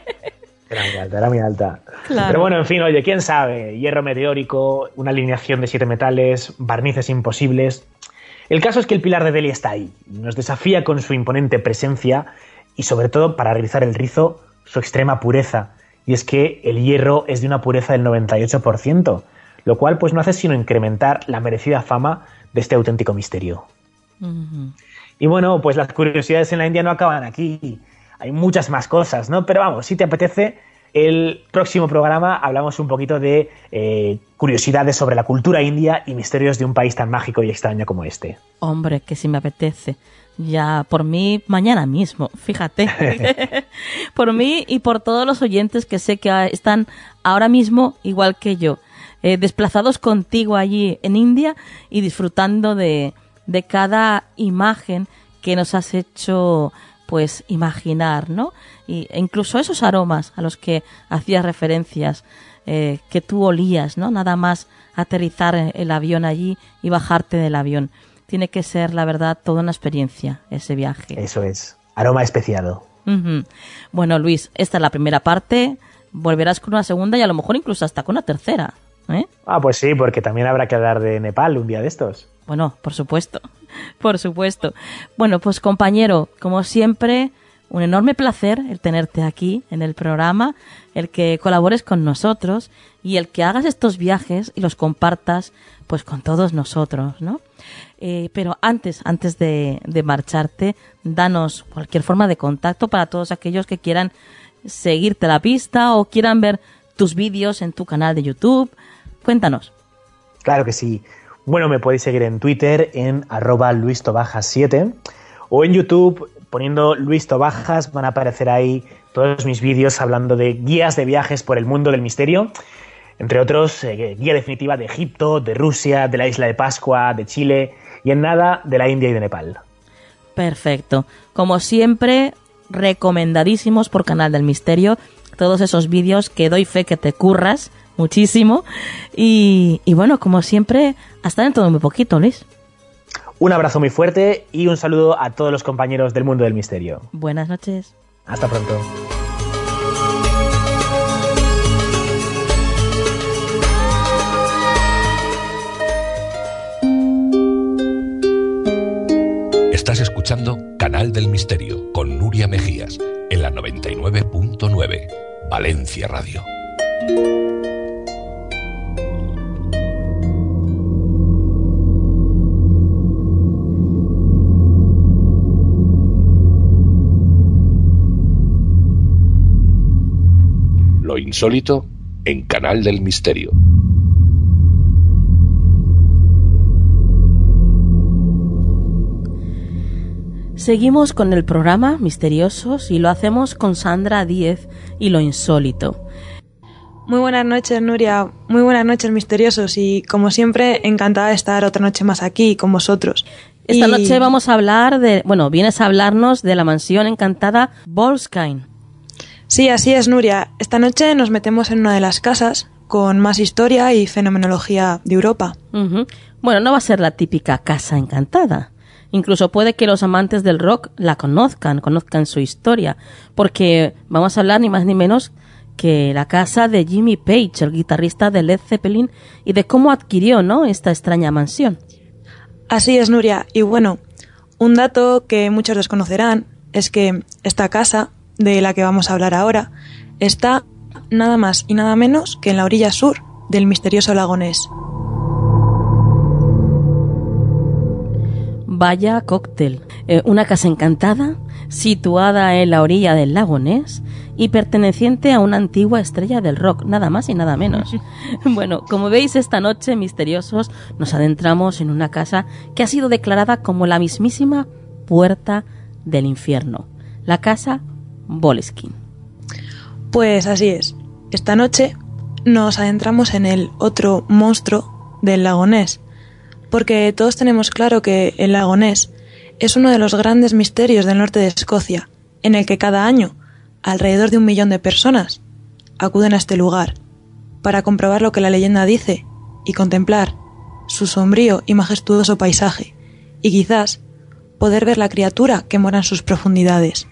Era muy alta, era muy alta. Claro. Pero bueno, en fin, oye, quién sabe. Hierro meteórico, una alineación de siete metales, barnices imposibles. El caso es que el pilar de Delhi está ahí. Nos desafía con su imponente presencia y sobre todo, para realizar el rizo, su extrema pureza. Y es que el hierro es de una pureza del noventa y ocho por ciento, lo cual pues no hace sino incrementar la merecida fama de este auténtico misterio. Uh-huh. Y bueno, pues las curiosidades en la India no acaban aquí. Hay muchas más cosas, ¿no? Pero vamos, si te apetece, el próximo programa hablamos un poquito de eh, curiosidades sobre la cultura india y misterios de un país tan mágico y extraño como este. Hombre, que si me apetece. Ya, por mí, mañana mismo, fíjate. Por mí y por todos los oyentes que sé que están ahora mismo, igual que yo, eh, desplazados contigo allí en India y disfrutando de, de cada imagen que nos has hecho pues imaginar, ¿no? Y, e incluso esos aromas a los que hacías referencias, eh, que tú olías, ¿no? Nada más aterrizar el avión allí y bajarte del avión. Tiene que ser, la verdad, toda una experiencia ese viaje. Eso es, aroma especiado. Uh-huh. Bueno, Luis, esta es la primera parte, volverás con una segunda y a lo mejor incluso hasta con una tercera, ¿eh? Ah, pues sí, porque también habrá que hablar de Nepal un día de estos. Bueno, por supuesto, por supuesto. Bueno, pues compañero, como siempre, un enorme placer el tenerte aquí en el programa, el que colabores con nosotros y el que hagas estos viajes y los compartas pues con todos nosotros, ¿no? Eh, pero antes, antes de, de marcharte, danos cualquier forma de contacto para todos aquellos que quieran seguirte la pista o quieran ver tus vídeos en tu canal de YouTube. Cuéntanos. Claro que sí. Bueno, me podéis seguir en Twitter en arroba luis tobajas siete o en YouTube poniendo Luis Tobajas, van a aparecer ahí todos mis vídeos hablando de guías de viajes por el mundo del misterio, entre otros eh, guía definitiva de Egipto, de Rusia, de la isla de Pascua, de Chile y en nada de la India y de Nepal. Perfecto. Como siempre, recomendadísimos por Canal del Misterio, todos esos vídeos que doy fe que te curras muchísimo. Y, y bueno, como siempre, hasta dentro de muy poquito, Luis. Un abrazo muy fuerte y un saludo a todos los compañeros del mundo del misterio. Buenas noches. Hasta pronto. Estás escuchando Canal del Misterio con Nuria Mejías en la noventa y nueve punto nueve, Valencia Radio. Lo insólito en Canal del Misterio. Seguimos con el programa Misteriosos y lo hacemos con Sandra Díez y lo insólito. Muy buenas noches, Nuria. Muy buenas noches, misteriosos. Y como siempre, encantada de estar otra noche más aquí con vosotros. Esta y... noche vamos a hablar de... Bueno, vienes a hablarnos de la mansión encantada Boleskine. Sí, así es, Nuria. Esta noche nos metemos en una de las casas con más historia y fenomenología de Europa. Uh-huh. Bueno, no va a ser la típica casa encantada. Incluso puede que los amantes del rock la conozcan, conozcan su historia, porque vamos a hablar ni más ni menos que la casa de Jimmy Page, el guitarrista de Led Zeppelin, y de cómo adquirió, ¿no?, esta extraña mansión. Así es, Nuria. Y bueno, un dato que muchos desconocerán es que esta casa, de la que vamos a hablar ahora, está nada más y nada menos que en la orilla sur del misterioso lago Ness. Vaya cóctel. Eh, una casa encantada, situada en la orilla del lago Ness y perteneciente a una antigua estrella del rock, nada más y nada menos. Bueno, como veis, esta noche, misteriosos, nos adentramos en una casa que ha sido declarada como la mismísima puerta del infierno. La casa Boleskine. Pues así es. Esta noche nos adentramos en el otro monstruo del lago Ness, porque todos tenemos claro que el lago Ness es uno de los grandes misterios del norte de Escocia, en el que cada año alrededor de un millón de personas acuden a este lugar para comprobar lo que la leyenda dice y contemplar su sombrío y majestuoso paisaje, y quizás poder ver la criatura que mora en sus profundidades.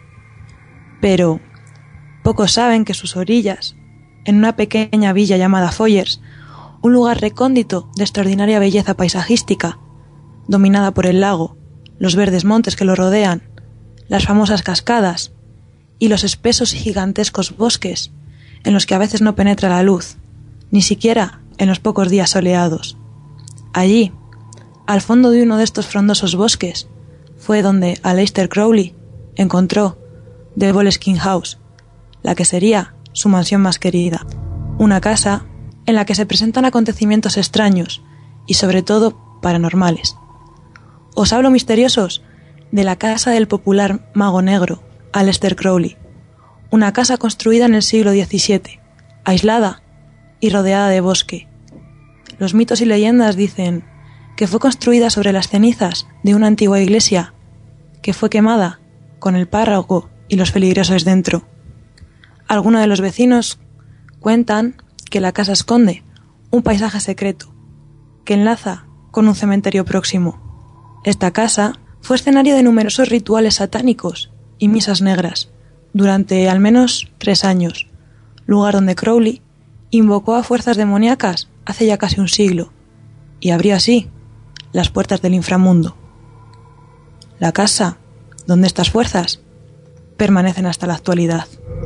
Pero pocos saben que sus orillas, en una pequeña villa llamada Foyers, un lugar recóndito de extraordinaria belleza paisajística, dominada por el lago, los verdes montes que lo rodean, las famosas cascadas y los espesos y gigantescos bosques en los que a veces no penetra la luz, ni siquiera en los pocos días soleados. Allí, al fondo de uno de estos frondosos bosques, fue donde Aleister Crowley encontró The Boleskine House, la que sería su mansión más querida, una casa en la que se presentan acontecimientos extraños y sobre todo paranormales. Os hablo, misteriosos, de la casa del popular mago negro Aleister Crowley, una casa construida en el siglo diecisiete, aislada y rodeada de bosque. Los mitos y leyendas dicen que fue construida sobre las cenizas de una antigua iglesia que fue quemada con el párroco y los feligreses dentro. Algunos de los vecinos cuentan que la casa esconde un paisaje secreto que enlaza con un cementerio próximo. Esta casa fue escenario de numerosos rituales satánicos y misas negras durante al menos tres años, lugar donde Crowley invocó a fuerzas demoníacas hace ya casi un siglo y abrió así las puertas del inframundo. La casa donde estas fuerzas permanecen hasta la actualidad.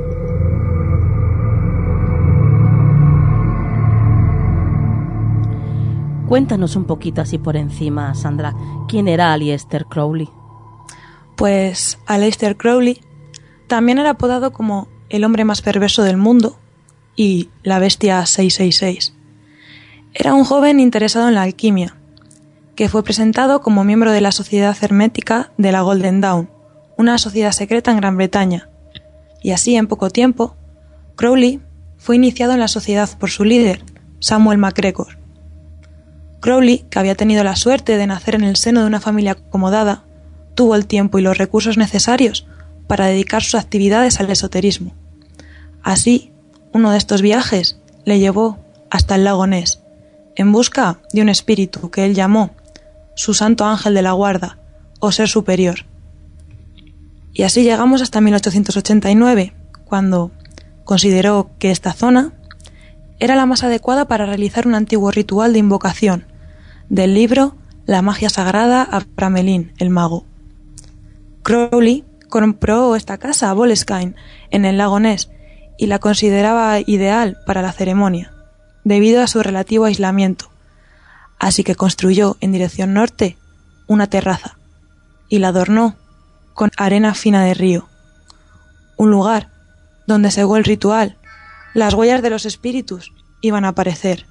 Cuéntanos un poquito así por encima, Sandra, ¿quién era Aleister Crowley? Pues Aleister Crowley también era apodado como el hombre más perverso del mundo y la bestia seiscientos sesenta y seis. Era un joven interesado en la alquimia, que fue presentado como miembro de la Sociedad Hermética de la Golden Dawn, una sociedad secreta en Gran Bretaña, y así en poco tiempo, Crowley fue iniciado en la sociedad por su líder, Samuel MacGregor. Crowley, que había tenido la suerte de nacer en el seno de una familia acomodada, tuvo el tiempo y los recursos necesarios para dedicar sus actividades al esoterismo. Así, uno de estos viajes le llevó hasta el lago Ness, en busca de un espíritu que él llamó su santo ángel de la guarda, o ser superior. Y así llegamos hasta mil ochocientos ochenta y nueve, cuando consideró que esta zona era la más adecuada para realizar un antiguo ritual de invocación del libro La magia sagrada a Pramelin, el mago. Crowley compró esta casa a Boleskine en el lago Ness y la consideraba ideal para la ceremonia, debido a su relativo aislamiento, así que construyó en dirección norte una terraza y la adornó con arena fina de río, un lugar donde, según el ritual, las huellas de los espíritus iban a aparecer.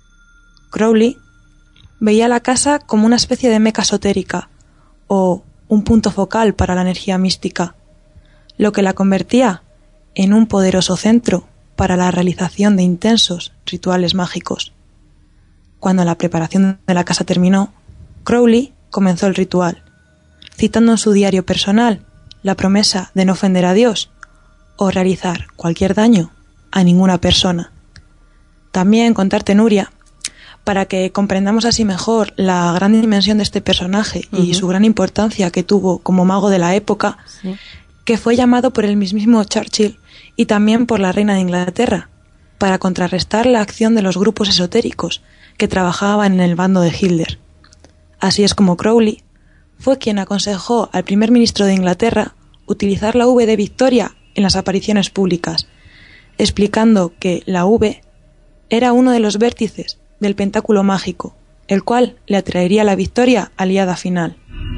Crowley veía la casa como una especie de meca esotérica o un punto focal para la energía mística, lo que la convertía en un poderoso centro para la realización de intensos rituales mágicos. Cuando la preparación de la casa terminó, Crowley comenzó el ritual, citando en su diario personal la promesa de no ofender a Dios o realizar cualquier daño a ninguna persona. También contarte, Nuria, para que comprendamos así mejor la gran dimensión de este personaje uh-huh. y su gran importancia que tuvo como mago de la época, sí. que fue llamado por el mismísimo Churchill y también por la reina de Inglaterra, para contrarrestar la acción de los grupos esotéricos que trabajaban en el bando de Hitler. Así es como Crowley fue quien aconsejó al primer ministro de Inglaterra utilizar la V de Victoria en las apariciones públicas, explicando que la V era uno de los vértices del pentáculo mágico, el cual le atraería la victoria aliada final.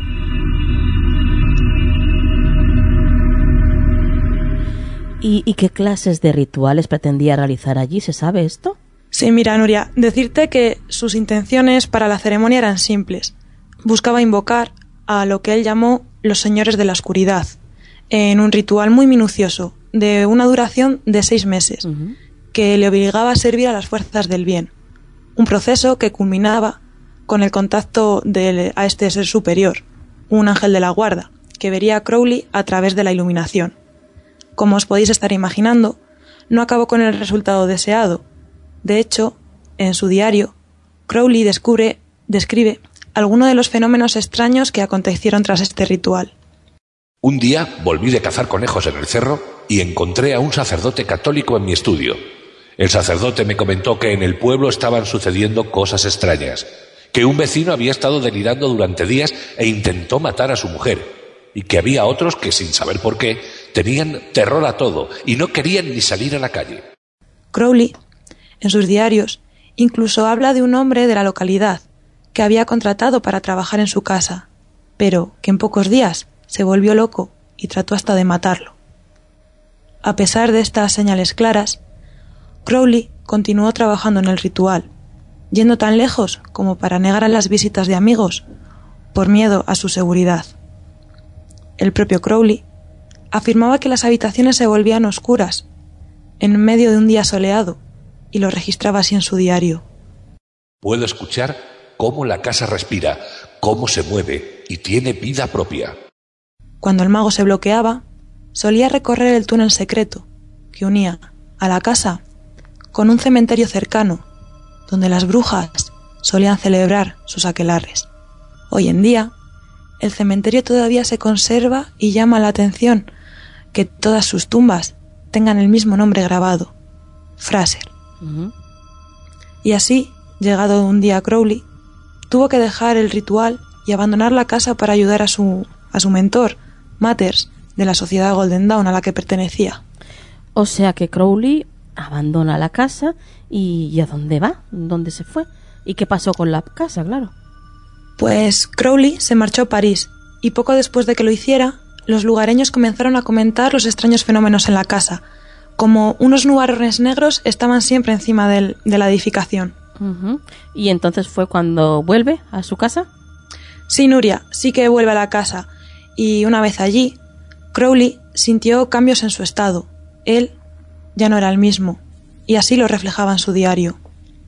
¿Y, ¿Y qué clases de rituales pretendía realizar allí? ¿Se sabe esto? Sí, mira, Nuria, decirte que sus intenciones para la ceremonia eran simples. Buscaba invocar a lo que él llamó los señores de la oscuridad, en un ritual muy minucioso, de una duración de seis meses, uh-huh. que le obligaba a servir a las fuerzas del bien. Un proceso que culminaba con el contacto de, a este ser superior, un ángel de la guarda, que vería a Crowley a través de la iluminación. Como os podéis estar imaginando, no acabó con el resultado deseado. De hecho, en su diario, Crowley descubre, describe algunos de los fenómenos extraños que acontecieron tras este ritual. Un día volví de cazar conejos en el cerro y encontré a un sacerdote católico en mi estudio. El sacerdote me comentó que en el pueblo estaban sucediendo cosas extrañas, que un vecino había estado delirando durante días e intentó matar a su mujer, y que había otros que, sin saber por qué, tenían terror a todo y no querían ni salir a la calle. Crowley, en sus diarios, incluso habla de un hombre de la localidad que había contratado para trabajar en su casa, pero que en pocos días se volvió loco y trató hasta de matarlo. A pesar de estas señales claras, Crowley continuó trabajando en el ritual, yendo tan lejos como para negar a las visitas de amigos por miedo a su seguridad. El propio Crowley afirmaba que las habitaciones se volvían oscuras en medio de un día soleado y lo registraba así en su diario. Puedo escuchar cómo la casa respira, cómo se mueve y tiene vida propia. Cuando el mago se bloqueaba, solía recorrer el túnel secreto que unía a la casa con un cementerio cercano, donde las brujas solían celebrar sus aquelarres. Hoy en día, el cementerio todavía se conserva y llama la atención que todas sus tumbas tengan el mismo nombre grabado, Fraser. Uh-huh. Y así, llegado un día Crowley, tuvo que dejar el ritual y abandonar la casa para ayudar a su, a su mentor, Matters, de la sociedad Golden Dawn a la que pertenecía. O sea que Crowley abandona la casa y, ¿y a dónde va? ¿Dónde se fue? ¿Y qué pasó con la casa, claro? Pues Crowley se marchó a París y poco después de que lo hiciera, los lugareños comenzaron a comentar los extraños fenómenos en la casa, como unos nubarrones negros estaban siempre encima del, de la edificación. Uh-huh. ¿Y entonces fue cuando vuelve a su casa? Sí, Nuria, sí que vuelve a la casa, y una vez allí, Crowley sintió cambios en su estado. Él ya no era el mismo, y así lo reflejaba en su diario.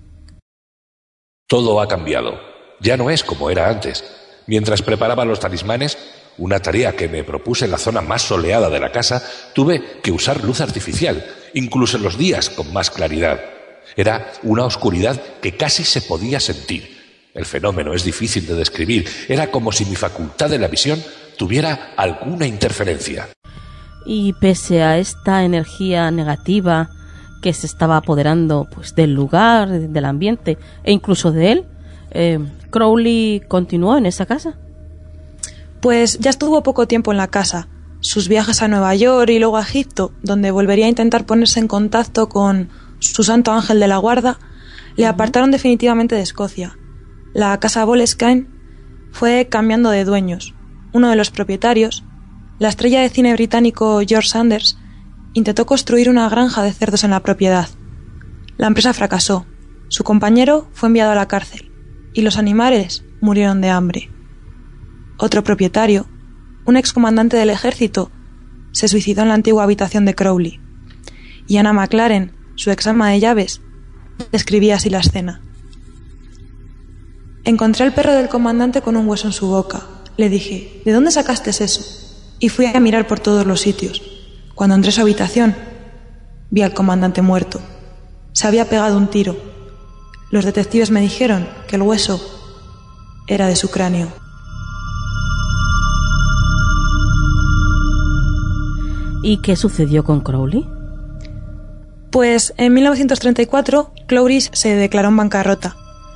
Todo ha cambiado. Ya no es como era antes. Mientras preparaba los talismanes, una tarea que me propuse en la zona más soleada de la casa, tuve que usar luz artificial, incluso en los días con más claridad. Era una oscuridad que casi se podía sentir. El fenómeno es difícil de describir. Era como si mi facultad de la visión tuviera alguna interferencia. Y pese a esta energía negativa que se estaba apoderando pues del lugar, del ambiente e incluso de él, eh, ¿Crowley continuó en esa casa? Pues ya estuvo poco tiempo en la casa. Sus viajes a Nueva York y luego a Egipto, donde volvería a intentar ponerse en contacto con su santo ángel de la guarda, le apartaron definitivamente de Escocia. La casa Boleskine fue cambiando de dueños. Uno de los propietarios, la estrella de cine británico George Sanders, intentó construir una granja de cerdos en la propiedad. La empresa fracasó. Su compañero fue enviado a la cárcel y los animales murieron de hambre. Otro propietario, un excomandante del ejército, se suicidó en la antigua habitación de Crowley. Y Anna McLaren, su ex ama de llaves, describía así la escena. Encontré al perro del comandante con un hueso en su boca. Le dije, ¿de dónde sacaste eso? Y fui a mirar por todos los sitios. Cuando entré a su habitación, vi al comandante muerto. Se había pegado un tiro. Los detectives me dijeron que el hueso era de su cráneo. ¿Y qué sucedió con Crowley? Pues en mil novecientos treinta y cuatro, Crowley se declaró en bancarrota.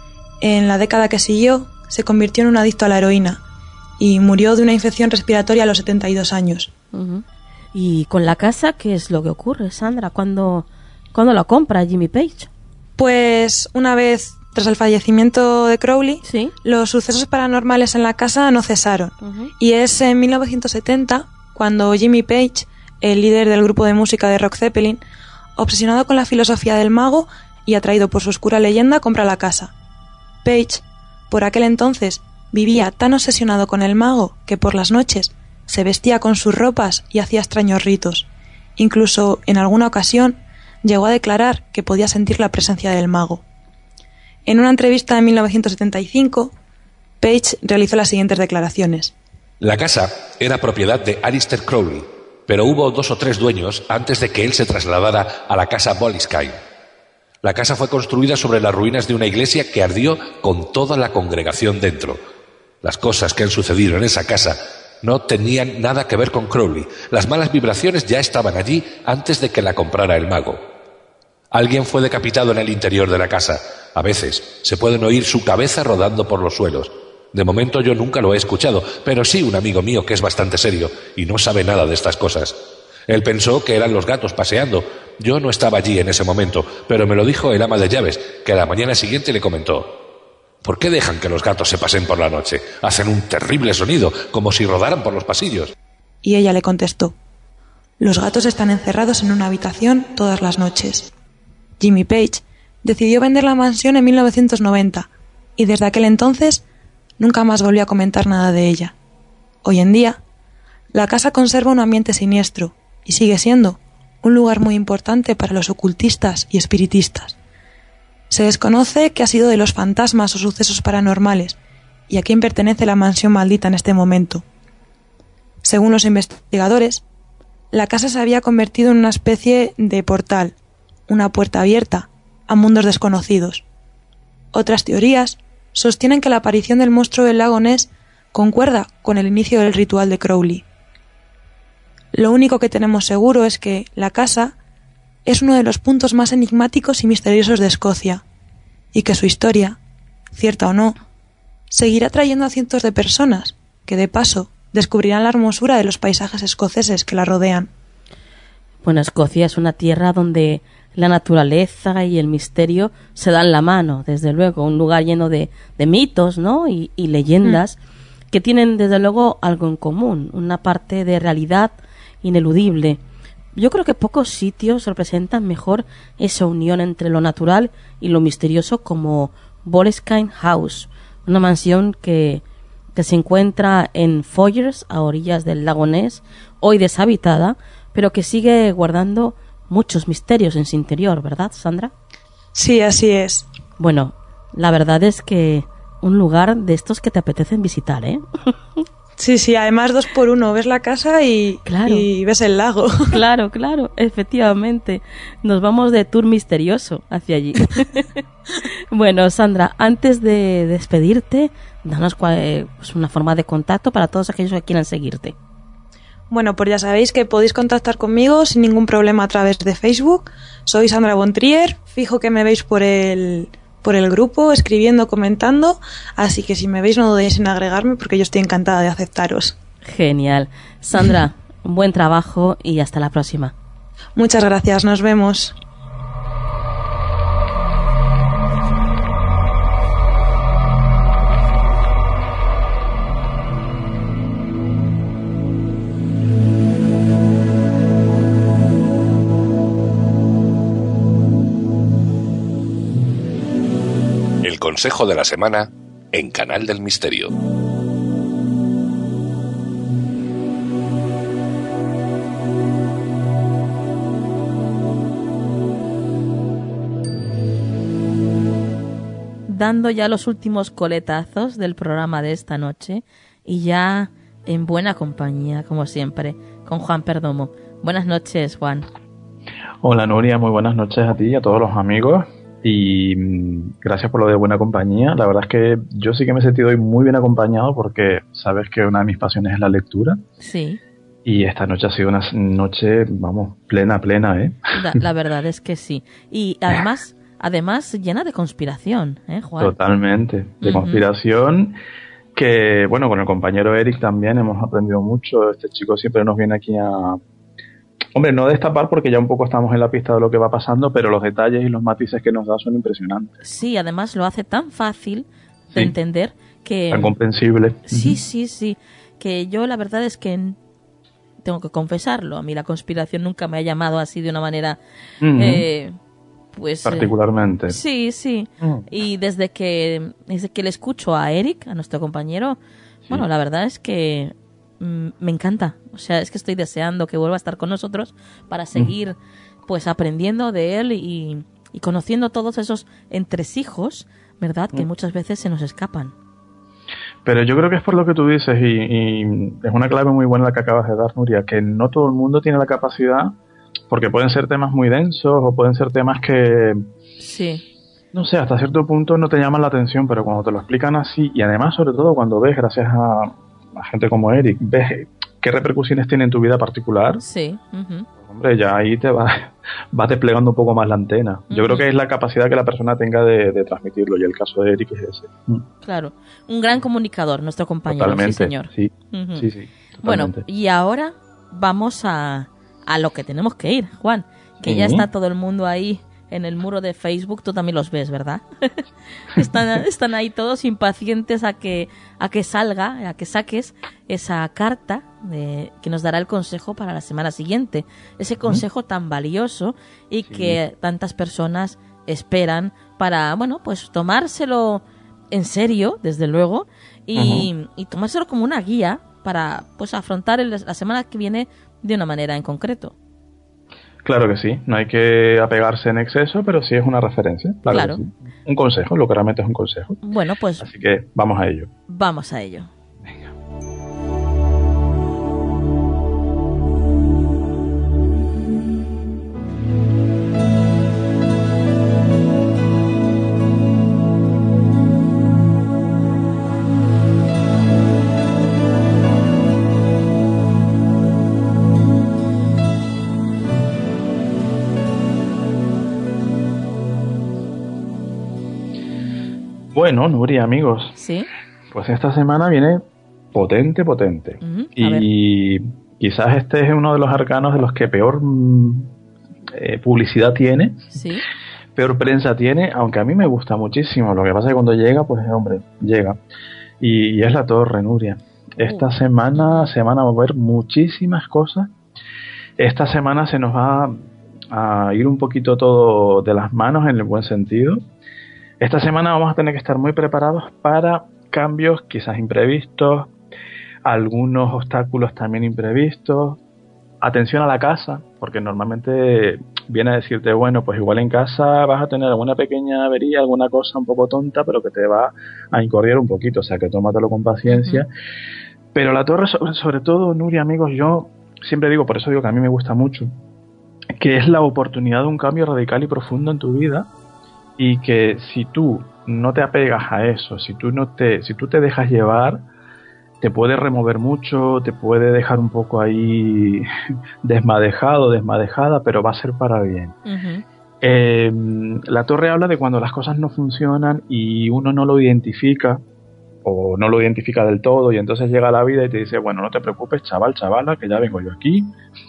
En la década que siguió, se convirtió en un adicto a la heroína y murió de una infección respiratoria a los setenta y dos años. Uh-huh. ¿Y con la casa qué es lo que ocurre, Sandra? ¿Cuándo, ¿cuándo la compra Jimmy Page? Pues una vez tras el fallecimiento de Crowley, ¿sí?, los sucesos paranormales en la casa no cesaron. Uh-huh. Y es en mil novecientos setenta cuando Jimmy Page, el líder del grupo de música de Rock Zeppelin, obsesionado con la filosofía del mago y atraído por su oscura leyenda, compra la casa. Page, por aquel entonces, vivía tan obsesionado con el mago que por las noches se vestía con sus ropas y hacía extraños ritos. Incluso, en alguna ocasión, llegó a declarar que podía sentir la presencia del mago. En una entrevista en mil novecientos setenta y cinco, Page realizó las siguientes declaraciones. La casa era propiedad de Aleister Crowley, pero hubo dos o tres dueños antes de que él se trasladara a la casa Boleskine. La casa fue construida sobre las ruinas de una iglesia que ardió con toda la congregación dentro. Las cosas que han sucedido en esa casa no tenían nada que ver con Crowley. Las malas vibraciones ya estaban allí antes de que la comprara el mago. Alguien fue decapitado en el interior de la casa. A veces se pueden oír su cabeza rodando por los suelos. De momento yo nunca lo he escuchado, pero sí un amigo mío que es bastante serio y no sabe nada de estas cosas. Él pensó que eran los gatos paseando. Yo no estaba allí en ese momento, pero me lo dijo el ama de llaves, que a la mañana siguiente le comentó: ¿por qué dejan que los gatos se pasen por la noche? Hacen un terrible sonido, como si rodaran por los pasillos. Y ella le contestó: los gatos están encerrados en una habitación todas las noches. Jimmy Page decidió vender la mansión en mil novecientos noventa y desde aquel entonces nunca más volvió a comentar nada de ella. Hoy en día, la casa conserva un ambiente siniestro y sigue siendo un lugar muy importante para los ocultistas y espiritistas. Se desconoce qué ha sido de los fantasmas o sucesos paranormales y a quién pertenece la mansión maldita en este momento. Según los investigadores, la casa se había convertido en una especie de portal, una puerta abierta a mundos desconocidos. Otras teorías sostienen que la aparición del monstruo del lago Ness concuerda con el inicio del ritual de Crowley. Lo único que tenemos seguro es que la casa es uno de los puntos más enigmáticos y misteriosos de Escocia, y que su historia, cierta o no, seguirá atrayendo a cientos de personas que, de paso, descubrirán la hermosura de los paisajes escoceses que la rodean. Bueno, Escocia es una tierra donde la naturaleza y el misterio se dan la mano, desde luego, un lugar lleno de, de mitos, ¿no?, y, y leyendas mm. que tienen, desde luego, algo en común, una parte de realidad ineludible. Yo creo que pocos sitios representan mejor esa unión entre lo natural y lo misterioso como Boleskine House, una mansión que, que se encuentra en Foyers, a orillas del lago Ness, hoy deshabitada, pero que sigue guardando muchos misterios en su interior, ¿verdad, Sandra? Sí, así es. Bueno, la verdad es que un lugar de estos que te apetecen visitar, ¿eh? Sí, sí, además dos por uno, ves la casa y, claro. y ves el lago. Claro, claro, efectivamente. Nos vamos de tour misterioso hacia allí. Bueno, Sandra, antes de despedirte, danos pues, una forma de contacto para todos aquellos que quieran seguirte. Bueno, pues ya sabéis que podéis contactar conmigo sin ningún problema a través de Facebook. Soy Sandra Bontrier, fijo que me veis por el... por el grupo, escribiendo, comentando, así que si me veis no dudéis en agregarme porque yo estoy encantada de aceptaros. Genial. Sandra, un buen trabajo y hasta la próxima. Muchas gracias, nos vemos. Consejo de la semana en Canal del Misterio. dando ya los últimos coletazos del programa de esta noche y ya en buena compañía, como siempre, con Juan Perdomo. Buenas noches, Juan. Hola, Nuria, muy buenas noches a ti y a todos los amigos. Y mmm, gracias por lo de buena compañía. La verdad es que yo sí que me he sentido hoy muy bien acompañado porque sabes que una de mis pasiones es la lectura. Sí. Y esta noche ha sido una noche, vamos, plena, plena, ¿eh? La, la verdad es que sí. Y además, además llena de conspiración, ¿eh, Juan? Totalmente, de Uh-huh. conspiración. Que, bueno, con el compañero Eric también hemos aprendido mucho. Este chico siempre nos viene aquí a... Hombre, no destapar porque ya un poco estamos en la pista de lo que va pasando, pero los detalles y los matices que nos da son impresionantes. Sí, además lo hace tan fácil de Sí. entender que... Tan comprensible. Sí, sí, sí. Que yo la verdad es que tengo que confesarlo. A mí la conspiración nunca me ha llamado así de una manera... Ujú. eh, pues... eh, Particularmente. sí, sí. Mm. Y desde que, desde que le escucho a Eric, a nuestro compañero, Sí. bueno, la verdad es que mm, me encanta. O sea, es que estoy deseando que vuelva a estar con nosotros para seguir pues aprendiendo de él y, y conociendo todos esos entresijos, ¿verdad? Que Mm. muchas veces se nos escapan. Pero yo creo que es por lo que tú dices y, y es una clave muy buena la que acabas de dar, Nuria, que no todo el mundo tiene la capacidad, porque pueden ser temas muy densos o pueden ser temas que, Sí. no sé, hasta cierto punto no te llaman la atención, pero cuando te lo explican así, y además sobre todo cuando ves, gracias a, a gente como Eric, ves qué repercusiones tiene en tu vida particular, Sí. Ujú. hombre, ya ahí te vas va desplegando un poco más la antena. Yo Ujú. creo que es la capacidad que la persona tenga de, de transmitirlo, y el caso de Eric es ese. Mm. Claro. Un gran comunicador, nuestro compañero. Totalmente, Sí, señor. sí, Ujú. sí, sí, Bueno, totalmente. y ahora vamos a, a lo que tenemos que ir, Juan. Que ya Sí. está todo el mundo ahí en el muro de Facebook. Tú también los ves, ¿verdad? están, están ahí todos impacientes a que, a que salga, a que saques esa carta de, que nos dará el consejo para la semana siguiente. Ese consejo tan valioso y Sí. que tantas personas esperan para, bueno, pues tomárselo en serio, desde luego, y, y tomárselo como una guía para pues afrontar el- la semana que viene de una manera en concreto. Claro que sí, no hay que apegarse en exceso, pero sí es una referencia. Claro, Claro. que sí. Un consejo, lo que realmente es un consejo. Bueno, pues Así que vamos a ello. vamos a ello. Bueno, Nuria, amigos, ¿Sí? pues esta semana viene potente, potente. Ujú, a ver. Y quizás este es uno de los arcanos de los que peor mm, eh, publicidad tiene, ¿Sí? peor prensa tiene, aunque a mí me gusta muchísimo. Lo que pasa es que cuando llega, pues hombre, llega. Y, y es la torre, Nuria. Esta Uh. semana se van a mover muchísimas cosas. Esta semana se nos va a ir un poquito todo de las manos en el buen sentido. Esta semana vamos a tener que estar muy preparados para cambios quizás imprevistos, algunos obstáculos también imprevistos. Atención a la casa, porque normalmente viene a decirte, bueno, pues igual en casa vas a tener alguna pequeña avería, alguna cosa un poco tonta, pero que te va a incordiar un poquito, o sea que tómatelo con paciencia. Uh-huh. Pero la torre, sobre, sobre todo, Nuria, amigos, yo siempre digo, por eso digo que a mí me gusta mucho, que es la oportunidad de un cambio radical y profundo en tu vida, y que si tú no te apegas a eso, si tú no te, si tú te dejas llevar, te puede remover mucho, te puede dejar un poco ahí desmadejado, desmadejada, pero va a ser para bien. Uh-huh. Eh, la torre habla de cuando las cosas no funcionan y uno no lo identifica, o no lo identifica del todo, y entonces llega la vida y te dice, bueno, no te preocupes, chaval, chavala, que ya vengo yo aquí,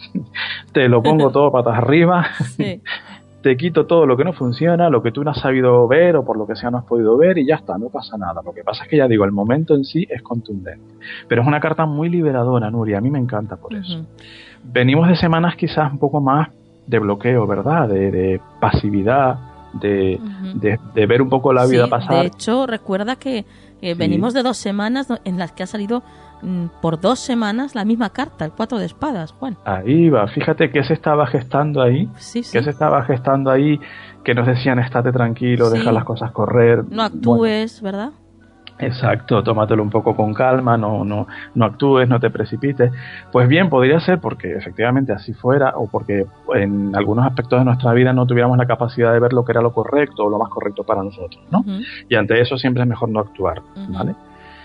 te lo pongo todo patas arriba, sí. Te quito todo lo que no funciona, lo que tú no has sabido ver o por lo que sea no has podido ver y ya está, no pasa nada. Lo que pasa es que ya digo, el momento en sí es contundente. Pero es una carta muy liberadora, Nuria, a mí me encanta por eso. Uh-huh. Venimos de semanas quizás un poco más de bloqueo, ¿verdad? De, de pasividad, de, uh-huh. de, de ver un poco la vida sí, pasar. De hecho, recuerda que eh, venimos sí. de dos semanas en las que ha salido mm, por dos semanas la misma carta, el cuatro de espadas, Juan. Ahí va, fíjate que se estaba gestando ahí, Sí, sí. que se estaba gestando ahí, que nos decían estate tranquilo, Sí. deja las cosas correr. No actúes, Bueno, ¿verdad? exacto, tómatelo un poco con calma, no, no, no actúes, no te precipites. Pues bien, podría ser porque efectivamente así fuera, o porque en algunos aspectos de nuestra vida no tuviéramos la capacidad de ver lo que era lo correcto o lo más correcto para nosotros, ¿no? Ujú. Y ante eso siempre es mejor no actuar, Ujú. ¿vale?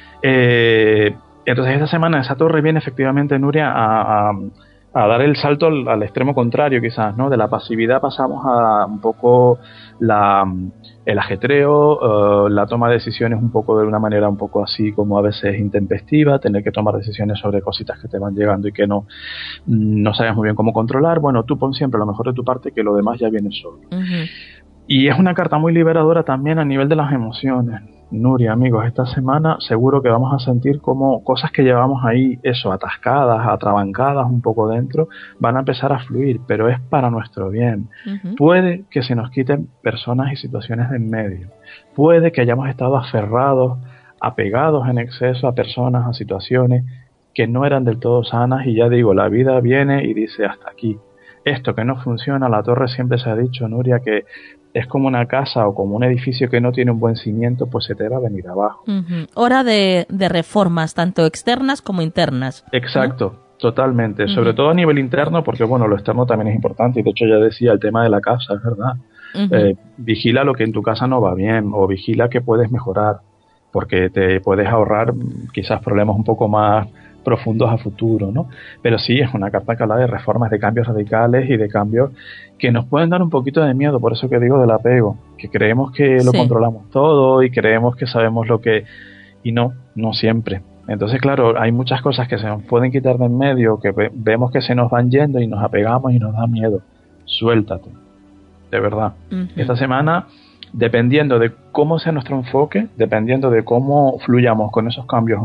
Eh, entonces esta semana esa torre viene efectivamente, Nuria, a, a, a dar el salto al, al extremo contrario quizás, ¿no? De la pasividad pasamos a un poco la, el ajetreo, uh, la toma de decisiones un poco de una manera un poco así como a veces intempestiva, tener que tomar decisiones sobre cositas que te van llegando y que no, no sabes muy bien cómo controlar. Bueno, tú pon siempre lo mejor de tu parte, que lo demás ya viene solo. Ujú. Y es una carta muy liberadora también a nivel de las emociones. Nuria, amigos, esta semana seguro que vamos a sentir como cosas que llevamos ahí, eso, atascadas, atrabancadas un poco dentro, van a empezar a fluir, pero es para nuestro bien. Ujú. Puede que se nos quiten personas y situaciones de en medio. Puede que hayamos estado aferrados, apegados en exceso a personas, a situaciones que no eran del todo sanas, y ya digo, la vida viene y dice hasta aquí. Esto que no funciona, la torre siempre se ha dicho, Nuria, que es como una casa o como un edificio que no tiene un buen cimiento, pues se te va a venir abajo. Ujú. Hora de, de reformas, tanto externas como internas. Exacto, totalmente. Ujú. Sobre todo a nivel interno, porque bueno, lo externo también es importante. Y de hecho ya decía el tema de la casa, es verdad. Ujú. Eh, vigila lo que en tu casa no va bien, o vigila que puedes mejorar, porque te puedes ahorrar mm, quizás problemas un poco más profundos a futuro, ¿no? Pero sí, es una carta que habla de reformas, de cambios radicales y de cambios que nos pueden dar un poquito de miedo, por eso que digo del apego, que creemos que lo Sí. controlamos todo y creemos que sabemos lo que... y no, no siempre. Entonces, claro, hay muchas cosas que se nos pueden quitar de en medio, que ve- vemos que se nos van yendo y nos apegamos y nos da miedo. Suéltate, de verdad. Ujú. Esta semana, dependiendo de cómo sea nuestro enfoque, dependiendo de cómo fluyamos con esos cambios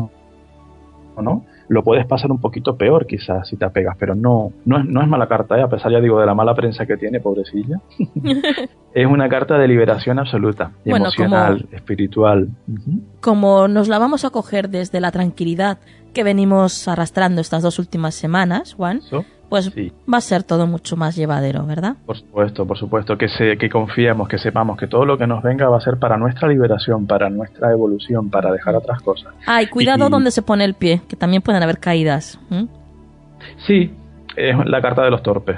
o no, lo puedes pasar un poquito peor quizás si te apegas, pero no no es, no es mala carta, ¿eh? A pesar, ya digo, de la mala prensa que tiene, pobrecilla. Es una carta de liberación absoluta, Bueno, emocional, como- espiritual. Ujú. Como nos la vamos a coger desde la tranquilidad que venimos arrastrando estas dos últimas semanas, Juan, Eso, pues sí. va a ser todo mucho más llevadero, ¿verdad? Por supuesto, por supuesto, que se, que confiemos, que sepamos que todo lo que nos venga va a ser para nuestra liberación, para nuestra evolución, para dejar otras cosas. Ay, cuidado Y- donde se pone el pie, que también pueden haber caídas. ¿m? Sí, es la carta de los torpes.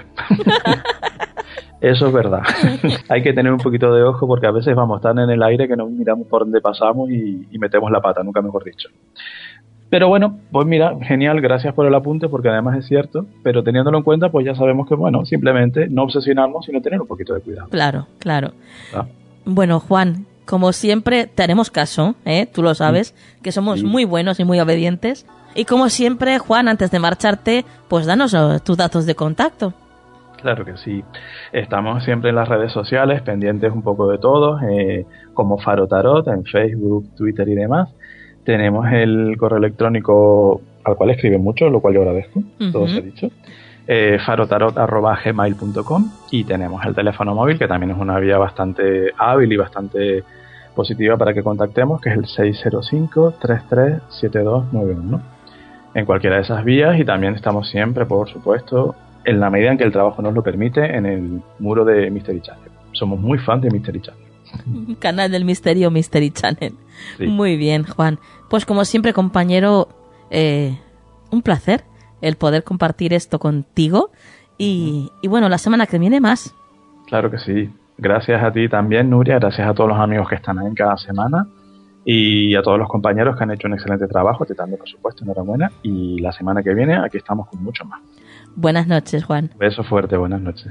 Eso es verdad. Hay que tener un poquito de ojo porque a veces vamos tan en el aire que no miramos por dónde pasamos y, y metemos la pata, nunca mejor dicho. Pero bueno, pues mira, genial, gracias por el apunte porque además es cierto, pero teniéndolo en cuenta pues ya sabemos que bueno, simplemente no obsesionarnos sino tener un poquito de cuidado. Claro, claro. ¿Ah? Bueno, Juan, como siempre, te haremos caso, ¿eh? Tú lo sabes, que somos Sí. muy buenos y muy obedientes. Y como siempre, Juan, antes de marcharte, pues danos eh, tus datos de contacto. Claro que sí. Estamos siempre en las redes sociales, pendientes un poco de todo, eh, como Faro Tarot, en Facebook, Twitter y demás. Tenemos el correo electrónico al cual escriben mucho, lo cual yo agradezco, Ujú. todo se ha dicho. Eh, farotarot arroba gmail punto com, y tenemos el teléfono móvil, que también es una vía bastante hábil y bastante positiva para que contactemos, que es el seis cero cinco, tres tres siete dos nueve uno. En cualquiera de esas vías, y también estamos siempre, por supuesto, en la medida en que el trabajo nos lo permite, en el muro de Mystery Channel. Somos muy fans de Mystery Channel. Canal del Misterio, Mystery Channel. Sí. Muy bien, Juan. Pues como siempre, compañero, eh, un placer el poder compartir esto contigo. Y, y bueno, la semana que viene más. Claro que sí. Gracias a ti también, Nuria. Gracias a todos los amigos que están ahí cada semana. Y a todos los compañeros que han hecho un excelente trabajo. Te también, por supuesto, enhorabuena. Y la semana que viene aquí estamos con mucho más. Buenas noches, Juan. Beso fuerte. Buenas noches.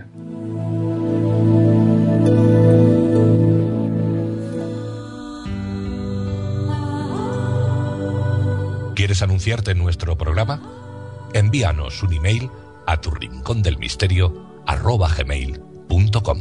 ¿Quieres anunciarte en nuestro programa? Envíanos un email a tu rincón del misterio arroba gmail punto com.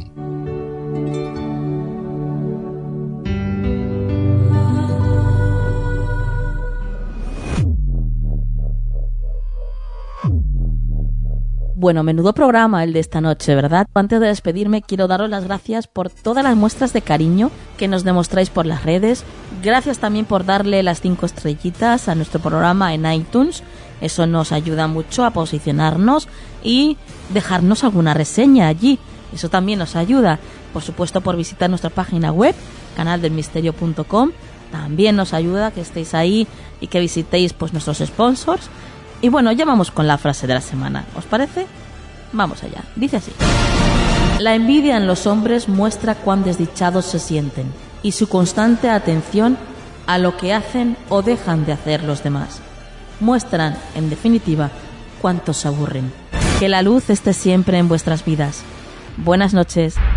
Bueno, menudo programa el de esta noche, ¿verdad? Antes de despedirme, quiero daros las gracias por todas las muestras de cariño que nos demostráis por las redes. Gracias también por darle las cinco estrellitas a nuestro programa en iTunes. Eso nos ayuda mucho a posicionarnos y dejarnos alguna reseña allí. Eso también nos ayuda. Por supuesto, por visitar nuestra página web, canal del misterio punto com. También nos ayuda que estéis ahí y que visitéis pues nuestros sponsors. Y bueno, ya vamos con la frase de la semana. ¿Os parece? Vamos allá. Dice así: la envidia en los hombres muestra cuán desdichados se sienten y su constante atención a lo que hacen o dejan de hacer los demás. Muestran, en definitiva, cuánto se aburren. Que la luz esté siempre en vuestras vidas. Buenas noches.